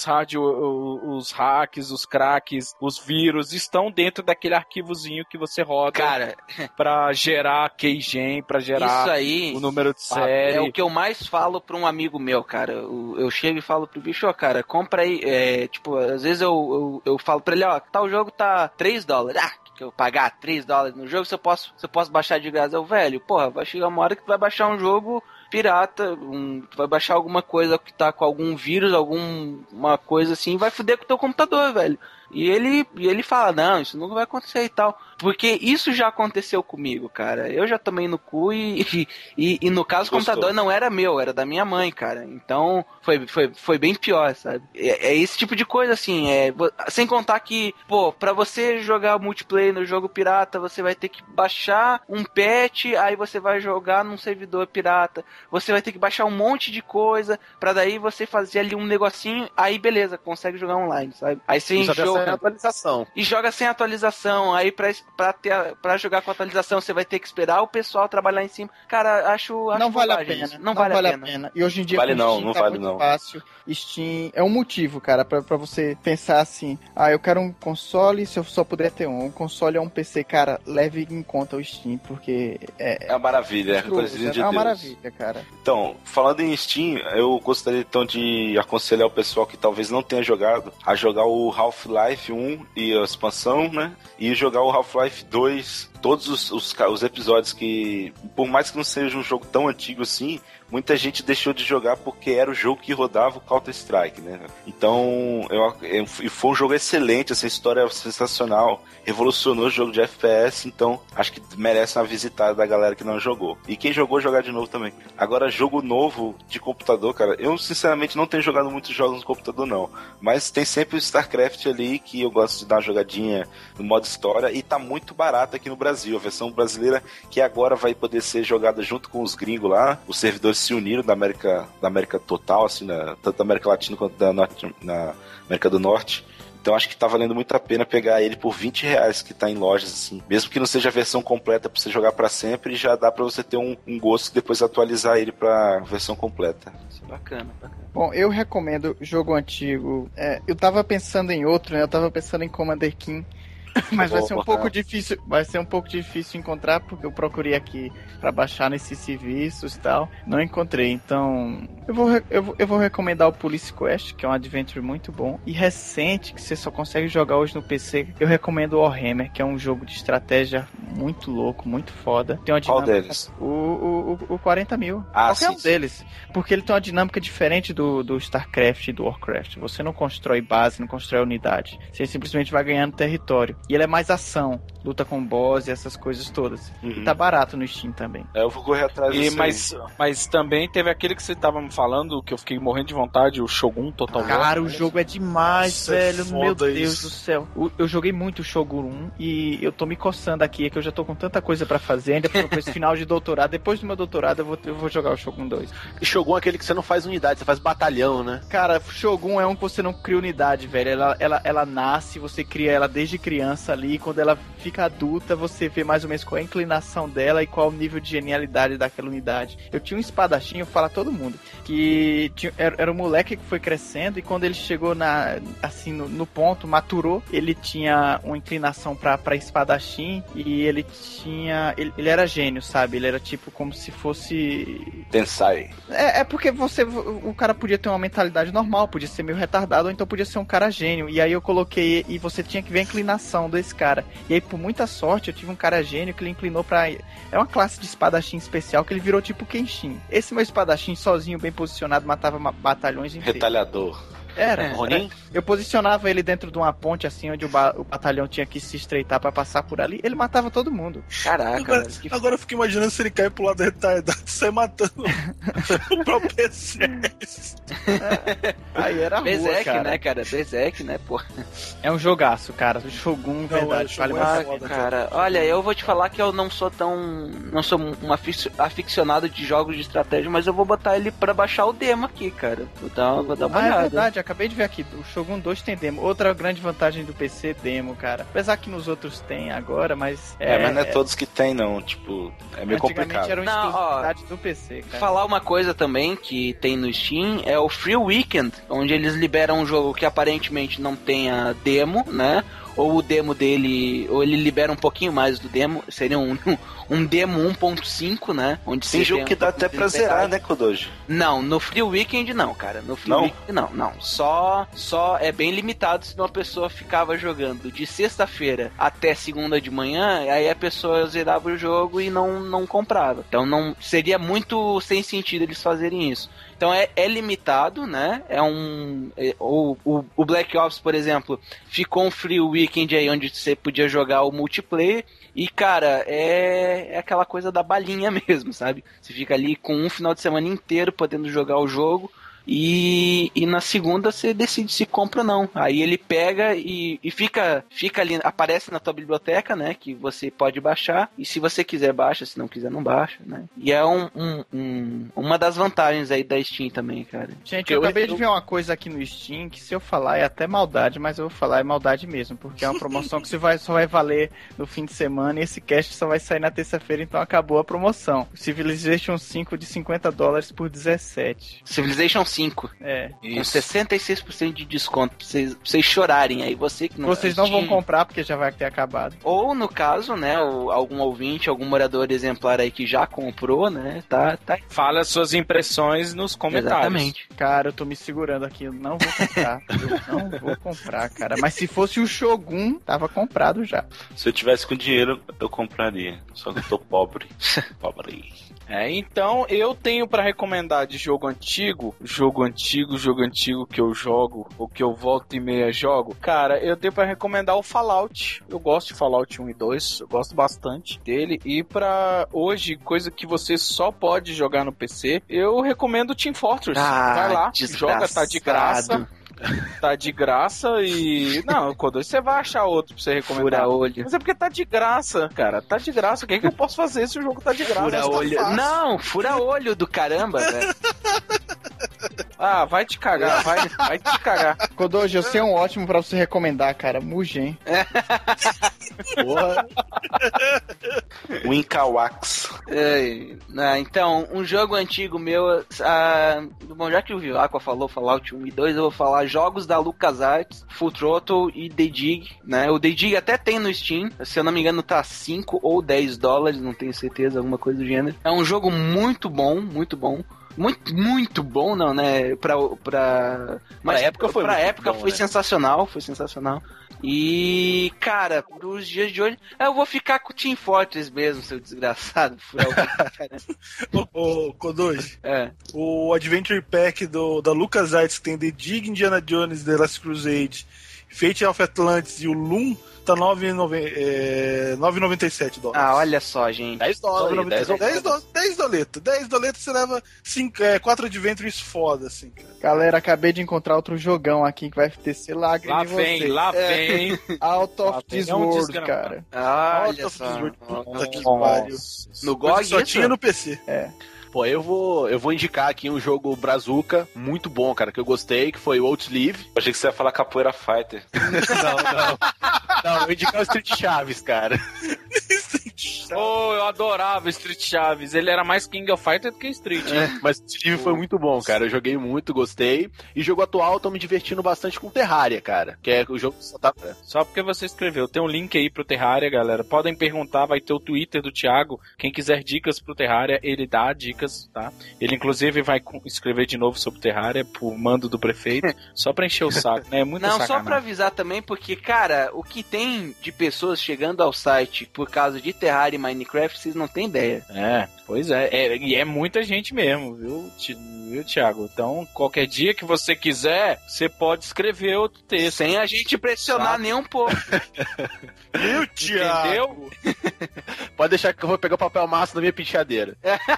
os hacks, os cracks, os vírus estão dentro daquele arquivozinho que você roda, cara, pra gerar keygen, pra gerar isso aí, o número de série. É o que eu mais falo pra um amigo meu, cara. Eu chego e falo pro bicho, cara, compra aí, às vezes eu falo pra ele, tal jogo tá $3. Que eu pagar $3 no jogo, se eu posso baixar de graça. Velho, vai chegar uma hora que tu vai baixar um jogo pirata, tu vai baixar alguma coisa que tá com algum vírus, alguma coisa assim, vai foder com o teu computador, velho. E ele fala, não, isso nunca vai acontecer e tal. Porque isso já aconteceu comigo, cara. Eu já tomei no cu e no caso o computador não era meu, era da minha mãe, cara. Então foi bem pior, sabe? É esse tipo de coisa, assim. Sem contar que, pra você jogar multiplayer no jogo pirata, você vai ter que baixar um patch, aí você vai jogar num servidor pirata. Você vai ter que baixar um monte de coisa pra daí você fazer ali um negocinho, aí beleza, consegue jogar online, sabe? Aí você enjoa. Sem atualização. E joga sem atualização. Aí pra jogar com atualização você vai ter que esperar o pessoal trabalhar em cima. Cara, acho não vale a pena. Não vale a pena. E hoje em dia vale Steam não tá vale muito não. fácil. Steam é um motivo, cara, pra você pensar assim, eu quero um console se eu só puder ter um console ou um PC, cara, leve em conta o Steam, porque é uma maravilha, é coisinha de Deus. É uma maravilha, cara. Então, falando em Steam, eu gostaria então de aconselhar o pessoal que talvez não tenha jogado a jogar o Half-Life 1 e a expansão, né? E jogar o Half-Life 2, todos os episódios que, por mais que não seja um jogo tão antigo assim, muita gente deixou de jogar porque era o jogo que rodava o Counter-Strike, né? Então, foi um jogo excelente, essa história é sensacional, revolucionou o jogo de FPS, então acho que merece uma visitada da galera que não jogou. E quem jogou, jogar de novo também. Agora, jogo novo de computador, cara, eu sinceramente não tenho jogado muitos jogos no computador não, mas tem sempre o StarCraft ali que eu gosto de dar uma jogadinha no modo história e tá muito barato aqui no Brasil, a versão brasileira que agora vai poder ser jogada junto com os gringos lá, os servidores se uniram da América total, assim, tanto da América Latina quanto na América do Norte. Então acho que tá valendo muito a pena pegar ele por R$20 que tá em lojas, assim. Mesmo que não seja a versão completa pra você jogar pra sempre, já dá pra você ter um gosto e depois atualizar ele pra versão completa. Isso é bacana. Bom, eu recomendo jogo antigo. Eu tava pensando em outro, né? Eu tava pensando em Commander King. Mas vai ser um pouco difícil, encontrar, porque eu procurei aqui pra baixar nesses serviços e tal, não encontrei. Então, eu vou recomendar o Police Quest, que é um adventure muito bom e recente, que você só consegue jogar hoje no PC. Eu recomendo o Warhammer, que é um jogo de estratégia muito louco, muito foda. Tem uma dinâmica. Qual deles? O 40 mil. Qualquer um deles. Porque ele tem uma dinâmica diferente do StarCraft e do Warcraft. Você não constrói base, não constrói unidade. Você simplesmente vai ganhando território. E ele é mais ação, luta com boss e essas coisas todas. E tá barato no Steam também. Eu vou correr atrás disso. Mas também teve aquele que você tava me falando, que eu fiquei morrendo de vontade, o Shogun Total War. Cara, o jogo é demais, velho. Meu Deus do céu. Eu joguei muito o Shogun 1 e eu tô me coçando aqui, que eu já tô com tanta coisa pra fazer, ainda por esse final de doutorado. Depois do meu doutorado eu vou jogar o Shogun 2. E Shogun é aquele que você não faz unidade, você faz batalhão, né? Cara, Shogun é um que você não cria unidade, velho. Ela nasce, você cria ela desde criança ali, e quando ela fica adulta, você vê mais ou menos qual é a inclinação dela e qual o nível de genialidade daquela unidade. Eu tinha um espadachim, eu falo a todo mundo, que era um moleque que foi crescendo e quando ele chegou no ponto, maturou, ele tinha uma inclinação pra espadachim e ele ele era gênio, sabe? Ele era tipo como se fosse... Tensai. É porque o cara podia ter uma mentalidade normal, podia ser meio retardado, ou então podia ser um cara gênio. E aí eu coloquei, e você tinha que ver a inclinação desse cara. E aí, por muita sorte, eu tive um cara gênio que ele inclinou pra... É uma classe de espadachim especial que ele virou tipo Kenshin. Esse meu espadachim, sozinho, bem posicionado, matava batalhões inteiros. Retalhador. Era. Eu posicionava ele dentro de uma ponte, assim, onde o batalhão tinha que se estreitar pra passar por ali. Ele matava todo mundo. Caraca. Agora eu fico imaginando se ele cair pro lado retardado e sai matando o próprio PC. Aí era Berserk, rua, cara. né, cara? Berserk, né, pô? É um jogaço, cara. O Shogun, verdade. Shogun vale é foda, cara. Olha, eu vou te falar que eu não sou um aficionado de jogos de estratégia, mas eu vou botar ele pra baixar o demo aqui, cara. Vou dar uma olhada. É verdade, acabei de ver aqui. O Shogun 2 tem demo. Outra grande vantagem do PC, demo, cara. Apesar que nos outros tem agora, mas... mas não é todos que tem, não. Tipo, é meio complicado. Era uma exclusividade do PC, cara. Falar uma coisa também que tem no Steam é o Free Weekend, onde eles liberam um jogo que aparentemente não tenha demo, né? Ou o demo dele, ou ele libera um pouquinho mais do demo, seria um demo 1.5, né? Onde tem jogo que dá até pra zerar, né, Kodoji? Não, no Free Weekend não, cara. No Free Weekend não. Só é bem limitado se uma pessoa ficava jogando de sexta-feira até segunda de manhã, aí a pessoa zerava o jogo e não comprava. Então não seria muito sem sentido eles fazerem isso. Então é limitado, né? O Black Ops, por exemplo, ficou um Free Weekend aí onde você podia jogar o multiplayer. E, cara, é aquela coisa da balinha mesmo, sabe? Você fica ali com um final de semana inteiro podendo jogar o jogo. E na segunda você decide se compra ou não. Aí ele pega e fica ali, aparece na tua biblioteca, né? Que você pode baixar. E se você quiser, baixa. Se não quiser, não baixa, né? E é uma das vantagens aí da Steam também, cara. Gente, eu acabei de ver uma coisa aqui no Steam que se eu falar é até maldade, mas eu vou falar é maldade mesmo. Porque é uma promoção que só vai valer no fim de semana e esse cast só vai sair na terça-feira, então acabou a promoção. Civilization 5 de $50 por 17. Civilization 5. É. Com 66% de desconto pra vocês chorarem aí. Vocês não vão comprar porque já vai ter acabado. Ou no caso, né, algum ouvinte, algum morador exemplar aí que já comprou, né, tá. Fala as suas impressões nos comentários. Exatamente. Cara, eu tô me segurando aqui, eu não vou comprar. Eu não vou comprar, cara. Mas se fosse o Shogun, tava comprado já. Se eu tivesse com dinheiro, eu compraria. Só que eu tô pobre. Pobre. Então eu tenho pra recomendar de jogo antigo que eu jogo, ou que eu volto e meia jogo. Cara, eu tenho pra recomendar o Fallout. Eu gosto de Fallout 1 e 2, eu gosto bastante dele. E pra hoje, coisa que você só pode jogar no PC, eu recomendo o Team Fortress. Vai lá, joga, tá de graça. Tá de graça e... Não, quando você vai achar outro pra você recomendar. Fura olho. Mas é porque tá de graça, cara. Tá de graça. O que é que eu posso fazer se o jogo tá de graça? Fura olho. Não, fura olho do caramba, velho. Ah, vai te cagar, vai te cagar. Kodoji, eu sei um ótimo pra você recomendar, cara. Mugen. Porra. Winkawax. Então, um jogo antigo meu... bom, já que o Vivaco falou Fallout 1 e 2, eu vou falar jogos da LucasArts, Full Throttle e The Dig, né? O The Dig até tem no Steam, se eu não me engano tá $5 ou $10, não tenho certeza, alguma coisa do gênero. É um jogo muito bom, muito bom. Muito bom, não, né? Mas pra época foi sensacional, foi sensacional. E, cara, nos dias de hoje, eu vou ficar com o Team Fortress mesmo, seu desgraçado. Ô, Kodoji, o Adventure Pack da LucasArts, que tem The Dig, Indiana Jones, The Last Crusade, Fate of Atlantis e o Loom, tá $9,97. Ah, olha só, gente. $10. $10 você leva 4 Adventures foda, assim, cara. Galera, acabei de encontrar outro jogão aqui que vai descer lágrimas em vocês. Lá vem. Out of this world, cara. Olha Out of só. this world. Puta que pariu. No GOG só tinha no PC. Pô, eu vou indicar aqui um jogo Brazuca muito bom, cara, que eu gostei, que foi o Outlive. Eu achei que você ia falar Capoeira Fighter. Não, eu vou indicar o Street Chaves, cara. Eu adorava Street Chaves. Ele era mais King of Fighter do que Street. Mas o Outlive foi muito bom, cara. Eu joguei muito, gostei. E jogo atual, tô me divertindo bastante com Terraria, cara. Que é o jogo que só tá... Só porque você escreveu. Tem um link aí pro Terraria, galera. Podem perguntar, vai ter o Twitter do Thiago. Quem quiser dicas pro Terraria, ele dá dicas, tá? Ele, inclusive, vai escrever de novo sobre Terraria por mando do prefeito. Só pra encher o saco, né? É muita sacanagem. Só pra avisar também, porque, cara, o que tem de pessoas chegando ao site por causa de Terraria Minecraft, vocês não têm ideia. Pois é. E é muita gente mesmo, viu, Thiago? Então, qualquer dia que você quiser, você pode escrever outro texto. Sem a gente pressionar nem um pouco. Meu Thiago! Entendeu? Pode deixar que eu vou pegar o papel massa na minha penteadeira.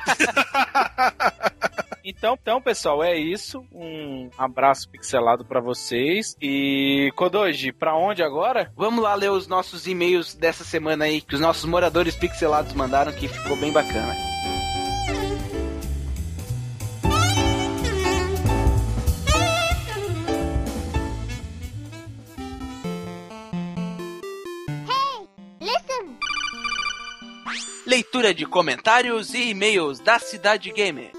Então, pessoal, é isso. Um abraço pixelado pra vocês. E, Kodoji, pra onde agora? Vamos lá ler os nossos e-mails dessa semana aí, que os nossos moradores pixelados mandaram, que ficou bem bacana. Leitura de comentários e e-mails da Cidade Gamer.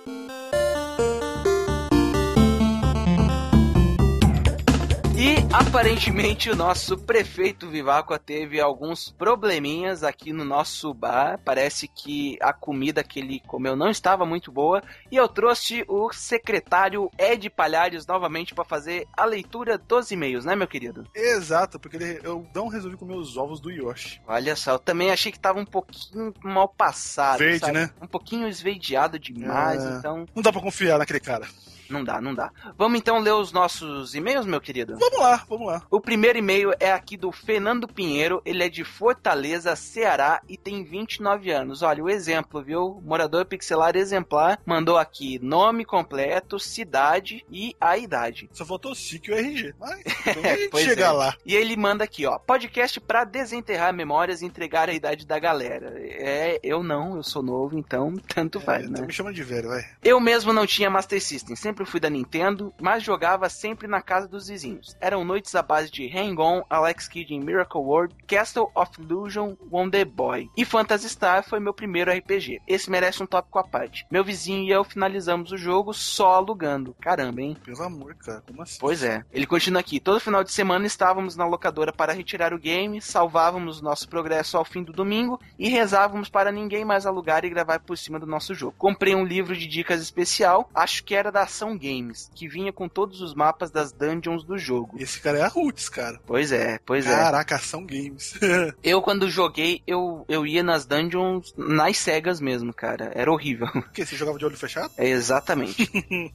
E aparentemente o nosso prefeito Viváqua teve alguns probleminhas aqui no nosso bar. Parece que a comida que ele comeu não estava muito boa. E eu trouxe o secretário Ed Palhares novamente para fazer a leitura dos e-mails, né, meu querido? Exato, porque eu não resolvi comer os ovos do Yoshi. Olha só, eu também achei que tava um pouquinho mal passado. Verde, sabe? né? Um pouquinho esveidiado demais, então... Não dá pra confiar naquele cara. Não dá. Vamos então ler os nossos e-mails, meu querido? Vamos lá. O primeiro e-mail é aqui do Fernando Pinheiro, ele é de Fortaleza, Ceará e tem 29 anos. Olha, o exemplo, viu? Morador pixelar exemplar, mandou aqui nome completo, cidade e a idade. Só faltou o SIC e o RG, mas a gente pois chega lá. E ele manda aqui, ó, podcast pra desenterrar memórias e entregar a idade da galera. Eu sou novo, então tanto faz, né? Então me chama de velho, vai. Eu mesmo não tinha Master System, sempre fui da Nintendo, mas jogava sempre na casa dos vizinhos. Eram noites à base de Hang-On, Alex Kidd in Miracle World, Castle of Illusion, Wonder Boy. E Phantasy Star foi meu primeiro RPG. Esse merece um tópico à parte. Meu vizinho e eu finalizamos o jogo só alugando. Caramba, hein? Pelo amor, cara, como assim? Pois é. Ele continua aqui. Todo final de semana estávamos na locadora para retirar o game, salvávamos nosso progresso ao fim do domingo e rezávamos para ninguém mais alugar e gravar por cima do nosso jogo. Comprei um livro de dicas especial, acho que era da Ação Games, que vinha com todos os mapas das dungeons do jogo. Esse cara é a Roots, cara. Pois é. Caraca, Ação Games. Eu, quando joguei, eu ia nas dungeons nas cegas mesmo, cara. Era horrível. O quê? Você jogava de olho fechado? Exatamente.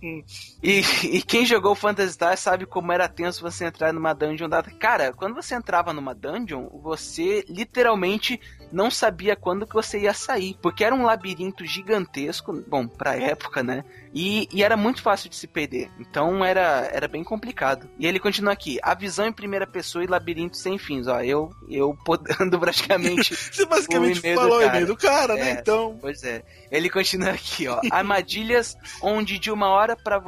e quem jogou Phantasy Star sabe como era tenso você entrar numa dungeon dada. Cara, quando você entrava numa dungeon, você literalmente não sabia quando que você ia sair, porque era um labirinto gigantesco, bom, pra época, né? E era muito fácil de se perder. Então era bem complicado. E ele continua aqui. A visão em primeira pessoa e labirinto sem fins. Ó, eu podando praticamente. Você basicamente falou o e-mail do cara, né? Então. Pois é. Ele continua aqui, ó. Armadilhas onde de uma hora para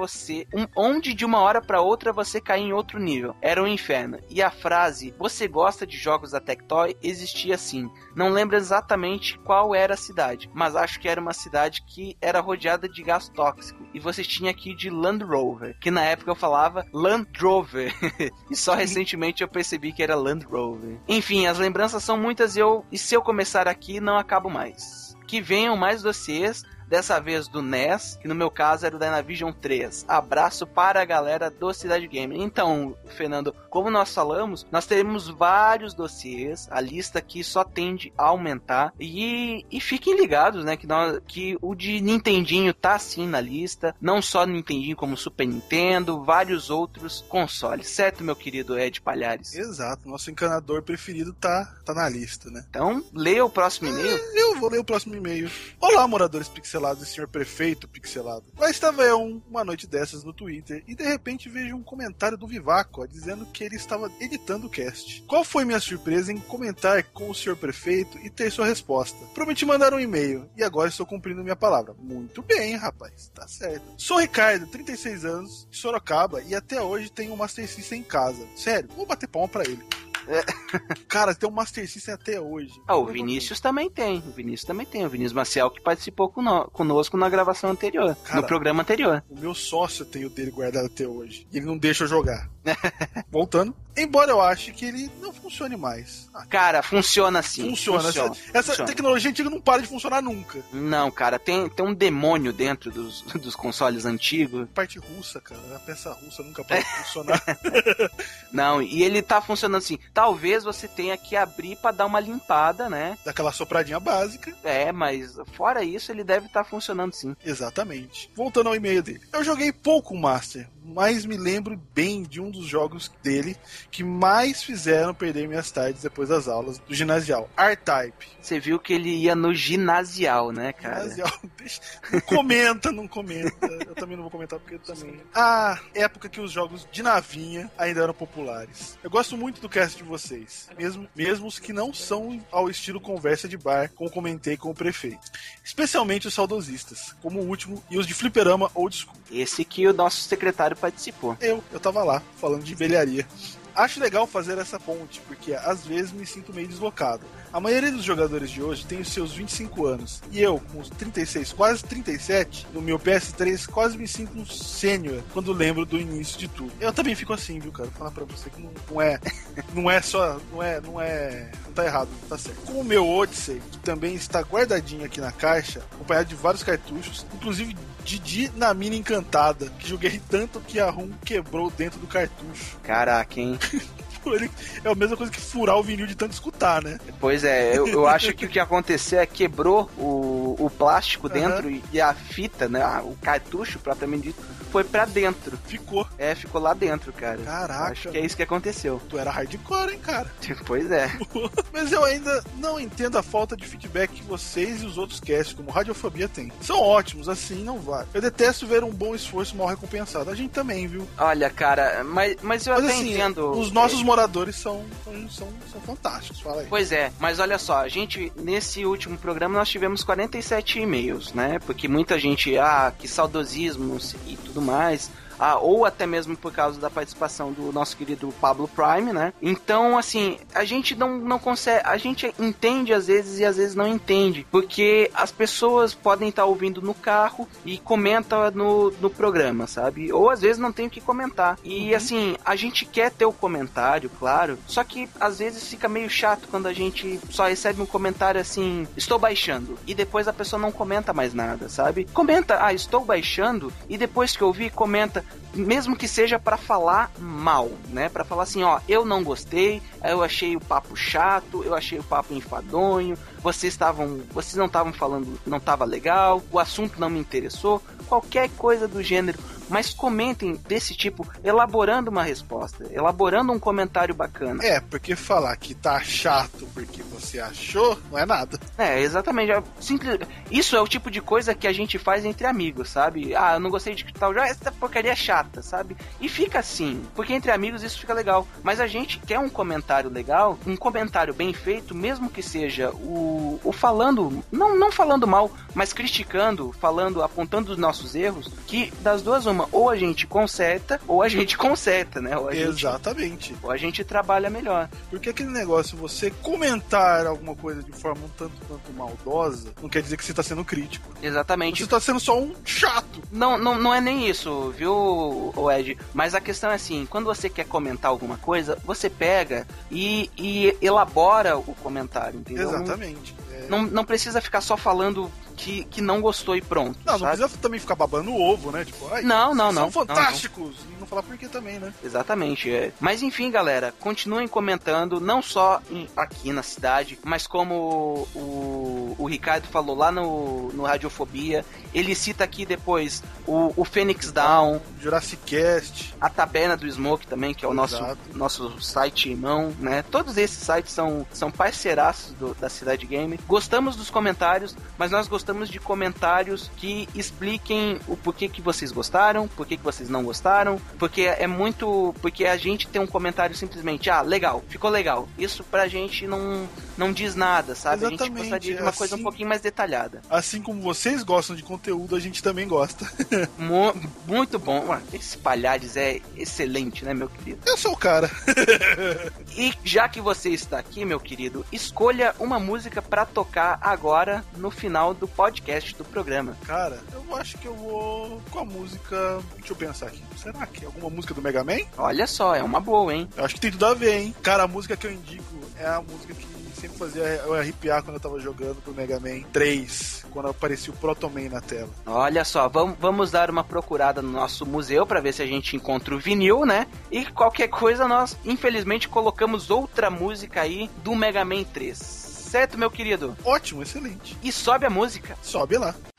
outra você cai em outro nível. Era um inferno. E a frase, você gosta de jogos da Tectoy, existia sim. Não lembro exatamente qual era a cidade, mas acho que era uma cidade que era rodeada de gás tóxico. E você tinha aqui de Land Rover, que na época eu falava Land Rover. E só recentemente eu percebi que era Land Rover. Enfim, as lembranças são muitas e se eu começar aqui, não acabo mais. Que venham mais dossiês, dessa vez do NES, que no meu caso era o Dynavision 3. Abraço para a galera do Cidade Gamer. Então, Fernando, como nós falamos, nós teremos vários dossiês, a lista aqui só tende a aumentar, e fiquem ligados, né, que o de Nintendinho tá sim na lista, não só Nintendinho como Super Nintendo, vários outros consoles, certo, meu querido Ed Palhares? Exato, nosso encanador preferido tá na lista, né? Então, leia o próximo e-mail. Eu vou ler o próximo e-mail. Olá, moradores pixelados e senhor prefeito pixelado. Lá estava eu uma noite dessas no Twitter e de repente vejo um comentário do Viváqua dizendo que ele estava editando o cast. Qual foi minha surpresa em comentar com o senhor prefeito e ter sua resposta? Prometi mandar um e-mail e agora estou cumprindo minha palavra. Muito bem, rapaz, tá certo. Sou Ricardo, 36 anos, de Sorocaba e até hoje tenho um Master System em casa. Sério, vou bater palma pra ele. Cara, tem um Master System até hoje. O Vinícius também tem. O Vinícius Maciel, que participou conosco na gravação anterior. Cara, no programa anterior. O meu sócio tem o dele guardado até hoje. E ele não deixa eu jogar. Voltando. Embora eu ache que ele não funcione mais. Cara, funciona sim. Funciona. Essa tecnologia antiga não para de funcionar nunca. Não, cara, tem um demônio dentro dos consoles antigos. Parte russa, cara. A peça russa nunca para de funcionar. Não, e ele tá funcionando assim. Talvez você tenha que abrir pra dar uma limpada, né? Daquela sopradinha básica. Mas fora isso, ele deve estar funcionando sim. Exatamente. Voltando ao e-mail dele. Eu joguei pouco o Master, mas me lembro bem de um dos jogos dele que mais fizeram perder minhas tardes depois das aulas do ginasial. R-Type. Você viu que ele ia no ginasial, né, cara? Ginasial. Não comenta. Eu também não vou comentar porque também... época que os jogos de navinha ainda eram populares. Eu gosto muito do cast de vocês. Mesmo os que não são ao estilo conversa de bar, como comentei com o prefeito. Especialmente os saudosistas, como o último, e os de fliperama old school. Esse que o nosso secretário participou. Eu tava lá, falando de velharia. Acho legal fazer essa ponte, porque às vezes me sinto meio deslocado. A maioria dos jogadores de hoje tem os seus 25 anos, e eu, com os 36, quase 37, no meu PS3, quase me sinto um sênior quando lembro do início de tudo. Eu também fico assim, viu, cara? Vou falar pra você que não tá errado, não tá certo. Com o meu Odyssey, que também está guardadinho aqui na caixa, acompanhado de vários cartuchos, inclusive Didi na mina encantada, que joguei tanto que a ROM quebrou dentro do cartucho. Caraca, hein? É a mesma coisa que furar o vinil de tanto escutar, né? Pois é, eu acho que o que aconteceu é quebrou o plástico dentro e a fita, né? O cartucho, propriamente dito, foi pra dentro. Ficou. Ficou lá dentro, cara. Caraca. Acho que é isso que aconteceu. Tu era hardcore, hein, cara? Pois é. Mas eu ainda não entendo a falta de feedback que vocês e os outros casts, como Radiofobia, têm. São ótimos, assim não vale. Eu detesto ver um bom esforço mal recompensado. A gente também, viu? Olha, cara, mas eu até assim, entendo. Os nossos moradores são fantásticos, fala aí. Pois é, mas olha só, a gente, nesse último programa, nós tivemos 47 e-mails, né? Porque muita gente, que saudosismo e tudo mais... ou até mesmo por causa da participação do nosso querido Pablo Prime, né? Então, assim, a gente não consegue... A gente entende às vezes e às vezes não entende, porque as pessoas podem estar ouvindo no carro e comentam no programa, sabe? Ou às vezes não tem o que comentar. E, assim, a gente quer ter o comentário, claro, só que às vezes fica meio chato quando a gente só recebe um comentário assim, estou baixando, e depois a pessoa não comenta mais nada, sabe? Comenta, estou baixando, e depois que eu vi, comenta, mesmo que seja pra falar mal, né? Pra falar assim, eu não gostei, eu achei o papo chato, eu achei o papo enfadonho, vocês não estavam falando, não tava legal, o assunto não me interessou, qualquer coisa do gênero, mas comentem desse tipo, elaborando uma resposta, elaborando um comentário bacana. Porque falar que tá chato porque você achou, não é nada. Exatamente. Isso é o tipo de coisa que a gente faz entre amigos, sabe? Eu não gostei de tal jogo, essa porcaria é chata, sabe? E fica assim, porque entre amigos isso fica legal. Mas a gente quer um comentário legal, um comentário bem feito, mesmo que seja o falando, não falando mal, mas criticando, apontando os nossos erros, que das duas uma, ou a gente conserta, né? Exatamente. Ou a gente trabalha melhor. Porque aquele negócio, você comentar alguma coisa de forma um tanto quanto maldosa, não quer dizer que você tá sendo crítico. Exatamente. Você tá sendo só um chato. Não é nem isso, viu, Ed? Mas a questão é assim, quando você quer comentar alguma coisa, você pega e elabora o comentário, entendeu? Exatamente. Não precisa ficar só falando que não gostou e pronto. Não precisa também ficar babando o ovo, né? Tipo, não. São fantásticos. E não falar por quê também, né? Exatamente. Mas enfim, galera, continuem comentando, não só aqui na cidade, mas como o Ricardo falou lá no Radiofobia, ele cita aqui depois o Phoenix Down, Jurassic Cast, a Taberna do Smoke também, que é o nosso site irmão, né? Todos esses sites são parceiraços da Cidade Gamer. Gostamos dos comentários, mas nós gostamos de comentários que expliquem o porquê que vocês gostaram, porquê que vocês não gostaram, porque porque a gente tem um comentário simplesmente, legal, ficou legal. Isso pra gente não diz nada, sabe? Exatamente, a gente gostaria de uma coisa um pouquinho mais detalhada. Assim como vocês gostam de conteúdo, a gente também gosta. Muito bom. Esse Palhares é excelente, né, meu querido? Eu sou o cara. E já que você está aqui, meu querido, escolha uma música pra tocar agora no final do podcast do programa. Cara, eu acho que eu vou com a música... Deixa eu pensar aqui. Será que é alguma música do Mega Man? Olha só, é uma boa, hein? Eu acho que tem tudo a ver, hein? Cara, a música que eu indico é a música que sempre fazia eu arrepiar quando eu tava jogando pro Mega Man 3, quando aparecia o Proto Man na tela. Olha só, vamos dar uma procurada no nosso museu pra ver se a gente encontra o vinil, né? E qualquer coisa, nós infelizmente colocamos outra música aí do Mega Man 3. Certo, meu querido? Ótimo, excelente. E sobe a música. Sobe lá.